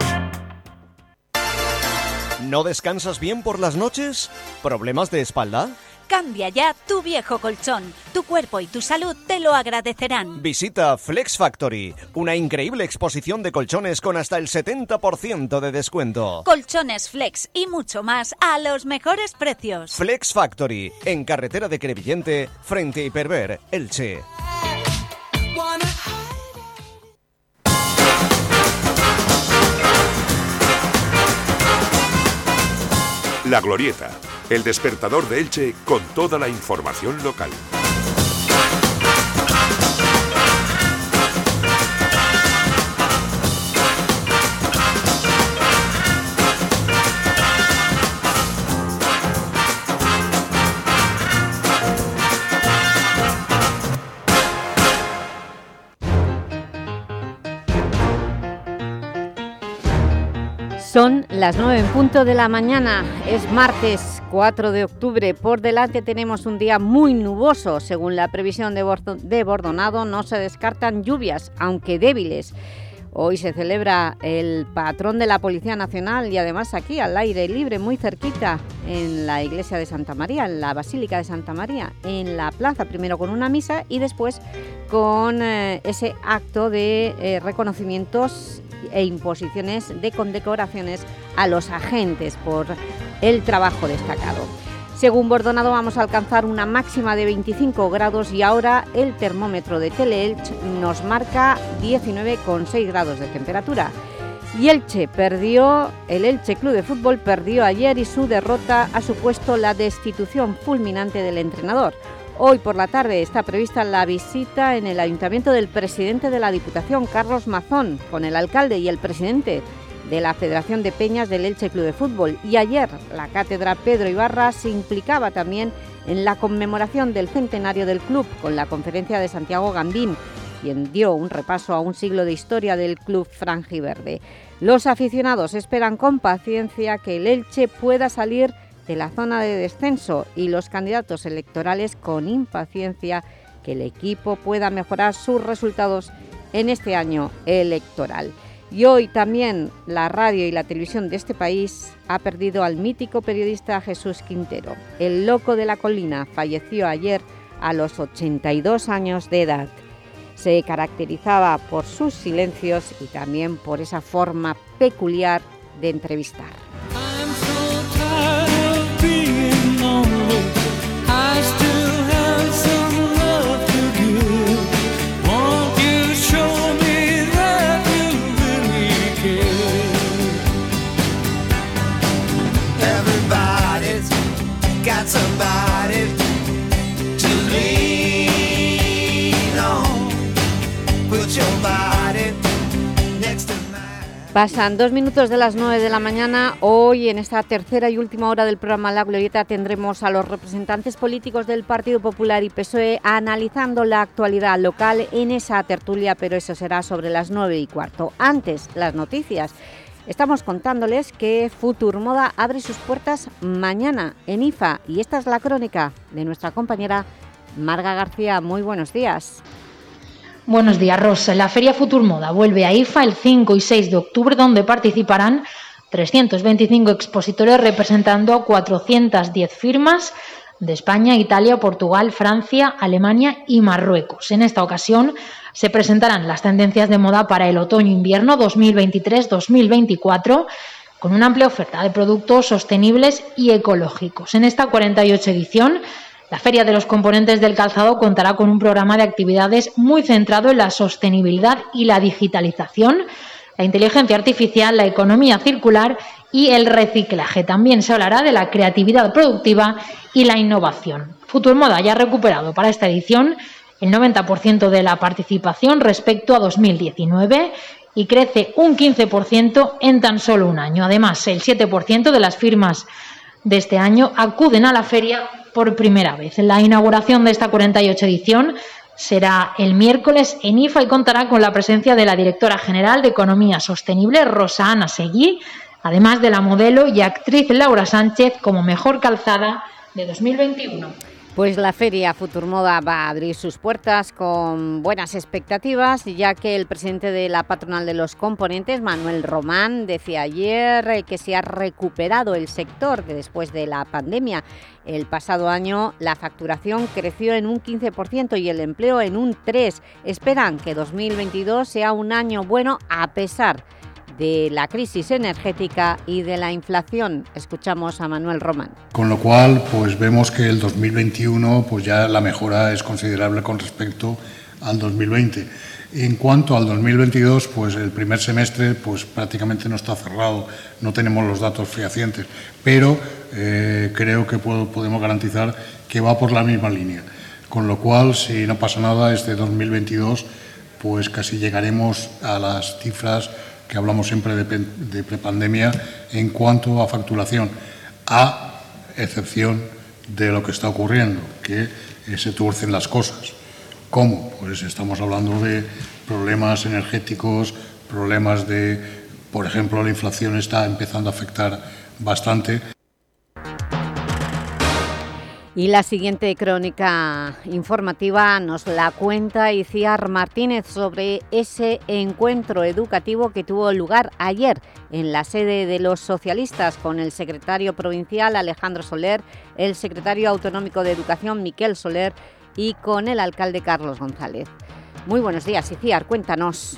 ¿No descansas bien por las noches? ¿Problemas de espalda? Cambia ya tu viejo colchón. Tu cuerpo y tu salud te lo agradecerán. Visita Flex Factory, una increíble exposición de colchones con hasta el setenta por ciento de descuento. Colchones Flex y mucho más a los mejores precios. Flex Factory, en carretera de Crevillente, frente a Hiperver, Elche. La Glorieta, el despertador de Elche con toda la información local. Son las nueve en punto de la mañana, es martes cuatro de octubre. Por delante tenemos un día muy nuboso. Según la previsión de, Bordo, de Bordonado, no se descartan lluvias, aunque débiles. Hoy se celebra el patrón de la Policía Nacional y además aquí, al aire libre, muy cerquita, en la iglesia de Santa María, en la Basílica de Santa María, en la plaza, primero con una misa y después con eh, ese acto de eh, reconocimientos e imposiciones de condecoraciones a los agentes por el trabajo destacado. Según Bordonado, vamos a alcanzar una máxima de veinticinco grados y ahora el termómetro de Teleelch nos marca diecinueve coma seis grados de temperatura. Y Elche perdió, el Elche Club de Fútbol perdió ayer y su derrota ha supuesto la destitución fulminante del entrenador. Hoy por la tarde está prevista la visita en el Ayuntamiento del presidente de la Diputación, Carlos Mazón, con el alcalde y el presidente de la Federación de Peñas del Elche Club de Fútbol. Y ayer la cátedra Pedro Ibarra se implicaba también en la conmemoración del centenario del club con la conferencia de Santiago Gambín, quien dio un repaso a un siglo de historia del club franjiverde. Los aficionados esperan con paciencia que el Elche pueda salir de la zona de descenso y los candidatos electorales con impaciencia que el equipo pueda mejorar sus resultados en este año electoral. Y hoy también la radio y la televisión de este país ha perdido al mítico periodista Jesús Quintero. El loco de la colina falleció ayer a los ochenta y dos años de edad. Se caracterizaba por sus silencios y también por esa forma peculiar de entrevistar. Put your body next to mine. Pasan dos minutos de las nueve de la mañana. Hoy, en esta tercera y última hora del programa La Glorieta, tendremos a los representantes políticos del Partido Popular y P S O E analizando la actualidad local en esa tertulia, pero eso será sobre las nueve y cuarto. Antes, las noticias. Estamos contándoles que Futurmoda abre sus puertas mañana en I F A y esta es la crónica de nuestra compañera Marga García. Muy buenos días. Buenos días, Rosa. La Feria Futurmoda vuelve a I F A el cinco y seis de octubre, donde participarán trescientos veinticinco expositores representando a cuatrocientas diez firmas de España, Italia, Portugal, Francia, Alemania y Marruecos. En esta ocasión se presentarán las tendencias de moda para el otoño-invierno dos mil veintitrés dos mil veinticuatro, con una amplia oferta de productos sostenibles y ecológicos. En esta cuarenta y ocho edición, la Feria de los Componentes del Calzado contará con un programa de actividades muy centrado en la sostenibilidad y la digitalización, la inteligencia artificial, la economía circular y el reciclaje. También se hablará de la creatividad productiva y la innovación. Futurmoda ya ha recuperado para esta edición el noventa por ciento de la participación respecto a dos mil diecinueve y crece un quince por ciento en tan solo un año. Además, el siete por ciento de las firmas de este año acuden a la feria por primera vez. La inauguración de esta cuarenta y ocho edición será el miércoles en I F A y contará con la presencia de la directora general de Economía Sostenible, Rosa Ana Seguí, además de la modelo y actriz Laura Sánchez como mejor calzada de dos mil veintiuno. Pues la Feria Futurmoda va a abrir sus puertas con buenas expectativas, ya que el presidente de la patronal de los componentes, Manuel Román, decía ayer que se ha recuperado el sector después de la pandemia. El pasado año la facturación creció en un quince por ciento y el empleo en un tres por ciento. Esperan que dos mil veintidós sea un año bueno a pesar de la crisis energética y de la inflación. Escuchamos a Manuel Román. Con lo cual, pues vemos que el dos mil veintiuno pues ya la mejora es considerable con respecto al dos mil veinte. En cuanto al dos mil veintidós, pues el primer semestre pues prácticamente no está cerrado, no tenemos los datos fehacientes, pero eh, creo que puedo, podemos garantizar que va por la misma línea. Con lo cual, si no pasa nada, este dos mil veintidós pues casi llegaremos a las cifras que hablamos siempre de, de prepandemia en cuanto a facturación, a excepción de lo que está ocurriendo, que eh, se tuercen las cosas. ¿Cómo? Pues estamos hablando de problemas energéticos, problemas de, por ejemplo, la inflación está empezando a afectar bastante. Y la siguiente crónica informativa nos la cuenta Iciar Martínez sobre ese encuentro educativo que tuvo lugar ayer en la sede de los socialistas con el secretario provincial Alejandro Soler, el secretario autonómico de Educación Miquel Soler y con el alcalde Carlos González. Muy buenos días, Iciar, cuéntanos.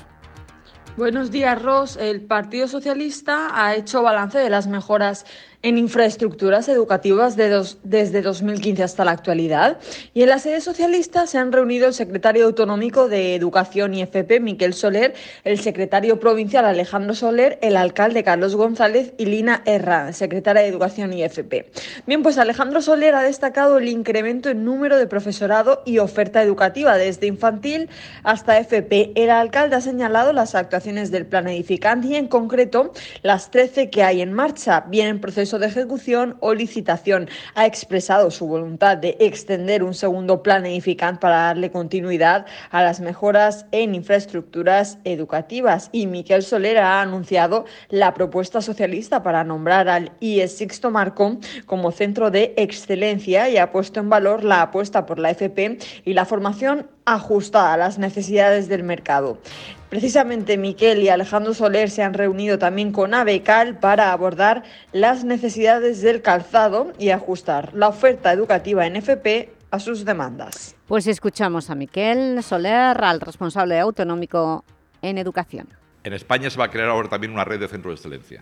Buenos días, Ros. El Partido Socialista ha hecho balance de las mejoras en infraestructuras educativas de dos, desde dos mil quince hasta la actualidad. Y en la sede socialista se han reunido el secretario autonómico de Educación y F P, Miquel Soler, el secretario provincial Alejandro Soler, el alcalde Carlos González y Lina Herrán, secretaria de Educación y F P. Bien, pues Alejandro Soler ha destacado el incremento en número de profesorado y oferta educativa desde infantil hasta F P. El alcalde ha señalado las actuaciones del plan edificante y en concreto las trece que hay en marcha, bien en proceso de ejecución o licitación. Ha expresado su voluntad de extender un segundo plan edificante para darle continuidad a las mejoras en infraestructuras educativas. Y Miquel Soler ha anunciado la propuesta socialista para nombrar al I E S Sixto Marcó como centro de excelencia y ha puesto en valor la apuesta por la F P y la formación ajustada a las necesidades del mercado. Precisamente Miquel y Alejandro Soler se han reunido también con ABECAL para abordar las necesidades del calzado y ajustar la oferta educativa en F P a sus demandas. Pues escuchamos a Miquel Soler, al responsable autonómico en educación. En España se va a crear ahora también una red de centros de excelencia.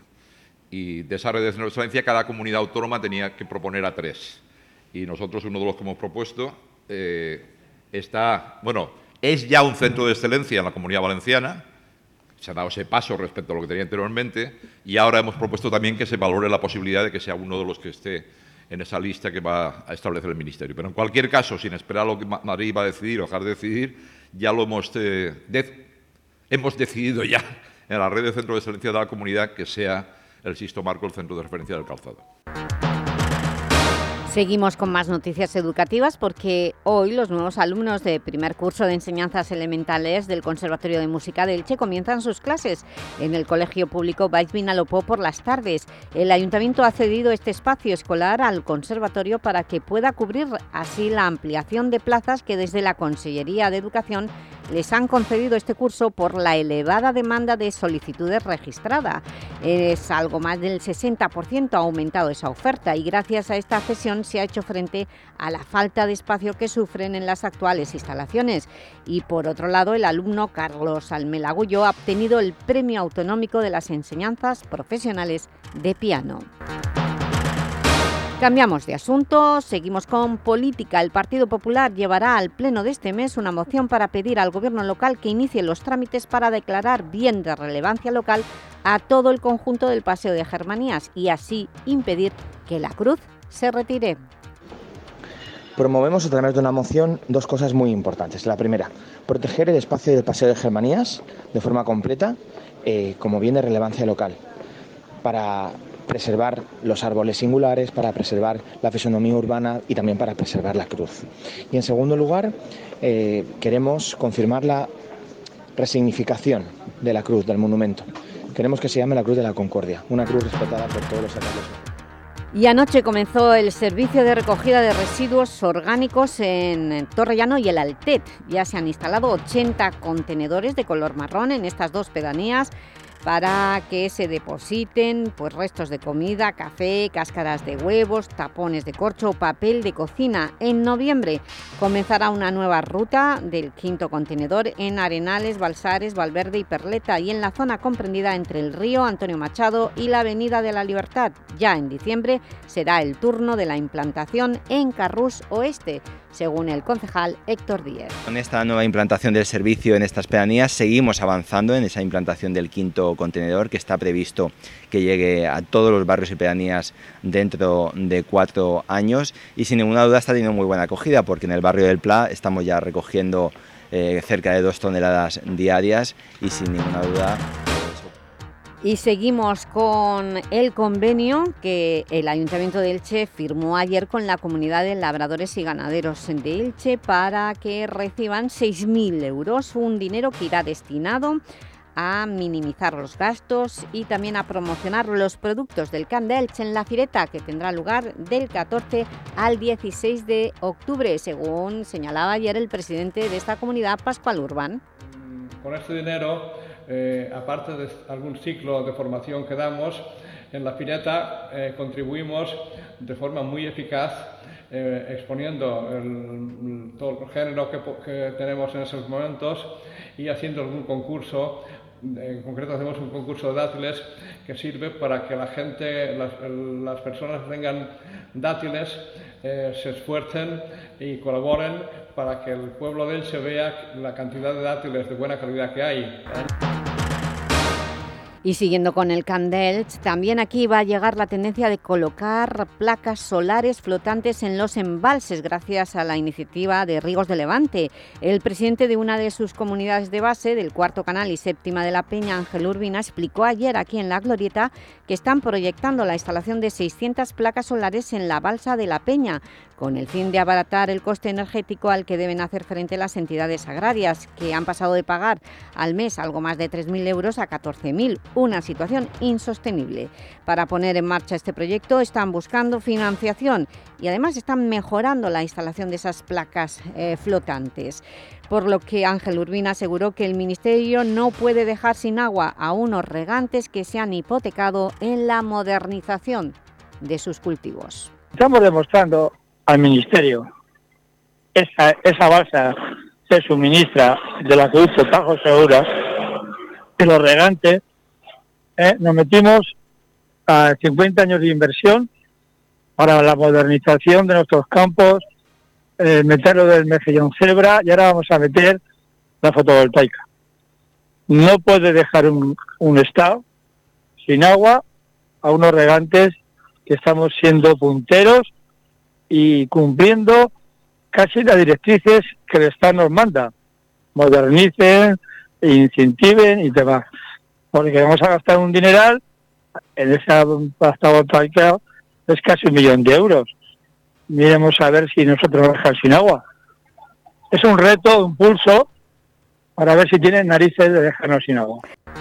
Y de esa red de centros de excelencia cada comunidad autónoma tenía que proponer a tres. Y nosotros, uno de los que hemos propuesto, eh, está, bueno, es ya un centro de excelencia en la Comunidad Valenciana, se ha dado ese paso respecto a lo que tenía anteriormente y ahora hemos propuesto también que se valore la posibilidad de que sea uno de los que esté en esa lista que va a establecer el Ministerio. Pero en cualquier caso, sin esperar lo que Madrid va a decidir o dejar de decidir, ya lo hemos, eh, de, hemos decidido ya en la red de centros de excelencia de la comunidad que sea el Sisto Marco el centro de referencia del calzado. Seguimos con más noticias educativas porque hoy los nuevos alumnos de primer curso de enseñanzas elementales del Conservatorio de Música de Elche comienzan sus clases en el Colegio Público Baix Vinalopó por las tardes. El Ayuntamiento ha cedido este espacio escolar al Conservatorio para que pueda cubrir así la ampliación de plazas que desde la Consellería de Educación les han concedido este curso por la elevada demanda de solicitudes registrada. Es algo más del sesenta por ciento ha aumentado esa oferta y gracias a esta cesión se ha hecho frente a la falta de espacio que sufren en las actuales instalaciones. Y por otro lado, el alumno Carlos Almelagullo ha obtenido el Premio Autonómico de las Enseñanzas Profesionales de Piano. Cambiamos de asunto, seguimos con política. El Partido Popular llevará al pleno de este mes una moción para pedir al Gobierno local que inicie los trámites para declarar bien de relevancia local a todo el conjunto del Paseo de Germanías y así impedir que la cruz se retire. Promovemos a través de una moción dos cosas muy importantes. La primera, proteger el espacio del Paseo de Germanías de forma completa eh, como bien de relevancia local, para preservar los árboles singulares, para preservar la fisonomía urbana y también para preservar la cruz. Y en segundo lugar, eh, queremos confirmar la resignificación de la cruz, del monumento. Queremos que se llame la Cruz de la Concordia, una cruz respetada por todos los alcaldes. Y anoche comenzó el servicio de recogida de residuos orgánicos en Torrellano y el Altet. Ya se han instalado ochenta contenedores de color marrón en estas dos pedanías para que se depositen pues, restos de comida, café, cáscaras de huevos, tapones de corcho o papel de cocina. En noviembre comenzará una nueva ruta del quinto contenedor en Arenales, Balsares, Valverde y Perleta y en la zona comprendida entre el río Antonio Machado y la Avenida de la Libertad. Ya en diciembre será el turno de la implantación en Carrús Oeste, según el concejal Héctor Díez. Con esta nueva implantación del servicio en estas pedanías seguimos avanzando en esa implantación del quinto contenedor que está previsto que llegue a todos los barrios y pedanías dentro de cuatro años y sin ninguna duda está teniendo muy buena acogida porque en el barrio del Pla estamos ya recogiendo eh, cerca de dos toneladas diarias y sin ninguna duda... Y seguimos con el convenio que el Ayuntamiento de Elche firmó ayer con la Comunidad de Labradores y Ganaderos de Elche para que reciban seis mil euros, un dinero que irá destinado a minimizar los gastos y también a promocionar los productos del Camp de Elche en la Fireta, que tendrá lugar del catorce al dieciséis de octubre, según señalaba ayer el presidente de esta comunidad, Pascual Urbán. Con este dinero, eh, aparte de algún ciclo de formación que damos, en la Fireta eh, contribuimos de forma muy eficaz eh, exponiendo el, todo el género que, que tenemos en esos momentos y haciendo algún concurso. En concreto hacemos un concurso de dátiles que sirve para que la gente, las, las personas que tengan dátiles eh, se esfuercen y colaboren para que el pueblo de Elche vea la cantidad de dátiles de buena calidad que hay, ¿eh? Y siguiendo con el Camp de Elche, también aquí va a llegar la tendencia de colocar placas solares flotantes en los embalses gracias a la iniciativa de Ríos de Levante. El presidente de una de sus comunidades de base, del Cuarto Canal y Séptima de la Peña, Ángel Urbina, explicó ayer aquí en La Glorieta que están proyectando la instalación de seiscientas placas solares en la balsa de la Peña, con el fin de abaratar el coste energético al que deben hacer frente las entidades agrarias, que han pasado de pagar al mes algo más de tres mil euros a catorce mil, una situación insostenible. Para poner en marcha este proyecto están buscando financiación y además están mejorando la instalación de esas placas eh, flotantes. Por lo que Ángel Urbina aseguró que el Ministerio no puede dejar sin agua a unos regantes que se han hipotecado en la modernización de sus cultivos. Estamos demostrando al Ministerio esa, esa balsa se suministra del acueducto Tajo Segura, que los regantes eh, nos metimos a cincuenta años de inversión para la modernización de nuestros campos, eh, meterlo del mejillón cebra y ahora vamos a meter la fotovoltaica. No puede dejar un, un estado sin agua a unos regantes que estamos siendo punteros y cumpliendo casi las directrices que el Estado nos manda. modernicen, incentiven y demás. Porque vamos a gastar un dineral en esa planta voltaica, es casi un millón de euros. Miremos a ver si nosotros nos dejan sin agua. Es un reto, un pulso, para ver si tienen narices de dejarnos sin agua.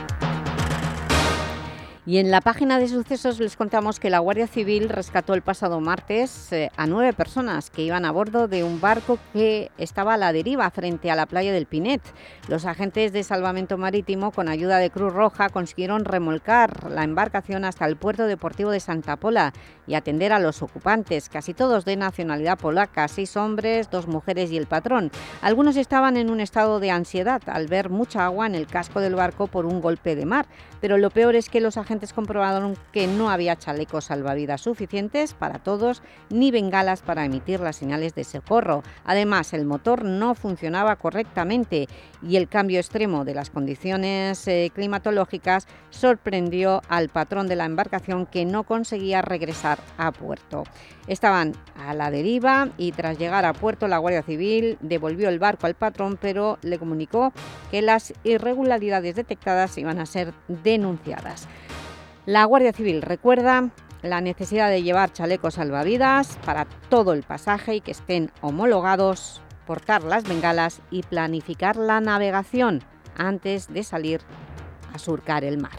Y en la página de sucesos les contamos que la Guardia Civil rescató el pasado martes eh, a nueve personas que iban a bordo de un barco que estaba a la deriva frente a la playa del Pinet. Los agentes de salvamento marítimo, con ayuda de Cruz Roja, consiguieron remolcar la embarcación hasta el puerto deportivo de Santa Pola y atender a los ocupantes, casi todos de nacionalidad polaca, seis hombres, dos mujeres y el patrón. Algunos estaban en un estado de ansiedad al ver mucha agua en el casco del barco por un golpe de mar, pero lo peor es que los agentes comprobaron que no había chalecos salvavidas suficientes para todos ni bengalas para emitir las señales de socorro. Además, el motor no funcionaba correctamente y el cambio extremo de las condiciones eh, climatológicas sorprendió al patrón de la embarcación, que no conseguía regresar a puerto. Estaban a la deriva y tras llegar a puerto la Guardia Civil devolvió el barco al patrón, pero le comunicó que las irregularidades detectadas iban a ser denunciadas. La Guardia Civil recuerda la necesidad de llevar chalecos salvavidas para todo el pasaje y que estén homologados, portar las bengalas y planificar la navegación antes de salir a surcar el mar.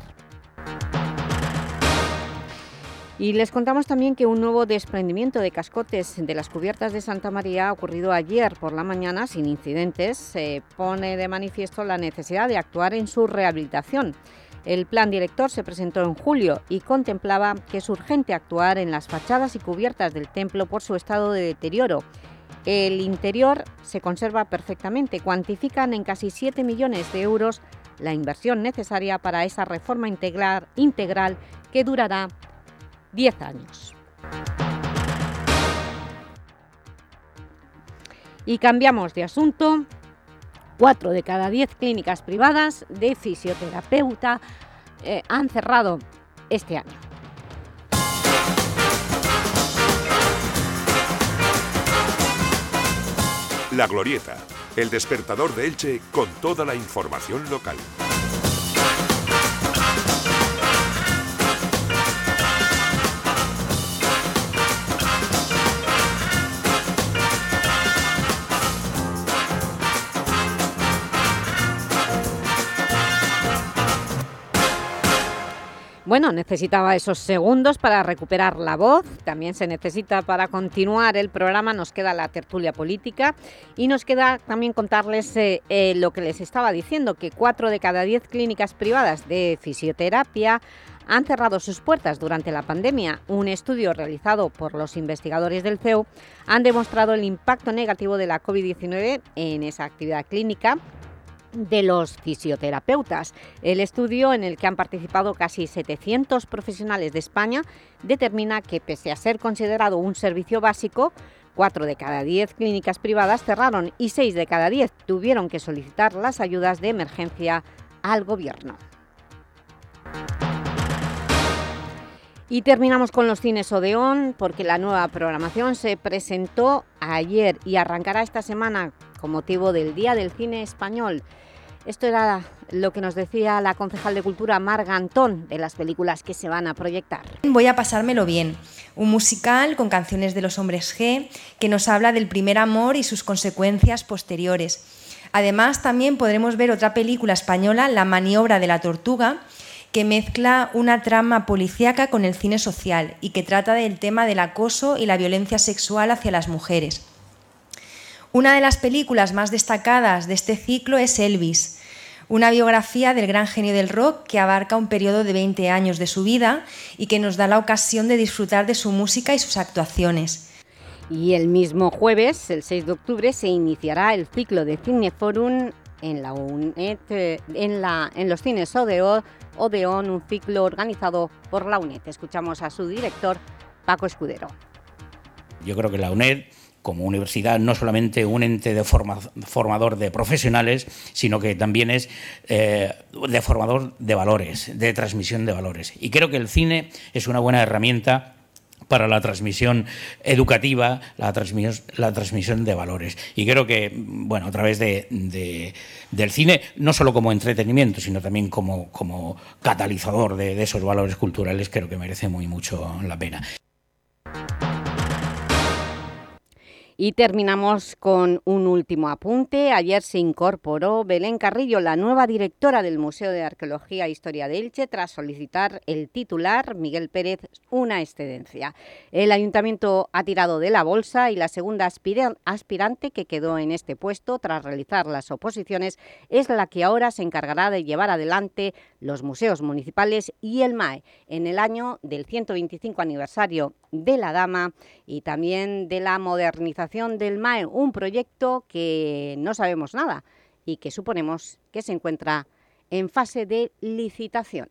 Y les contamos también que un nuevo desprendimiento de cascotes de las cubiertas de Santa María, ocurrido ayer por la mañana sin incidentes, se pone de manifiesto la necesidad de actuar en su rehabilitación. El plan director se presentó en julio y contemplaba que es urgente actuar en las fachadas y cubiertas del templo por su estado de deterioro. El interior se conserva perfectamente, cuantifican en casi siete millones de euros la inversión necesaria para esa reforma integral, integral que durará diez años. Y cambiamos de asunto. Cuatro de cada diez clínicas privadas de fisioterapeuta eh, han cerrado este año. La Glorieta, el despertador de Elche con toda la información local. Bueno, necesitaba esos segundos para recuperar la voz, también se necesita para continuar el programa, nos queda la tertulia política y nos queda también contarles eh, eh, lo que les estaba diciendo, que cuatro de cada diez clínicas privadas de fisioterapia han cerrado sus puertas durante la pandemia. Un estudio realizado por los investigadores del C E U han demostrado el impacto negativo de la COVID diecinueve en esa actividad clínica de los fisioterapeutas. El estudio, en el que han participado casi setecientos profesionales de España, determina que, pese a ser considerado un servicio básico, cuatro de cada diez clínicas privadas cerraron y seis de cada diez tuvieron que solicitar las ayudas de emergencia al Gobierno. Y terminamos con los cines Odeón, porque la nueva programación se presentó ayer y arrancará esta semana con motivo del Día del Cine Español. Esto era lo que nos decía la concejal de Cultura, Marga Antón, de las películas que se van a proyectar. Voy a pasármelo bien, un musical con canciones de los Hombres G que nos habla del primer amor y sus consecuencias posteriores. Además, también podremos ver otra película española, La maniobra de la tortuga, que mezcla una trama policíaca con el cine social y que trata del tema del acoso y la violencia sexual hacia las mujeres. Una de las películas más destacadas de este ciclo es Elvis, una biografía del gran genio del rock que abarca un periodo de veinte años de su vida y que nos da la ocasión de disfrutar de su música y sus actuaciones. Y el mismo jueves, el seis de octubre, se iniciará el ciclo de Cineforum en la UNED, en, la, en los cines Odeón, Odeón, un ciclo organizado por la UNED. Escuchamos a su director, Paco Escudero. Yo creo que la UNED, como universidad, no solamente un ente de forma, formador de profesionales, sino que también es eh, de formador de valores, de transmisión de valores. Y creo que el cine es una buena herramienta para la transmisión educativa, la transmisión, la transmisión de valores. Y creo que, bueno, a través de, de, del cine, no solo como entretenimiento, sino también como, como catalizador de, de esos valores culturales, creo que merece muy mucho la pena. Y terminamos con un último apunte. Ayer se incorporó Belén Carrillo, la nueva directora del Museo de Arqueología e Historia de Elche, tras solicitar el titular, Miguel Pérez, una excedencia. El Ayuntamiento ha tirado de la bolsa y la segunda aspirante que quedó en este puesto tras realizar las oposiciones es la que ahora se encargará de llevar adelante los museos municipales y el M A E en el año del ciento veinticinco aniversario de la Dama y también de la modernización del M A E, un proyecto que no sabemos nada y que suponemos que se encuentra en fase de licitación.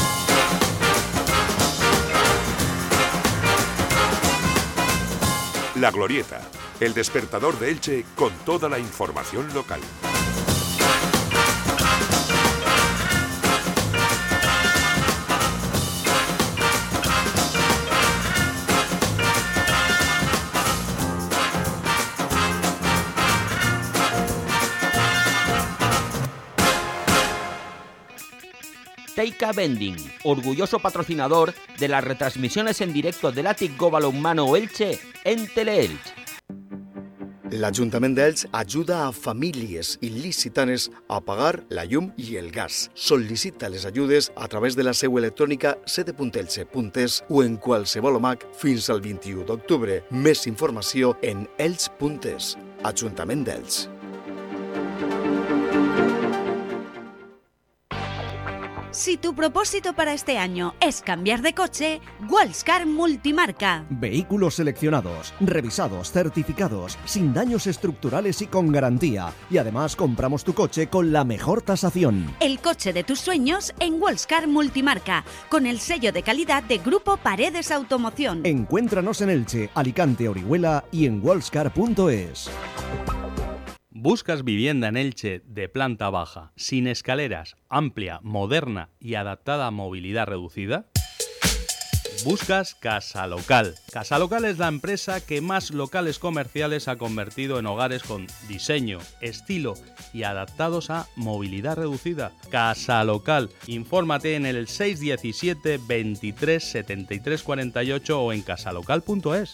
La Glorieta, el despertador de Elche con toda la información local. Teika Vending, orgulloso patrocinador de las retransmisiones en directo del Atic Go Balonmano Elche en Teleelch. L'Ajuntament d'Elx ajuda a famílies il·licitanes a pagar la llum i el gas. Sol·licita les ajudes a través de la seu electrònica sede punt elche punt es o en qualsevol O M A C fins al vint-i-u d'octubre. Més informació en elx punt es. Ajuntament d'Elx. Si tu propósito para este año es cambiar de coche, Wallscar Multimarca. Vehículos seleccionados, revisados, certificados, sin daños estructurales y con garantía. Y además compramos tu coche con la mejor tasación. El coche de tus sueños en Wallscar Multimarca, con el sello de calidad de Grupo Paredes Automoción. Encuéntranos en Elche, Alicante, Orihuela y en wallscar punto es. ¿Buscas vivienda en Elche de planta baja, sin escaleras, amplia, moderna y adaptada a movilidad reducida? Buscas Casa Local. Casa Local es la empresa que más locales comerciales ha convertido en hogares con diseño, estilo y adaptados a movilidad reducida. Casa Local. Infórmate en el seis diecisiete veintitrés setenta y tres cuarenta y ocho o en casalocal punto es.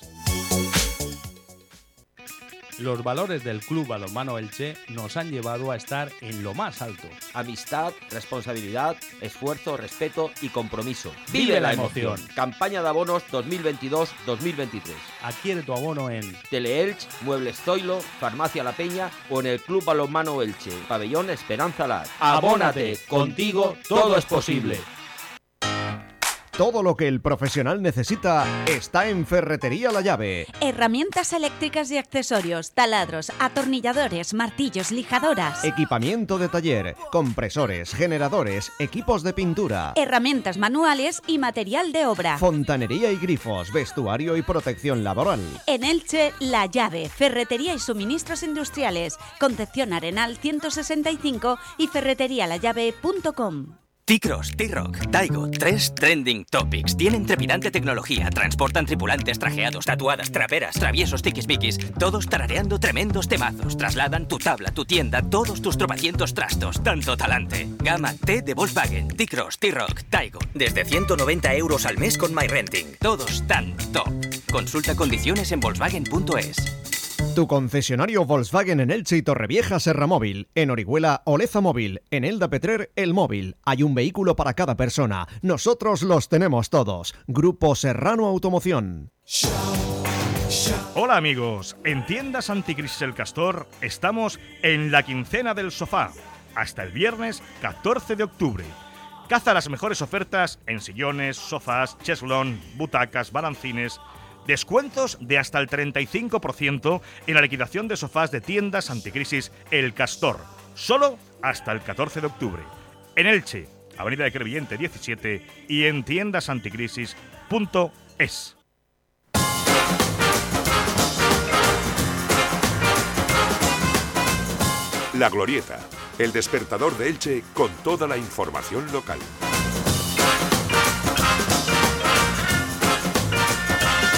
Los valores del Club Balonmano Elche nos han llevado a estar en lo más alto. Amistad, responsabilidad, esfuerzo, respeto y compromiso. ¡Vive la emoción! Campaña de abonos dos mil veintidós dos mil veintitrés. Adquiere tu abono en Teleelch, Muebles Zoilo, Farmacia La Peña o en el Club Balonmano Elche, Pabellón Esperanza Lar. ¡Abónate! Contigo todo es posible. Todo lo que el profesional necesita está en Ferretería La Llave. Herramientas eléctricas y accesorios, taladros, atornilladores, martillos, lijadoras. Equipamiento de taller, compresores, generadores, equipos de pintura. Herramientas manuales y material de obra. Fontanería y grifos, vestuario y protección laboral. En Elche, La Llave, ferretería y suministros industriales. Concepción Arenal ciento sesenta y cinco y ferretería la llave punto com. T-Cross, T-Rock, Taigo, tres trending topics. Tienen trepidante tecnología, transportan tripulantes trajeados, tatuadas, traperas, traviesos, tiquismiquis, todos tarareando tremendos temazos. Trasladan tu tabla, tu tienda, todos tus tropecientos trastos, tanto talante. Gama T de Volkswagen, T-Cross, T-Rock, Taigo, desde ciento noventa euros al mes con MyRenting. Todos tan top. Consulta condiciones en volkswagen punto es. Tu concesionario Volkswagen en Elche y Torrevieja Serra Móvil, en Orihuela Oleza Móvil, en Elda Petrer El Móvil. Hay un vehículo para cada persona. Nosotros los tenemos todos. Grupo Serrano Automoción. Hola amigos, en Tiendas Anticrisis El Castor estamos en la quincena del sofá, hasta el viernes catorce de octubre. Caza las mejores ofertas en sillones, sofás, cheslón, butacas, balancines. Descuentos de hasta el treinta y cinco por ciento en la liquidación de sofás de Tiendas Anticrisis El Castor, solo hasta el catorce de octubre. En Elche, Avenida de Crevillente diecisiete y en tiendas anticrisis punto es. La Glorieta, el despertador de Elche con toda la información local.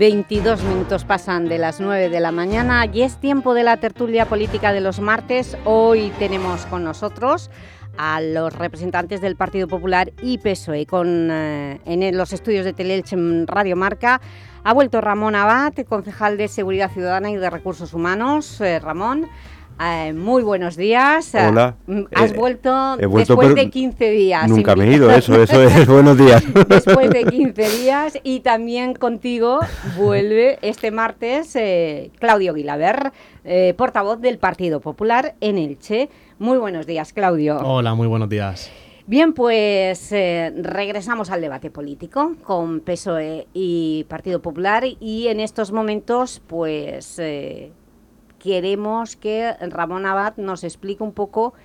veintidós minutos pasan de las nueve de la mañana y es tiempo de la tertulia política de los martes. Hoy tenemos con nosotros a los representantes del Partido Popular y P S O E. Con, eh, en los estudios de Teleelch en Radio Marca ha vuelto Ramón Abad, concejal de Seguridad Ciudadana y de Recursos Humanos. Eh, Ramón, eh, muy buenos días. Hola. Has eh, vuelto, vuelto después de quince días. Nunca me he ido, eso, eso es. Buenos días. Después de quince días, y también contigo vuelve este martes eh, Claudio Guilaber, eh, portavoz del Partido Popular en Elche. Muy buenos días, Claudio. Hola, muy buenos días. Bien, pues eh, regresamos al debate político con P S O E y Partido Popular, y en estos momentos pues eh, queremos que Ramón Abad nos explique un poco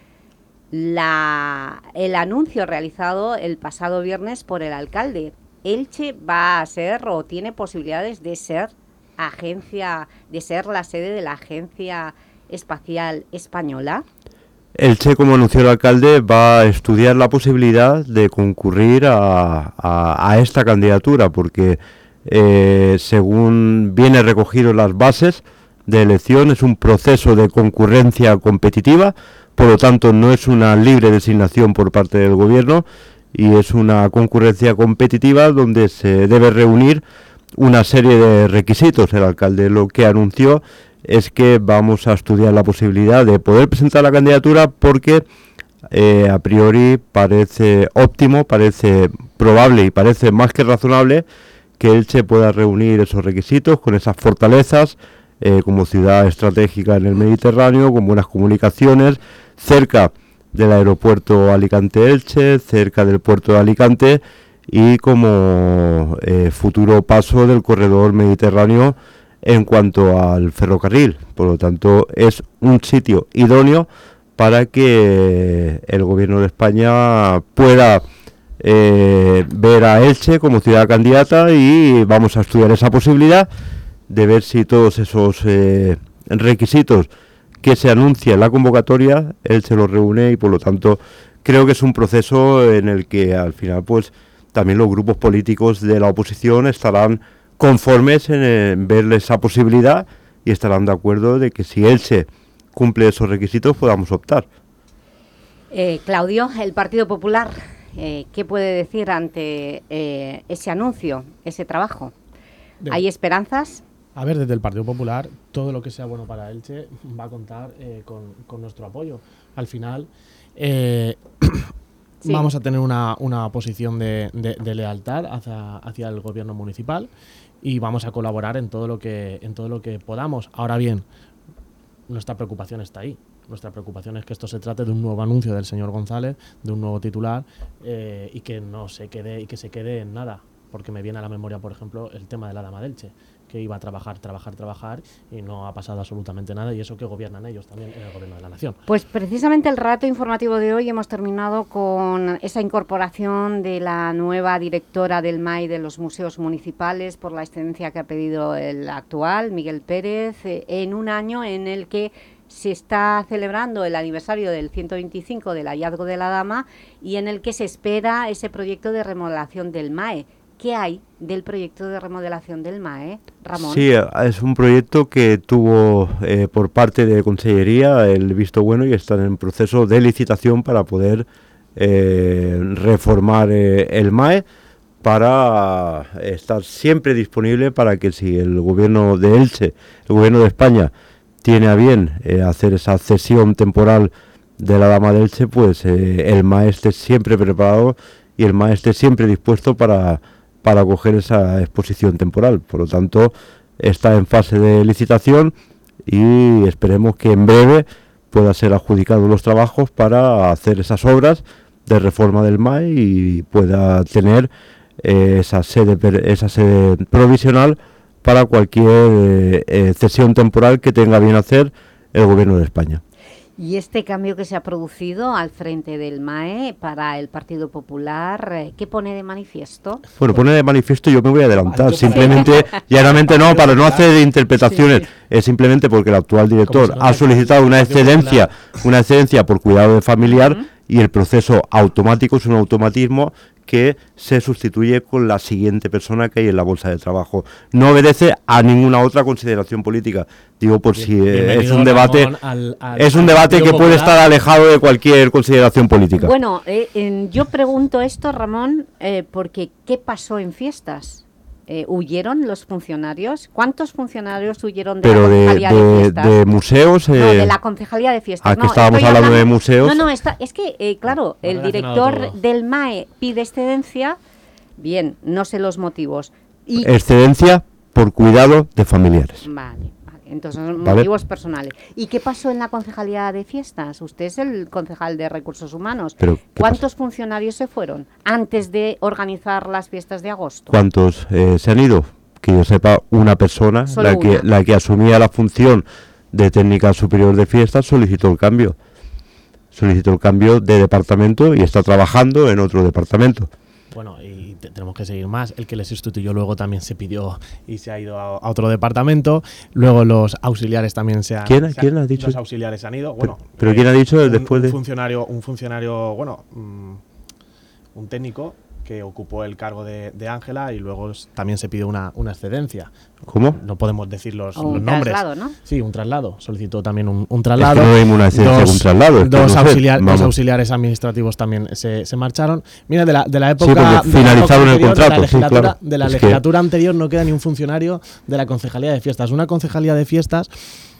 la, el anuncio realizado el pasado viernes por el alcalde. Elche va a ser o tiene posibilidades de ser agencia, de ser la sede de la Agencia Espacial Española. Elche, como anunció el alcalde, va a estudiar la posibilidad de concurrir a, a, a esta candidatura, porque eh, según viene recogido en las bases de elección, es un proceso de concurrencia competitiva, por lo tanto no es una libre designación por parte del gobierno, y es una concurrencia competitiva donde se debe reunir una serie de requisitos. El alcalde lo que anunció es que vamos a estudiar la posibilidad de poder presentar la candidatura porque eh, a priori parece óptimo, parece probable y parece más que razonable que Elche pueda reunir esos requisitos con esas fortalezas eh, como ciudad estratégica en el Mediterráneo, con buenas comunicaciones, cerca del aeropuerto Alicante-Elche, cerca del puerto de Alicante y como eh, futuro paso del corredor mediterráneo en cuanto al ferrocarril. Por lo tanto, es un sitio idóneo para que el gobierno de España pueda eh, ver a Elche como ciudad candidata, y vamos a estudiar esa posibilidad de ver si todos esos eh, requisitos que se anuncia en la convocatoria, Elche los reúne, y por lo tanto creo que es un proceso en el que al final pues también los grupos políticos de la oposición estarán conformes en, en ver esa posibilidad y estarán de acuerdo de que si Elche cumple esos requisitos podamos optar. Eh, Claudio, el Partido Popular, eh, ¿qué puede decir ante eh, ese anuncio, ese trabajo? Bien. ¿Hay esperanzas? A ver, desde el Partido Popular, todo lo que sea bueno para Elche va a contar eh, con, con nuestro apoyo. Al final, eh, sí. vamos a tener una, una posición de, de, de lealtad hacia, hacia el gobierno municipal, y vamos a colaborar en todo lo que en todo lo que podamos. Ahora bien, nuestra preocupación está ahí. Nuestra preocupación es que esto se trate de un nuevo anuncio del señor González, de un nuevo titular, eh, y que no se quede y que se quede en nada, porque me viene a la memoria, por ejemplo, el tema de la Dama de Elche, que iba a trabajar, trabajar, trabajar y no ha pasado absolutamente nada, y eso que gobiernan ellos también en el gobierno de la nación. Pues precisamente el relato informativo de hoy hemos terminado con esa incorporación de la nueva directora del M A I de los museos municipales por la excedencia que ha pedido el actual, Miguel Pérez, en un año en el que se está celebrando el aniversario del ciento veinticinco del hallazgo de la Dama y en el que se espera ese proyecto de remodelación del M A E. ¿Qué hay del proyecto de remodelación del M A E, Ramón? Sí, es un proyecto que tuvo eh, por parte de Consellería el visto bueno y está en proceso de licitación para poder eh, reformar eh, el M A E, para estar siempre disponible para que si el gobierno de Elche, el gobierno de España, tiene a bien eh, hacer esa cesión temporal de la Dama de Elche, pues eh, el M A E esté siempre preparado y el M A E esté siempre dispuesto para para acoger esa exposición temporal. Por lo tanto, está en fase de licitación y esperemos que en breve pueda ser adjudicados los trabajos para hacer esas obras de reforma del M A E y pueda tener eh, esa sede esa sede provisional para cualquier eh, eh, cesión temporal que tenga bien hacer el Gobierno de España. Y este cambio que se ha producido al frente del M A E para el Partido Popular, ¿qué pone de manifiesto? Bueno, pone de manifiesto, yo me voy a adelantar, simplemente, llanamente no, para no hacer interpretaciones, es simplemente porque el actual director ha solicitado una excedencia, una excedencia por cuidado de familiar, y el proceso automático es un automatismo que se sustituye con la siguiente persona que hay en la bolsa de trabajo. No obedece a ninguna otra consideración política. Digo, por si eh, es un debate, Ramón, al, al, es un debate que puede estar alejado de cualquier consideración política. Bueno, eh, eh, yo pregunto esto, Ramón, eh, porque ¿qué pasó en Fiestas? Eh, ¿Huyeron los funcionarios? ¿Cuántos funcionarios huyeron de Pero la de, Concejalía de, de Fiestas? de museos... Eh, no, de la Concejalía de Fiestas. Aquí no, estábamos hablando, hablando de museos. No, no, está, es que, eh, claro, no, el director del M A E pide excedencia, bien, no sé los motivos. Y, excedencia por cuidado de familiares. Vale. Entonces, ¿Vale? motivos personales. ¿Y qué pasó en la Concejalía de Fiestas? Usted es el concejal de Recursos Humanos. Pero, ¿cuántos funcionarios se fueron antes de organizar las fiestas de agosto? ¿Cuántos eh, se han ido? Que yo sepa, una persona, Solo la que, una. la que asumía la función de técnica superior de fiestas, solicitó el cambio. Solicitó el cambio de departamento y está trabajando en otro departamento. Bueno, y te, tenemos que seguir más. El que le sustituyó luego también se pidió y se ha ido a, a otro departamento. Luego los auxiliares también se han... ¿Quién, se ¿quién han, ha dicho? Los auxiliares se han ido. Bueno, ¿Pero, pero eh, quién ha dicho un, después de...? Un funcionario, un funcionario bueno, um, un técnico que ocupó el cargo de Ángela y luego también se pidió una, una excedencia. ¿Cómo? No podemos decir los, o los un nombres. Traslado, ¿no? Sí, un traslado. Solicitó también un, un traslado. Es que no hay una excedencia dos, un traslado. Es dos, que no sé, auxiliar, dos auxiliares administrativos también se, se marcharon. Mira, de la, de la época... Sí, finalizaron el contrato. De la legislatura, sí, claro. de la es legislatura que... anterior no queda ni un funcionario de la Concejalía de Fiestas. Una Concejalía de Fiestas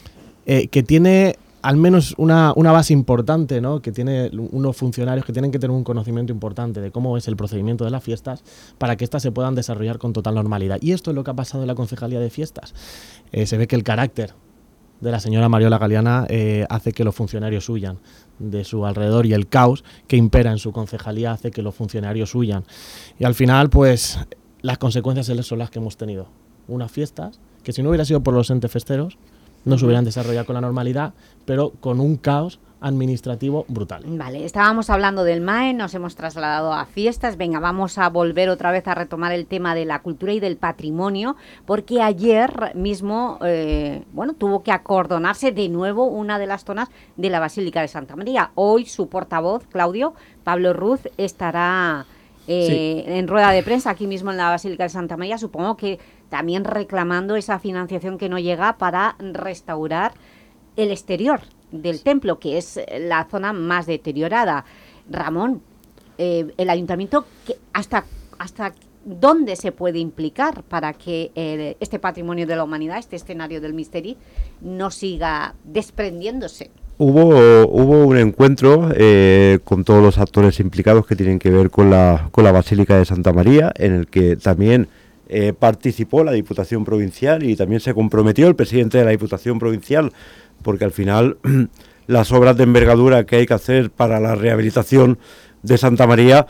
eh, que tiene... al menos una, una base importante, ¿no? Que tiene unos funcionarios que tienen que tener un conocimiento importante de cómo es el procedimiento de las fiestas para que éstas se puedan desarrollar con total normalidad. Y esto es lo que ha pasado en la Concejalía de Fiestas. Eh, se ve que el carácter de la señora Mariola Galeana eh, hace que los funcionarios huyan de su alrededor y el caos que impera en su concejalía hace que los funcionarios huyan. Y al final, pues, las consecuencias son las que hemos tenido. Unas fiestas que si no hubiera sido por los entes festeros, no se hubieran desarrollado con la normalidad, pero con un caos administrativo brutal. Vale, estábamos hablando del M A E, nos hemos trasladado a Fiestas. Venga, vamos a volver otra vez a retomar el tema de la cultura y del patrimonio, porque ayer mismo, eh, bueno, tuvo que acordonarse de nuevo una de las zonas de la Basílica de Santa María. Hoy su portavoz, Claudio, Pablo Ruz, estará eh, sí. en rueda de prensa aquí mismo en la Basílica de Santa María, supongo que también reclamando esa financiación que no llega para restaurar el exterior del templo, que es la zona más deteriorada. Ramón, eh, el ayuntamiento, que hasta, ¿hasta dónde se puede implicar para que eh, este patrimonio de la humanidad, este escenario del Misteri, no siga desprendiéndose? Hubo, hubo un encuentro eh, con todos los actores implicados que tienen que ver con la, con la Basílica de Santa María, en el que también eh, participó la Diputación Provincial y también se comprometió el presidente de la Diputación Provincial, porque al final las obras de envergadura que hay que hacer para la rehabilitación de Santa María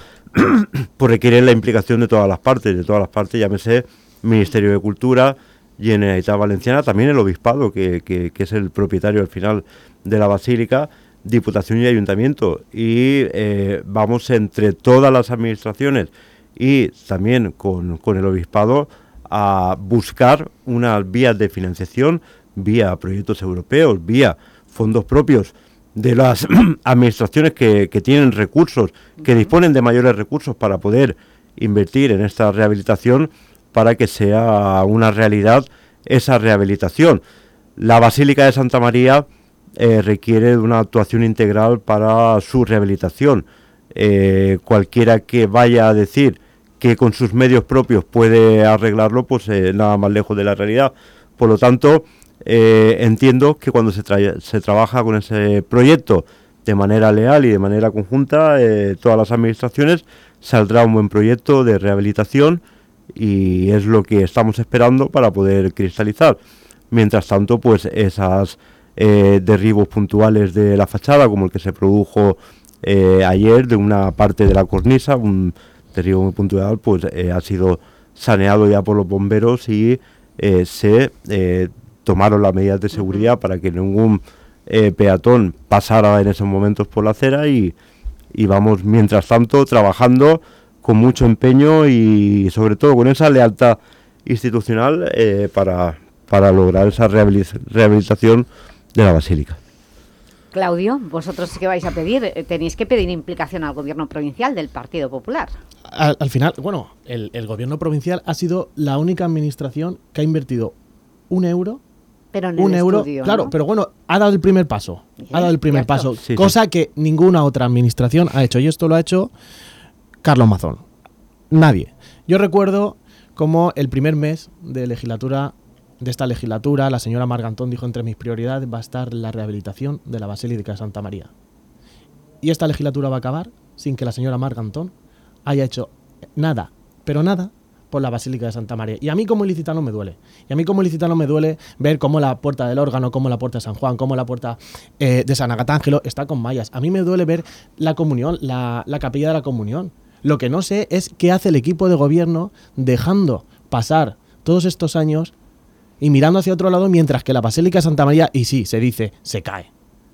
pues requieren la implicación de todas las partes, de todas las partes, llámese Ministerio de Cultura, Generalitat Valenciana, también el Obispado, que, que, que es el propietario al final de la Basílica, Diputación y Ayuntamiento, y eh, vamos entre todas las administraciones y también con, con el Obispado a buscar unas vías de financiación, vía proyectos europeos, vía fondos propios de las administraciones que, que tienen recursos, que disponen de mayores recursos para poder invertir en esta rehabilitación, para que sea una realidad esa rehabilitación. La Basílica de Santa María eh, requiere de una actuación integral para su rehabilitación. Eh, cualquiera que vaya a decir que con sus medios propios puede arreglarlo, pues eh, nada más lejos de la realidad. Por lo tanto, eh, entiendo que cuando se, tra- se trabaja con ese proyecto de manera leal y de manera conjunta, eh, todas las administraciones, saldrá un buen proyecto de rehabilitación, y es lo que estamos esperando para poder cristalizar. Mientras tanto, pues esas eh, derribos puntuales de la fachada, como el que se produjo eh, ayer de una parte de la cornisa, un derribo muy puntual, pues eh, ha sido saneado ya por los bomberos y eh, se eh, tomaron las medidas de seguridad uh-huh. para que ningún eh, peatón pasara en esos momentos por la acera, y, y vamos mientras tanto trabajando con mucho empeño y sobre todo con esa lealtad institucional eh, para, para lograr esa rehabilitación de la Basílica. Claudio, ¿vosotros qué vais a pedir? Tenéis que pedir implicación al gobierno provincial del Partido Popular. Al, al final, bueno, el, el gobierno provincial ha sido la única administración que ha invertido un euro. Pero en un el euro, estudio, claro, ¿no? pero bueno, ha dado el primer paso. Ha dado el primer cierto. paso, Sí, cosa sí. que ninguna otra administración ha hecho. Y esto lo ha hecho Carlos Mazón. Nadie. Yo recuerdo como el primer mes de legislatura, de esta legislatura, la señora Margantón dijo: entre mis prioridades va a estar la rehabilitación de la Basílica de Santa María. Y esta legislatura va a acabar sin que la señora Margantón haya hecho nada, pero nada, por la Basílica de Santa María. Y a mí como ilicitano me duele. Y a mí como ilicitano me duele ver cómo la puerta del órgano, cómo la puerta de San Juan, cómo la puerta eh, de San Agatángelo está con mallas. A mí me duele ver la comunión, la, la capilla de la comunión. Lo que no sé es qué hace el equipo de gobierno dejando pasar todos estos años y mirando hacia otro lado mientras que la Basílica de Santa María, y sí, se dice, se cae.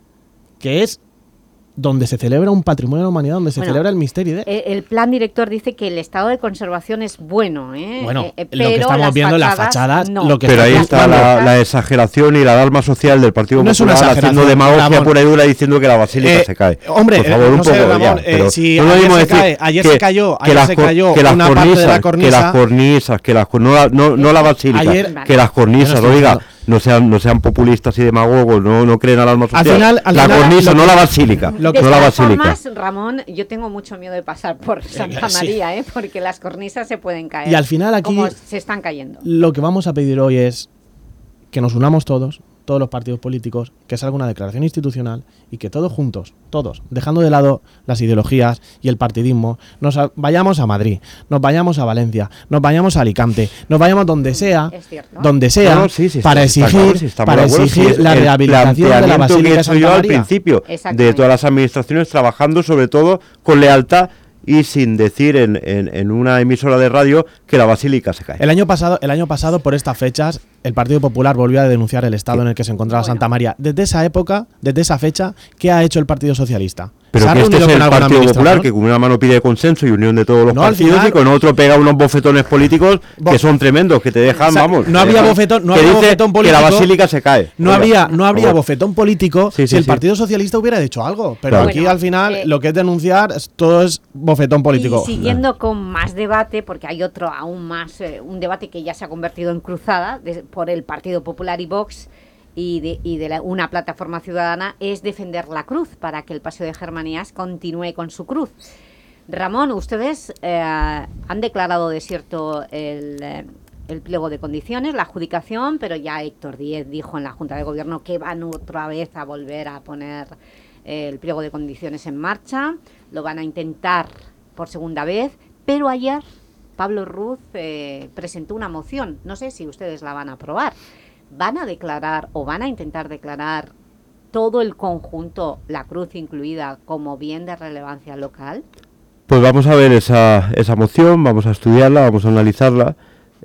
Que es donde se celebra un patrimonio de la humanidad, donde se Bueno, celebra el misterio de... El plan director dice que el estado de conservación es bueno, ¿eh? Bueno, Eh, lo que pero estamos las viendo en la fachadas, fachada, no. lo que Pero ahí está la, la exageración y la alarma social del Partido No es una Popular exageración, haciendo demagogia Ramón. pura y dura diciendo que la basílica Eh, se cae. hombre, por favor, eh, un no sé, poco Ramón, ya. eh, Pero si no es lo ayer mismo se decir cae- ayer que- se cayó- que ayer las se cor- cayó que las una parte de la cornisas, que cornisa. las cornisas, que las cor- no, la- no, no la basílica, Ayer- que las cornisas, Yo no estoy oiga, diciendo- no sean, no sean populistas y demagogos, no, no creen alarma social. Al final- al la final, cornisa, lo no que- la basílica, De no la todas basílica. formas, Ramón, yo tengo mucho miedo de pasar por Santa sí. María, ¿eh? Porque las cornisas se pueden caer. Y al final aquí- como se están cayendo. Lo que vamos a pedir hoy es que nos unamos todos, todos los partidos políticos, que salga una declaración institucional y que todos juntos, todos, dejando de lado las ideologías y el partidismo, nos a- vayamos a Madrid, nos vayamos a Valencia, nos vayamos a Alicante, nos vayamos donde sea, Es cierto. donde sea, No, no, sí, sí, para está- está exigir, claro, sí, estamos para de acuerdo, exigir sí, es la el rehabilitación de la planteamiento Basílica que de he hecho Santa yo al María. principio, de Exactamente. todas las administraciones trabajando sobre todo con lealtad y sin decir en, en, en una emisora de radio que la basílica se cae. El año pasado, el año pasado por estas fechas, el Partido Popular volvió a denunciar el estado en el que se encontraba Bueno. Santa María. Desde esa época, desde esa fecha, ¿qué ha hecho el Partido Socialista? Pero ¿Se ha que este reunido es con el alguna Partido Popular, administración? que con una mano pide consenso y unión de todos los No, al partidos final- y con otro pega unos bofetones políticos Bo- que son tremendos, que te dejan, O sea, vamos. no te había dejan- bofetón, no que había dice bofetón que la político. basílica se cae. No Oiga, había, no por habría favor. bofetón político Sí, si sí, el sí. Partido Socialista hubiera dicho algo. Pero Claro. aquí Bueno, al final eh, lo que es denunciar es- todo es bofetón político. Y siguiendo con más debate, porque hay otro aún más, eh, un debate que ya se ha convertido en cruzada de- por el Partido Popular y Vox y de, y de la- una plataforma ciudadana, es defender la cruz para que el Paseo de Germanías continúe con su cruz. Ramón, ustedes eh, han declarado desierto el, eh, el pliego de condiciones, la adjudicación, pero ya Héctor Díez dijo en la Junta de Gobierno que van otra vez a volver a poner eh, el pliego de condiciones en marcha, lo van a intentar por segunda vez, pero ayer Pablo Ruz eh, presentó una moción, no sé si ustedes la van a aprobar, van a declarar o van a intentar declarar todo el conjunto, la cruz incluida, como bien de relevancia local. Pues vamos a ver esa, esa moción, vamos a estudiarla, vamos a analizarla,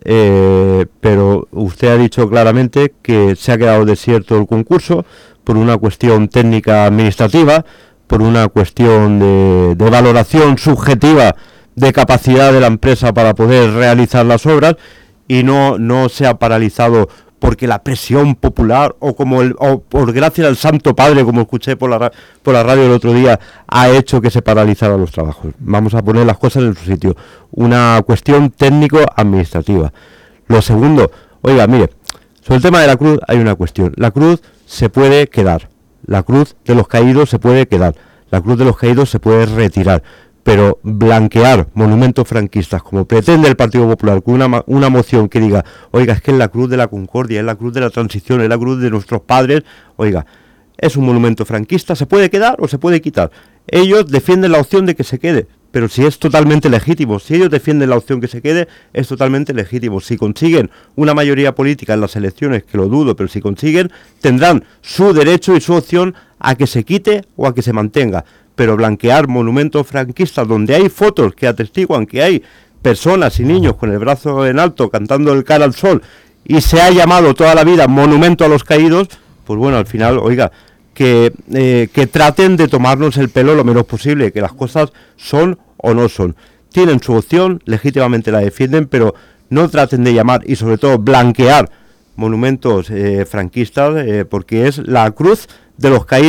eh, pero usted ha dicho claramente que se ha quedado desierto el concurso por una cuestión técnica administrativa, por una cuestión de, de valoración subjetiva de capacidad de la empresa para poder realizar las obras y no, no se ha paralizado porque la presión popular o como el, o por gracia al Santo Padre, como escuché por la, ra- por la radio el otro día, ha hecho que se paralizaran los trabajos. Vamos a poner las cosas en su sitio. Una cuestión técnico-administrativa. Lo segundo, oiga, mire, sobre el tema de la cruz hay una cuestión. La cruz se puede quedar. La cruz de los caídos se puede quedar. La cruz de los caídos se puede retirar. Pero blanquear monumentos franquistas, como pretende el Partido Popular, con una, ma- una moción que diga, oiga, es que es la cruz de la concordia, es la cruz de la transición, es la cruz de nuestros padres, oiga, es un monumento franquista, ¿se puede quedar o se puede quitar? Ellos defienden la opción de que se quede, pero si es totalmente legítimo, si ellos defienden la opción que se quede, es totalmente legítimo. Si consiguen una mayoría política en las elecciones, que lo dudo, pero si consiguen, tendrán su derecho y su opción a que se quite o a que se mantenga. Pero blanquear monumentos franquistas donde hay fotos que atestiguan que hay personas y niños con el brazo en alto cantando el cara al sol y se ha llamado toda la vida monumento a los caídos, pues bueno, al final, oiga, que, eh, que traten de tomarnos el pelo lo menos posible, que las cosas son o no son. Tienen su opción, legítimamente la defienden, pero no traten de llamar y sobre todo blanquear monumentos eh, franquistas, eh, porque es la cruz de los caídos.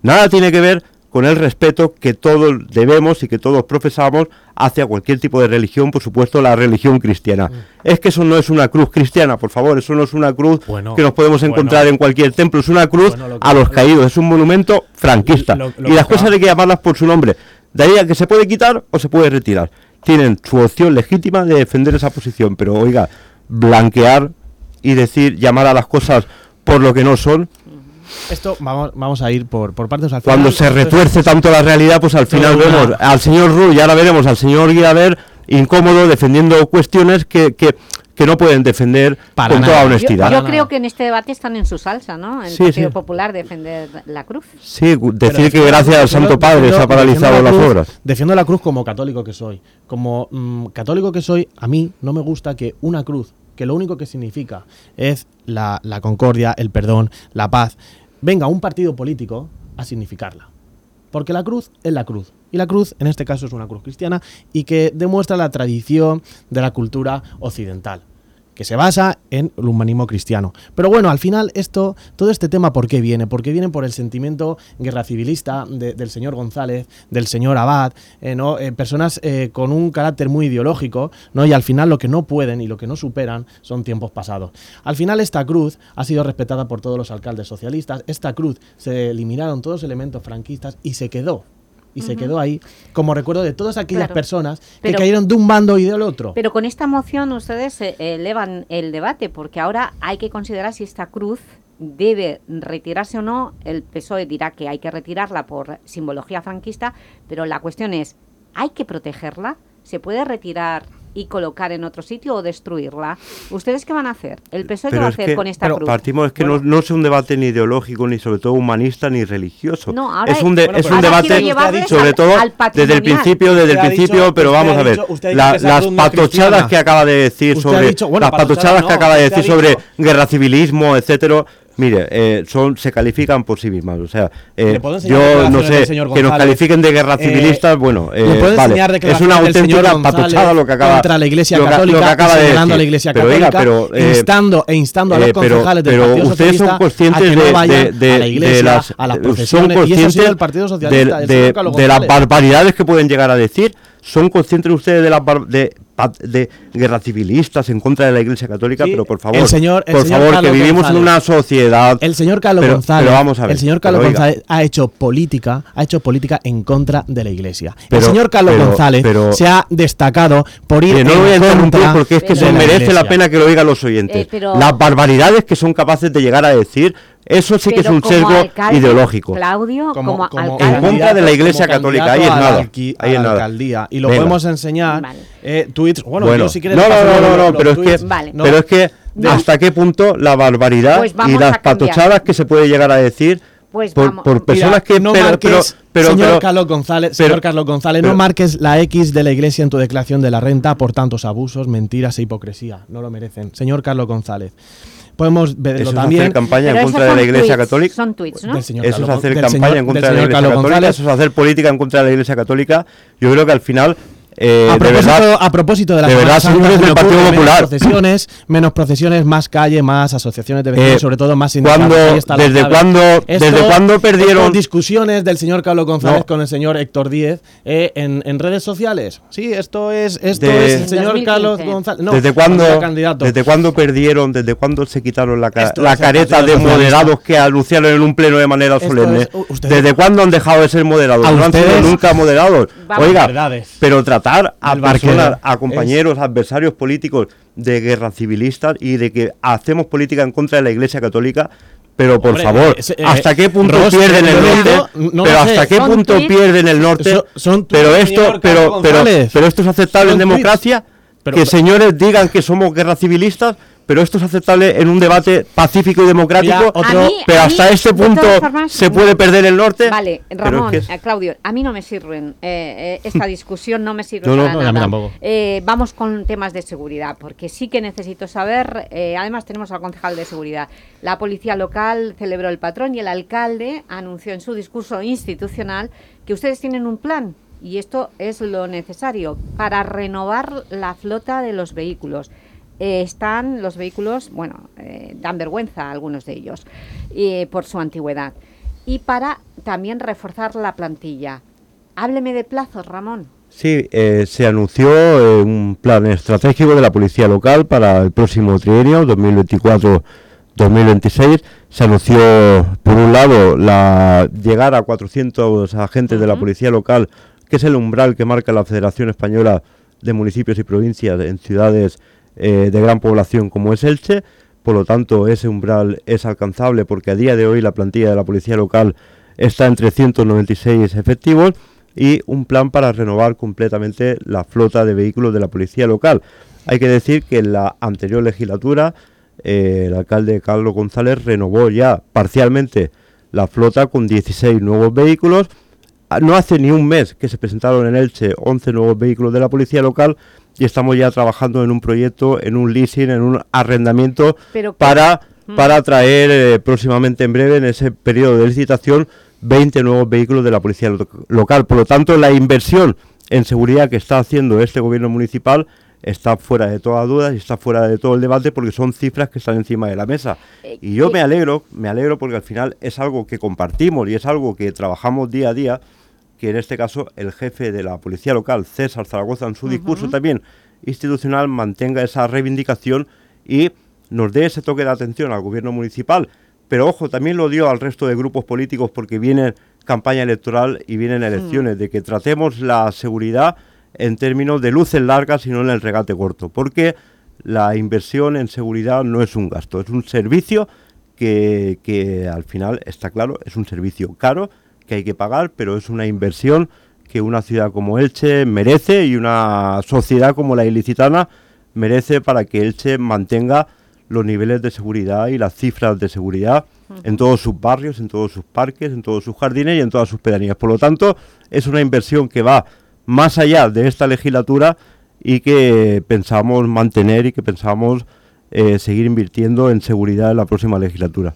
Nada tiene que ver con el respeto que todos debemos y que todos profesamos hacia cualquier tipo de religión, por supuesto la religión cristiana. Mm. Es que eso no es una cruz cristiana, por favor, eso no es una cruz bueno, que nos podemos encontrar bueno, en cualquier templo, es una cruz bueno, que, a los caídos, es un monumento franquista. Lo, lo y las cosas hay que llamarlas por su nombre. De ahí a que se puede quitar o se puede retirar. Tienen su opción legítima de defender esa posición, pero oiga, blanquear y decir, llamar a las cosas por lo que no son. Esto vamos, vamos a ir por, por partes. Al final, cuando se retuerce tanto la realidad, pues al final vemos una... al señor Rull y ahora veremos al señor Guiaber incómodo defendiendo cuestiones que, que, que no pueden defender Para con nada. toda honestidad. Yo, yo creo que en este debate están en su salsa, ¿no? El sí, Partido sí. Popular defender la cruz. Sí, decir que gracias al Santo Padre se ha paralizado las cruz, obras. Defiendo la cruz como católico que soy. Como mmm, católico que soy, a mí no me gusta que una cruz, que lo único que significa es la, la concordia, el perdón, la paz, venga un partido político a significarla. Porque la cruz es la cruz. Y la cruz, en este caso, es una cruz cristiana y que demuestra la tradición de la cultura occidental, que se basa en el humanismo cristiano. Pero bueno, al final, esto, todo este tema, ¿por qué viene? Porque viene por el sentimiento guerra civilista de, del señor González, del señor Abad, eh, ¿no? eh, personas eh, con un carácter muy ideológico, ¿no? Y al final lo que no pueden y lo que no superan son tiempos pasados. Al final esta cruz ha sido respetada por todos los alcaldes socialistas, esta cruz se eliminaron todos los elementos franquistas y se quedó. Y uh-huh. se quedó ahí como recuerdo de todas aquellas claro, personas que pero, cayeron de un bando y del otro. Pero con esta moción ustedes eh, elevan el debate, porque ahora hay que considerar si esta cruz debe retirarse o no. El P S O E dirá que hay que retirarla por simbología franquista, pero la cuestión es, ¿hay que protegerla? ¿Se puede retirar y colocar en otro sitio o destruirla? ¿Ustedes qué van a hacer? ¿El P S O E qué va a hacer que, con esta pero cruz? Partimos, es que bueno. no, no es un debate ni ideológico, ni sobre todo humanista, ni religioso. No, ahora es un, de, bueno, es un debate, sobre al, todo, al desde el principio, desde el principio, dicho, pero vamos a ver, la, las patochadas que acaba de decir sobre, dicho, bueno, las patochadas no, que acaba de decir sobre guerra civilismo, etcétera. Mire, eh, son se califican por sí mismas, o sea, eh, yo no sé, que nos califiquen de guerra civilistas, eh, bueno, eh, vale, es una auténtica patochada lo que acaba contra la Iglesia Católica, lo que acaba de decir, a la Iglesia pero, Católica, oiga, pero, eh, instando e instando a los eh, pero, concejales del pero Partido ustedes Socialista son conscientes a que no vayan de, de, a la Iglesia, de las, a las procesiones, son y eso ha sido el conscientes Partido Socialista, de, de, de, de las barbaridades que pueden llegar a decir. ¿Son conscientes ustedes de las bar de, de guerras civilistas en contra de la Iglesia Católica? Sí, pero por favor, el señor, el por señor favor, Carlos que vivimos González, en una sociedad. El señor Carlos pero, González, pero vamos a ver, el señor Carlos pero, González oiga, ha hecho política, ha hecho política en contra de la Iglesia. Pero, el señor Carlos pero, González pero, se ha destacado por ir. Que no lo voy a interrumpir porque es que se merece la pena que lo oigan los oyentes. Eh, pero, las barbaridades que son capaces de llegar a decir. Eso sí que es un sesgo alcalde, ideológico. Claudio, como, como, como en contra de la Iglesia Católica, ahí es nada. Aquí, ahí es nada. Alcaldía. Y lo Venga. podemos enseñar vale. eh, tweets. Bueno, bueno. Yo, si quieres, no, no, no, no, no, los, pero, los es tweets, que, vale. pero es que no. hasta qué punto la barbaridad pues y las patochadas que se puede llegar a decir pues por, por personas Mira, que no pero, marques, pero, pero, señor pero, Carlos González, pero, señor Carlos González, pero, no marques la X de la Iglesia en tu declaración de la renta por tantos abusos, mentiras e hipocresía. No lo merecen. Señor Carlos González. Podemos verlo eso también. Es hacer campaña en contra de la Iglesia tweets, Católica. Son tweets, ¿no? Eso es hacer campaña en contra de la Iglesia Católica. Eso es hacer política en contra de la Iglesia Católica. Yo creo que al final. Eh, a, propósito, de verdad, a propósito de la de verdad, señores del Partido Popular, menos procesiones, menos procesiones, más calle, más asociaciones de vecinos, eh, sobre todo más sindicatos. ¿Desde cuándo desde cuándo perdieron discusiones del señor Carlos González no. con el señor Héctor Díez eh, en, en redes sociales? Sí, esto es esto de, es el señor dos mil quince. Carlos González. No, ¿Desde cuándo desde cuándo perdieron? ¿Desde cuándo se quitaron la, ca la careta de moderados que anunciaron en un pleno de manera solemne? Es, ¿Desde cuándo han dejado de ser moderados? No han sido nunca moderados. Oiga, pero tratar a personas, a compañeros, es... adversarios políticos de guerra civilistas y de que hacemos política en contra de la Iglesia Católica, pero por Hombre, favor, eh, eh, ¿hasta qué punto Ross, pierden el norte? No pero hasta qué punto tweets, pierden el norte? Son, son pero esto, pero, pero, pero esto es aceptable son en democracia, pero, que pero, señores digan que somos guerra civilistas. Pero esto es aceptable en un debate pacífico y democrático, mira, otro, mí, pero hasta mí, este punto formas, se puede perder el norte. Vale, Ramón, es que es... Claudio, a mí no me sirven, eh, eh, esta discusión no me sirve no, para no, nada. No, eh, vamos con temas de seguridad, porque sí que necesito saber, eh, además tenemos al concejal de seguridad, la policía local celebró el patrón y el alcalde anunció en su discurso institucional que ustedes tienen un plan, y esto es lo necesario, para renovar la flota de los vehículos. Eh, están los vehículos, bueno, eh, dan vergüenza a algunos de ellos eh, por su antigüedad. y para también reforzar la plantilla. Hábleme de plazos, Ramón. Sí, eh, se anunció eh, un plan estratégico de la Policía Local para el próximo trienio, dos mil veinticuatro dos mil veintiséis. Se anunció, por un lado, la llegar a cuatrocientos agentes uh-huh. de la Policía Local, que es el umbral que marca la Federación Española de Municipios y Provincias en ciudades eh, de gran población como es Elche. Por lo tanto, ese umbral es alcanzable porque a día de hoy la plantilla de la Policía Local está en trescientos noventa y seis efectivos, y un plan para renovar completamente la flota de vehículos de la Policía Local. Hay que decir que en la anterior legislatura eh, el alcalde Carlos González renovó ya parcialmente la flota con dieciséis nuevos vehículos. No hace ni un mes que se presentaron en Elche once nuevos vehículos de la Policía Local y estamos ya trabajando en un proyecto, en un leasing, en un arrendamiento Pero, para, mm. para traer eh, próximamente en breve, en ese periodo de licitación, veinte nuevos vehículos de la Policía lo Local. Por lo tanto, la inversión en seguridad que está haciendo este gobierno municipal está fuera de toda duda y está fuera de todo el debate, porque son cifras que están encima de la mesa. Y yo me alegro, me alegro porque al final es algo que compartimos y es algo que trabajamos día a día, que en este caso el jefe de la Policía Local, César Zaragoza, en su uh-huh. discurso también institucional, mantenga esa reivindicación y nos dé ese toque de atención al gobierno municipal. Pero ojo, también lo dio al resto de grupos políticos porque viene campaña electoral y vienen elecciones, mm. de que tratemos la seguridad en términos de luces largas y no en el regate corto, porque la inversión en seguridad no es un gasto, es un servicio que, que al final, está claro, es un servicio caro que hay que pagar, pero es una inversión que una ciudad como Elche merece y una sociedad como la ilicitana merece para que Elche mantenga los niveles de seguridad y las cifras de seguridad uh-huh. en todos sus barrios, en todos sus parques, en todos sus jardines y en todas sus pedanías. Por lo tanto, es una inversión que va más allá de esta legislatura y que pensamos mantener y que pensamos eh, seguir invirtiendo en seguridad en la próxima legislatura.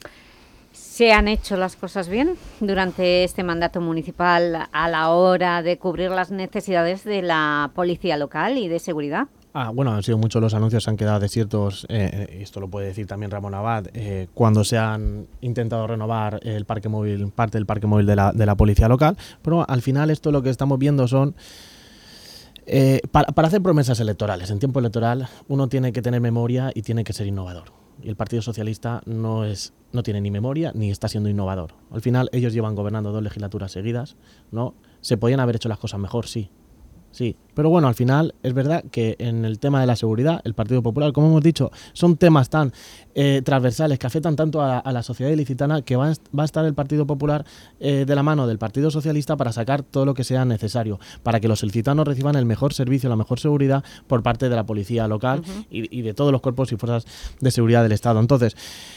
¿Se han hecho las cosas bien durante este mandato municipal a la hora de cubrir las necesidades de la policía local y de seguridad? Ah, bueno, han sido muchos los anuncios, se han quedado desiertos, eh, esto lo puede decir también Ramón Abad, eh, cuando se han intentado renovar el parque móvil, parte del parque móvil de la, de la policía local, pero al final esto lo que estamos viendo son, eh, para, para hacer promesas electorales, en tiempo electoral uno tiene que tener memoria y tiene que ser innovador. Y el Partido Socialista no es no tiene ni memoria ni está siendo innovador. Al final ellos llevan gobernando dos legislaturas seguidas, ¿no? Se podían haber hecho las cosas mejor, sí. Sí, pero bueno, al final es verdad que en el tema de la seguridad, el Partido Popular, como hemos dicho, son temas tan eh, transversales que afectan tanto a, a la sociedad ilicitana que va a, va a estar el Partido Popular eh, de la mano del Partido Socialista para sacar todo lo que sea necesario, para que los ilicitanos reciban el mejor servicio, la mejor seguridad por parte de la policía local uh-huh. y, y de todos los cuerpos y fuerzas de seguridad del Estado. Entonces,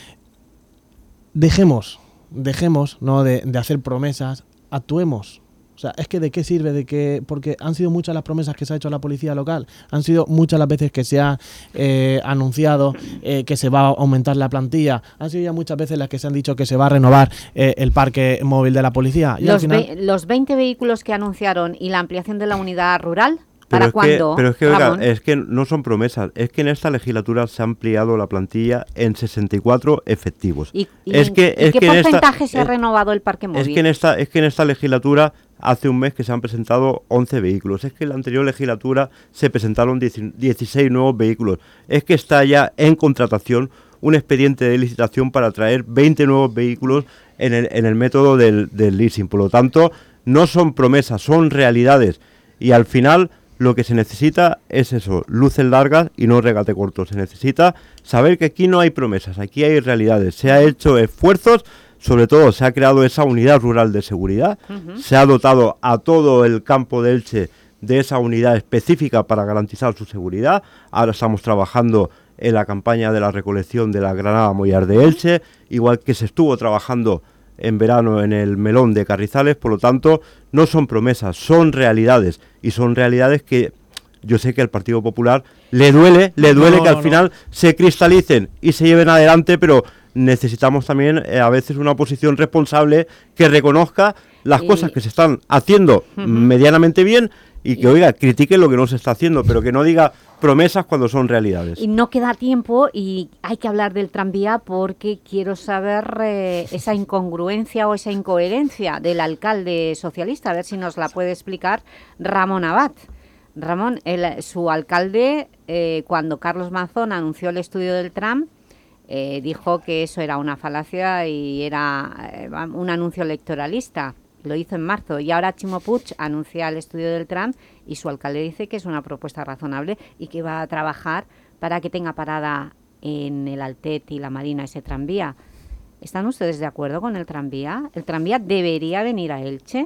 dejemos, dejemos ¿no? de, de hacer promesas, actuemos. O sea, es que de qué sirve, de que porque han sido muchas las promesas que se ha hecho a la policía local, han sido muchas las veces que se ha eh, anunciado eh, que se va a aumentar la plantilla, han sido ya muchas veces las que se han dicho que se va a renovar eh, el parque móvil de la policía. Y los, al final... ve los veinte vehículos que anunciaron y la ampliación de la unidad rural, ¿para pero cuándo? Que, pero es que, oiga, es que no son promesas, es que en esta legislatura se ha ampliado la plantilla en sesenta y cuatro efectivos. ¿Y, y, es que, ¿y es qué que porcentaje esta, se ha renovado el parque móvil? Es que, en esta, es que en esta legislatura hace un mes que se han presentado once vehículos, es que en la anterior legislatura se presentaron dieciséis nuevos vehículos, es que está ya en contratación un expediente de licitación para traer veinte nuevos vehículos en el, en el método del, del leasing. Por lo tanto, no son promesas, son realidades y al final lo que se necesita es eso, luces largas y no regate corto. Se necesita saber que aquí no hay promesas, aquí hay realidades. Se ha hecho esfuerzos, sobre todo se ha creado esa unidad rural de seguridad, uh-huh. se ha dotado a todo el campo de Elche de esa unidad específica para garantizar su seguridad. Ahora estamos trabajando en la campaña de la recolección de la granada mollar de Elche, igual que se estuvo trabajando en verano en el melón de Carrizales. Por lo tanto, no son promesas, son realidades, y son realidades que yo sé que al Partido Popular le duele, le duele no, que al no, final no. se cristalicen y se lleven adelante, pero necesitamos también eh, a veces una oposición responsable que reconozca las y... cosas que se están haciendo uh-huh. medianamente bien y que, oiga, critique lo que no se está haciendo, pero que no diga promesas cuando son realidades. Y no queda tiempo y hay que hablar del tranvía porque quiero saber eh, esa incongruencia o esa incoherencia del alcalde socialista, a ver si nos la puede explicar Ramón Abad. Ramón, el, su alcalde, eh, cuando Carlos Mazón anunció el estudio del tram, eh, dijo que eso era una falacia y era eh, un anuncio electoralista. Lo hizo en marzo y ahora Chimo Puig anuncia el estudio del tram y su alcalde dice que es una propuesta razonable y que va a trabajar para que tenga parada en el Altet y la Marina ese tranvía. ¿Están ustedes de acuerdo con el tranvía? ¿El tranvía debería venir a Elche?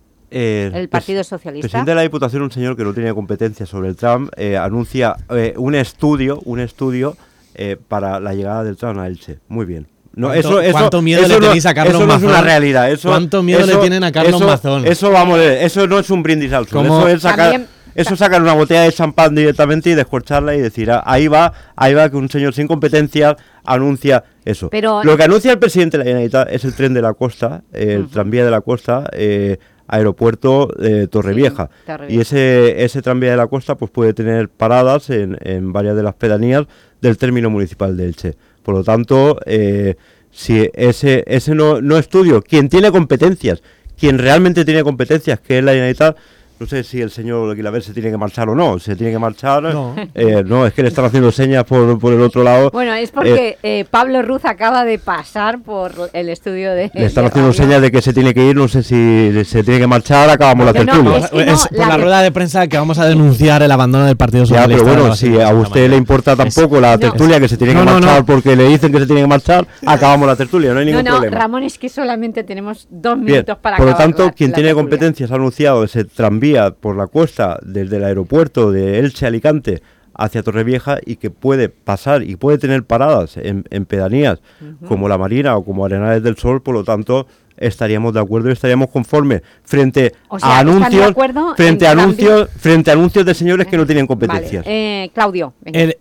Eh, ¿El Partido Socialista? El presidente de la Diputación, un señor que no tiene competencia sobre el tram, eh, anuncia eh, un estudio, un estudio eh, para la llegada del tram a Elche. Muy bien. No, ¿Cuánto, eso, eso, ¿Cuánto miedo eso le no, tenéis a Carlos eso Mazón? No es una realidad. Eso, ¿Cuánto miedo eso, le tienen a Carlos eso, Mazón? Eso, vamos, eso no es un brindis al sol. Eso es sacar, También, eso sacar una botella de champán directamente y descorcharla y decir, ah, ahí va, ahí va que un señor sin competencias anuncia eso. Pero, Lo que anuncia el presidente de la Generalitat es el tren de la costa, eh, el uh-huh. tranvía de la costa, eh, aeropuerto eh, Torrevieja. Sí, Torrevieja. Y ese, ese tranvía de la costa pues puede tener paradas en, en varias de las pedanías del término municipal de Elche. Por lo tanto, eh, si ese ese no, no estudio, quien tiene competencias, quien realmente tiene competencias, que es la Generalitat, no sé si el señor Guilaber se tiene que marchar o no, se tiene que marchar, no, eh, no es que le están haciendo señas por, por el otro lado. Bueno, es porque eh, eh, Pablo Ruz acaba de pasar por el estudio de... Le están de haciendo radio. señas de que se tiene que ir, no sé si se tiene que marchar, acabamos la tertulia. No, es, que no, es por la, la rueda de prensa que vamos a denunciar el abandono del Partido Socialista. Ya, pero bueno, si a usted le importa tampoco es, la tertulia, no, que se tiene no, que marchar no, no. porque le dicen que se tiene que marchar, acabamos la tertulia, no hay ningún no, no, problema. Ramón, es que solamente tenemos dos Bien, minutos para por acabar lo tanto, la, quien la tiene tertulia. competencias ha anunciado ese tranvía por la costa desde el aeropuerto de Elche Alicante hacia Torrevieja y que puede pasar y puede tener paradas en, en pedanías uh-huh. como La Marina o como Arenales del Sol, por lo tanto estaríamos de acuerdo y estaríamos conformes frente o sea, a anuncios frente a anuncios también... frente a anuncios de señores que no tienen competencias. Vale. Eh, Claudio, el,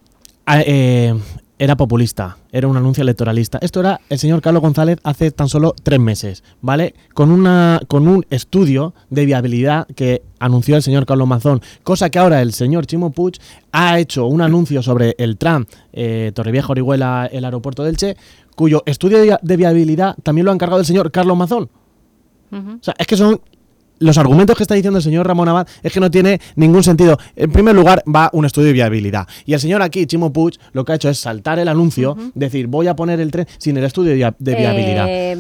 eh, era populista, era un anuncio electoralista. Esto era el señor Carlos González hace tan solo tres meses, ¿vale? Con una con un estudio de viabilidad que anunció el señor Carlos Mazón, cosa que ahora el señor Chimo Puig ha hecho un anuncio sobre el tram eh, Torrevieja-Orihuela, el aeropuerto de Elche, cuyo estudio de, de viabilidad también lo ha encargado el señor Carlos Mazón. Uh-huh. O sea, es que son... Los argumentos que está diciendo el señor Ramón Abad es que no tiene ningún sentido. En primer lugar, va un estudio de viabilidad. Y el señor aquí, Chimo Puig, lo que ha hecho es saltar el anuncio, uh-huh. decir, voy a poner el tren sin el estudio de, de viabilidad. Eh,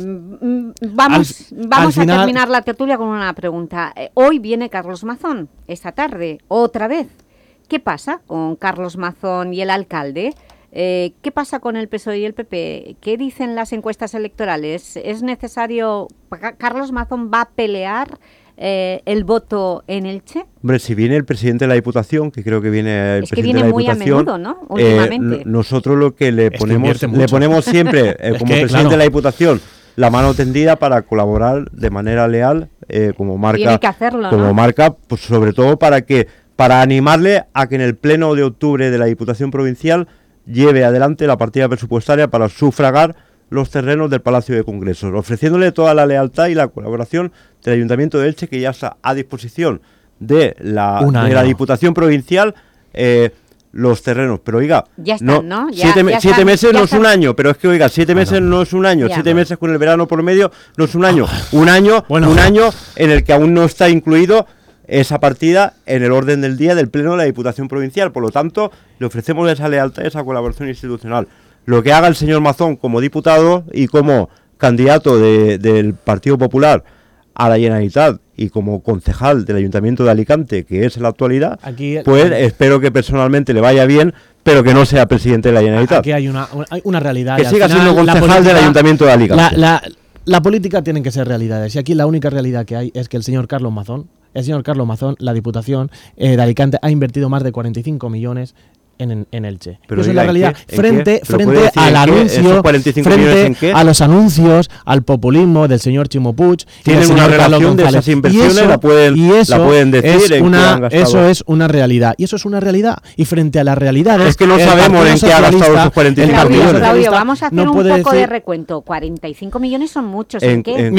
vamos al, vamos al a final, terminar la tertulia con una pregunta. Eh, hoy viene Carlos Mazón, esta tarde, otra vez. ¿Qué pasa con Carlos Mazón y el alcalde? Eh, ¿Qué pasa con el P S O E y el P P? ¿Qué dicen las encuestas electorales? ¿Es necesario... ¿Carlos Mazón va a pelear eh, el voto en Elche? Hombre, si viene el presidente de la Diputación, que creo que viene el es que presidente viene de la muy Diputación... a menudo, ¿no? Últimamente. Eh, nosotros lo que le es ponemos, que le ponemos siempre, eh, como que, presidente claro. de la Diputación, la mano tendida para colaborar de manera leal, eh, como marca... Tiene que hacerlo, Como ¿no? marca, pues sobre todo para que para animarle a que en el pleno de octubre de la Diputación Provincial lleve adelante la partida presupuestaria para sufragar los terrenos del Palacio de Congresos, ofreciéndole toda la lealtad y la colaboración del Ayuntamiento de Elche, que ya está a disposición de la, de la Diputación Provincial eh, los terrenos. Pero oiga, ya están, ¿no? Ya, siete, ya siete están, meses ya no están. es un año, pero es que oiga, siete meses bueno. no es un año, Ya. siete meses con el verano por medio no es un año, un año, Bueno. un año en el que aún no está incluido esa partida en el orden del día del Pleno de la Diputación Provincial. Por lo tanto, le ofrecemos esa lealtad, esa colaboración institucional. Lo que haga el señor Mazón como diputado y como candidato de, del Partido Popular a la Generalitat y como concejal del Ayuntamiento de Alicante, que es en la actualidad, Aquí, pues eh, espero que personalmente le vaya bien, pero que no sea presidente de la Generalitat. Aquí hay una, hay una realidad. Que y al siga final, siendo concejal política, del Ayuntamiento de Alicante. La, la, la política tienen que ser realidades. Y aquí la única realidad que hay es que el señor Carlos Mazón, el señor Carlos Mazón, la Diputación eh, de Alicante, ha invertido más de cuarenta y cinco millones en, en Elche. Pero eso diga, es la realidad. ¿en qué? Frente, ¿En qué? ¿Pero frente puede decir al en qué? anuncio, ¿Esos cuarenta y cinco millones en frente qué? a los anuncios, al populismo del señor Chimo Puig. Tienen una relación de esas inversiones, y eso, la pueden, y eso la pueden decir es en una, qué han gastado. Eso es una realidad. Y eso es una realidad. Y frente a las realidades... Es que no el sabemos Partido en qué ha gastado esos cuarenta y cinco Claudio, millones. Claudio, vamos a hacer no un puede poco decir- de recuento. cuarenta y cinco millones son muchos. ¿En, En- qué? en- Miren,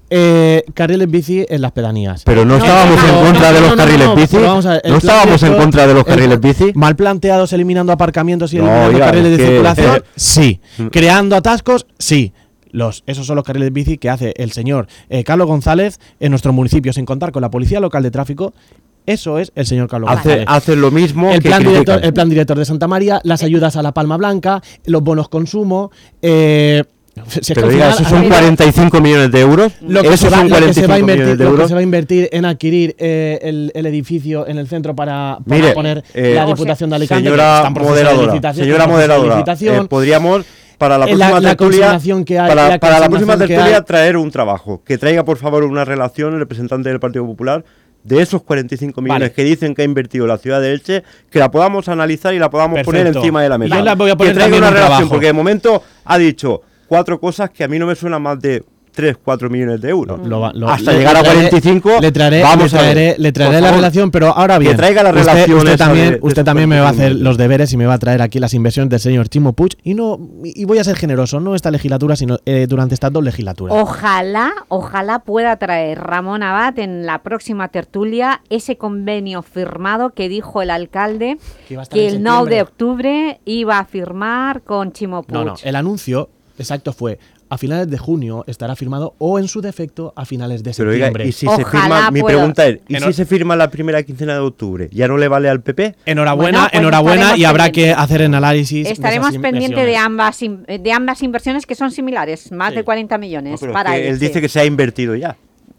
Eh, carriles bici en las pedanías. Pero no, no estábamos no, en contra no, de los no, carriles no, no, bici. No, ver, no estábamos en contra de los carriles bici. Mal planteados, eliminando aparcamientos y eliminando oiga, carriles de que, circulación. Eh, sí. Creando atascos, sí. Los, esos son los carriles bici que hace el señor eh, Carlos González en nuestro municipio, sin contar con la Policía Local de Tráfico. Eso es el señor Carlos hace, González. Hace lo mismo el que plan, director, el plan director de Santa María, las ayudas a la Palma Blanca, los bonos consumo. Eh, Si Pero diga, ¿esos son cuarenta y cinco millones de euros? Lo que, se va, lo que se va a invertir, lo que se va a invertir en adquirir eh, el, el edificio en el centro para, para Mire, poner eh, la Diputación de Alicante. Señora moderadora, señora moderadora eh, podríamos para la próxima la, tertulia, la que hay, para, la para la próxima tertulia traer un trabajo. Que traiga, por favor, una relación el representante del Partido Popular de esos cuarenta y cinco millones vale. que dicen que ha invertido la ciudad de Elche, que la podamos analizar y la podamos Perfecto. poner encima de la mesa. Yo la voy a poner que traiga una un relación, trabajo. porque de momento ha dicho cuatro cosas que a mí no me suenan más de tres, cuatro millones de euros. Lo, lo, Hasta le, llegar le a cuarenta y cinco, le traeré, vamos le traeré, a ver. Le traeré la relación, pero ahora bien, que traiga la usted, relación usted también, de, usted de también me va a hacer los deberes y me va a traer aquí las inversiones del señor Chimo Puig y no y voy a ser generoso, no esta legislatura, sino eh, durante estas dos legislaturas. Ojalá, ojalá pueda traer Ramón Abad en la próxima tertulia ese convenio firmado que dijo el alcalde que, que el nueve de octubre iba a firmar con Chimo Puig. No, no, el anuncio exacto fue a finales de junio estará firmado o en su defecto a finales de Pero septiembre. Oiga, y si Ojalá se firma, mi pregunta es, ¿y Enhor si se firma la primera quincena de octubre? ¿Ya no le vale al P P? Enhorabuena, bueno, pues enhorabuena y habrá pendiente. que hacer el análisis. Estaremos pendientes de ambas de ambas inversiones que son similares, más sí. de cuarenta millones no, para él. Él dice que se ha invertido ya.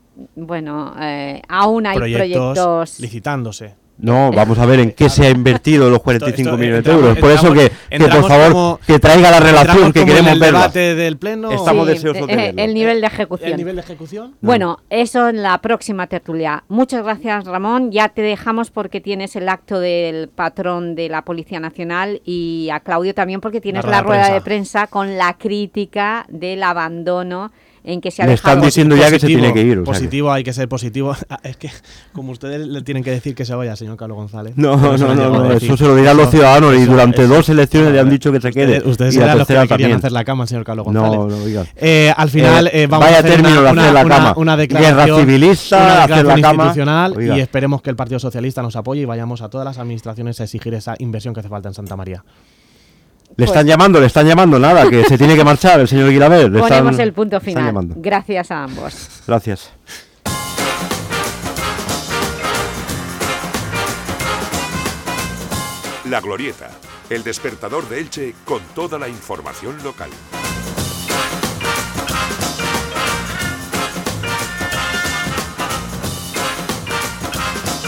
Bueno, eh, aún hay proyectos, proyectos licitándose. No, vamos a ver en qué se ha invertido los cuarenta y cinco millones de euros. Por eso que, que por favor, como, que traiga la relación, que queremos el verla. Debate del pleno. Estamos sí, deseosos de verlo. El nivel de ejecución. ¿El nivel de ejecución? Bueno, no. eso en la próxima tertulia. Muchas gracias, Ramón. Ya te dejamos porque tienes el acto del patrón de la Policía Nacional y a Claudio también porque tienes la, la rueda prensa. de prensa con la crítica del abandono en que se ha Le dejado... están diciendo ya que se tiene que ir. O positivo, sea que... hay que ser positivo. Es que, como ustedes le tienen que decir que se vaya, señor Carlos González. No, no, no, no, no eso se lo dirán los ciudadanos eso, y durante eso, dos elecciones le han dicho que se quede. Ustedes serán los que le querían hacer la cama, señor Carlos González. No, no, oiga. Eh, al final eh, vamos vaya a hacer término una, de hacer la una, cama. Una, una declaración, Guerra civilista, una hacer la cama. institucional Oiga. Y esperemos que el Partido Socialista nos apoye y vayamos a todas las administraciones a exigir esa inversión que hace falta en Santa María. Le están pues, llamando, le están llamando, nada, que se tiene que marchar el señor Guilaber. Ponemos están, el punto final. Gracias a ambos. Gracias. La Glorieta, el despertador de Elche con toda la información local.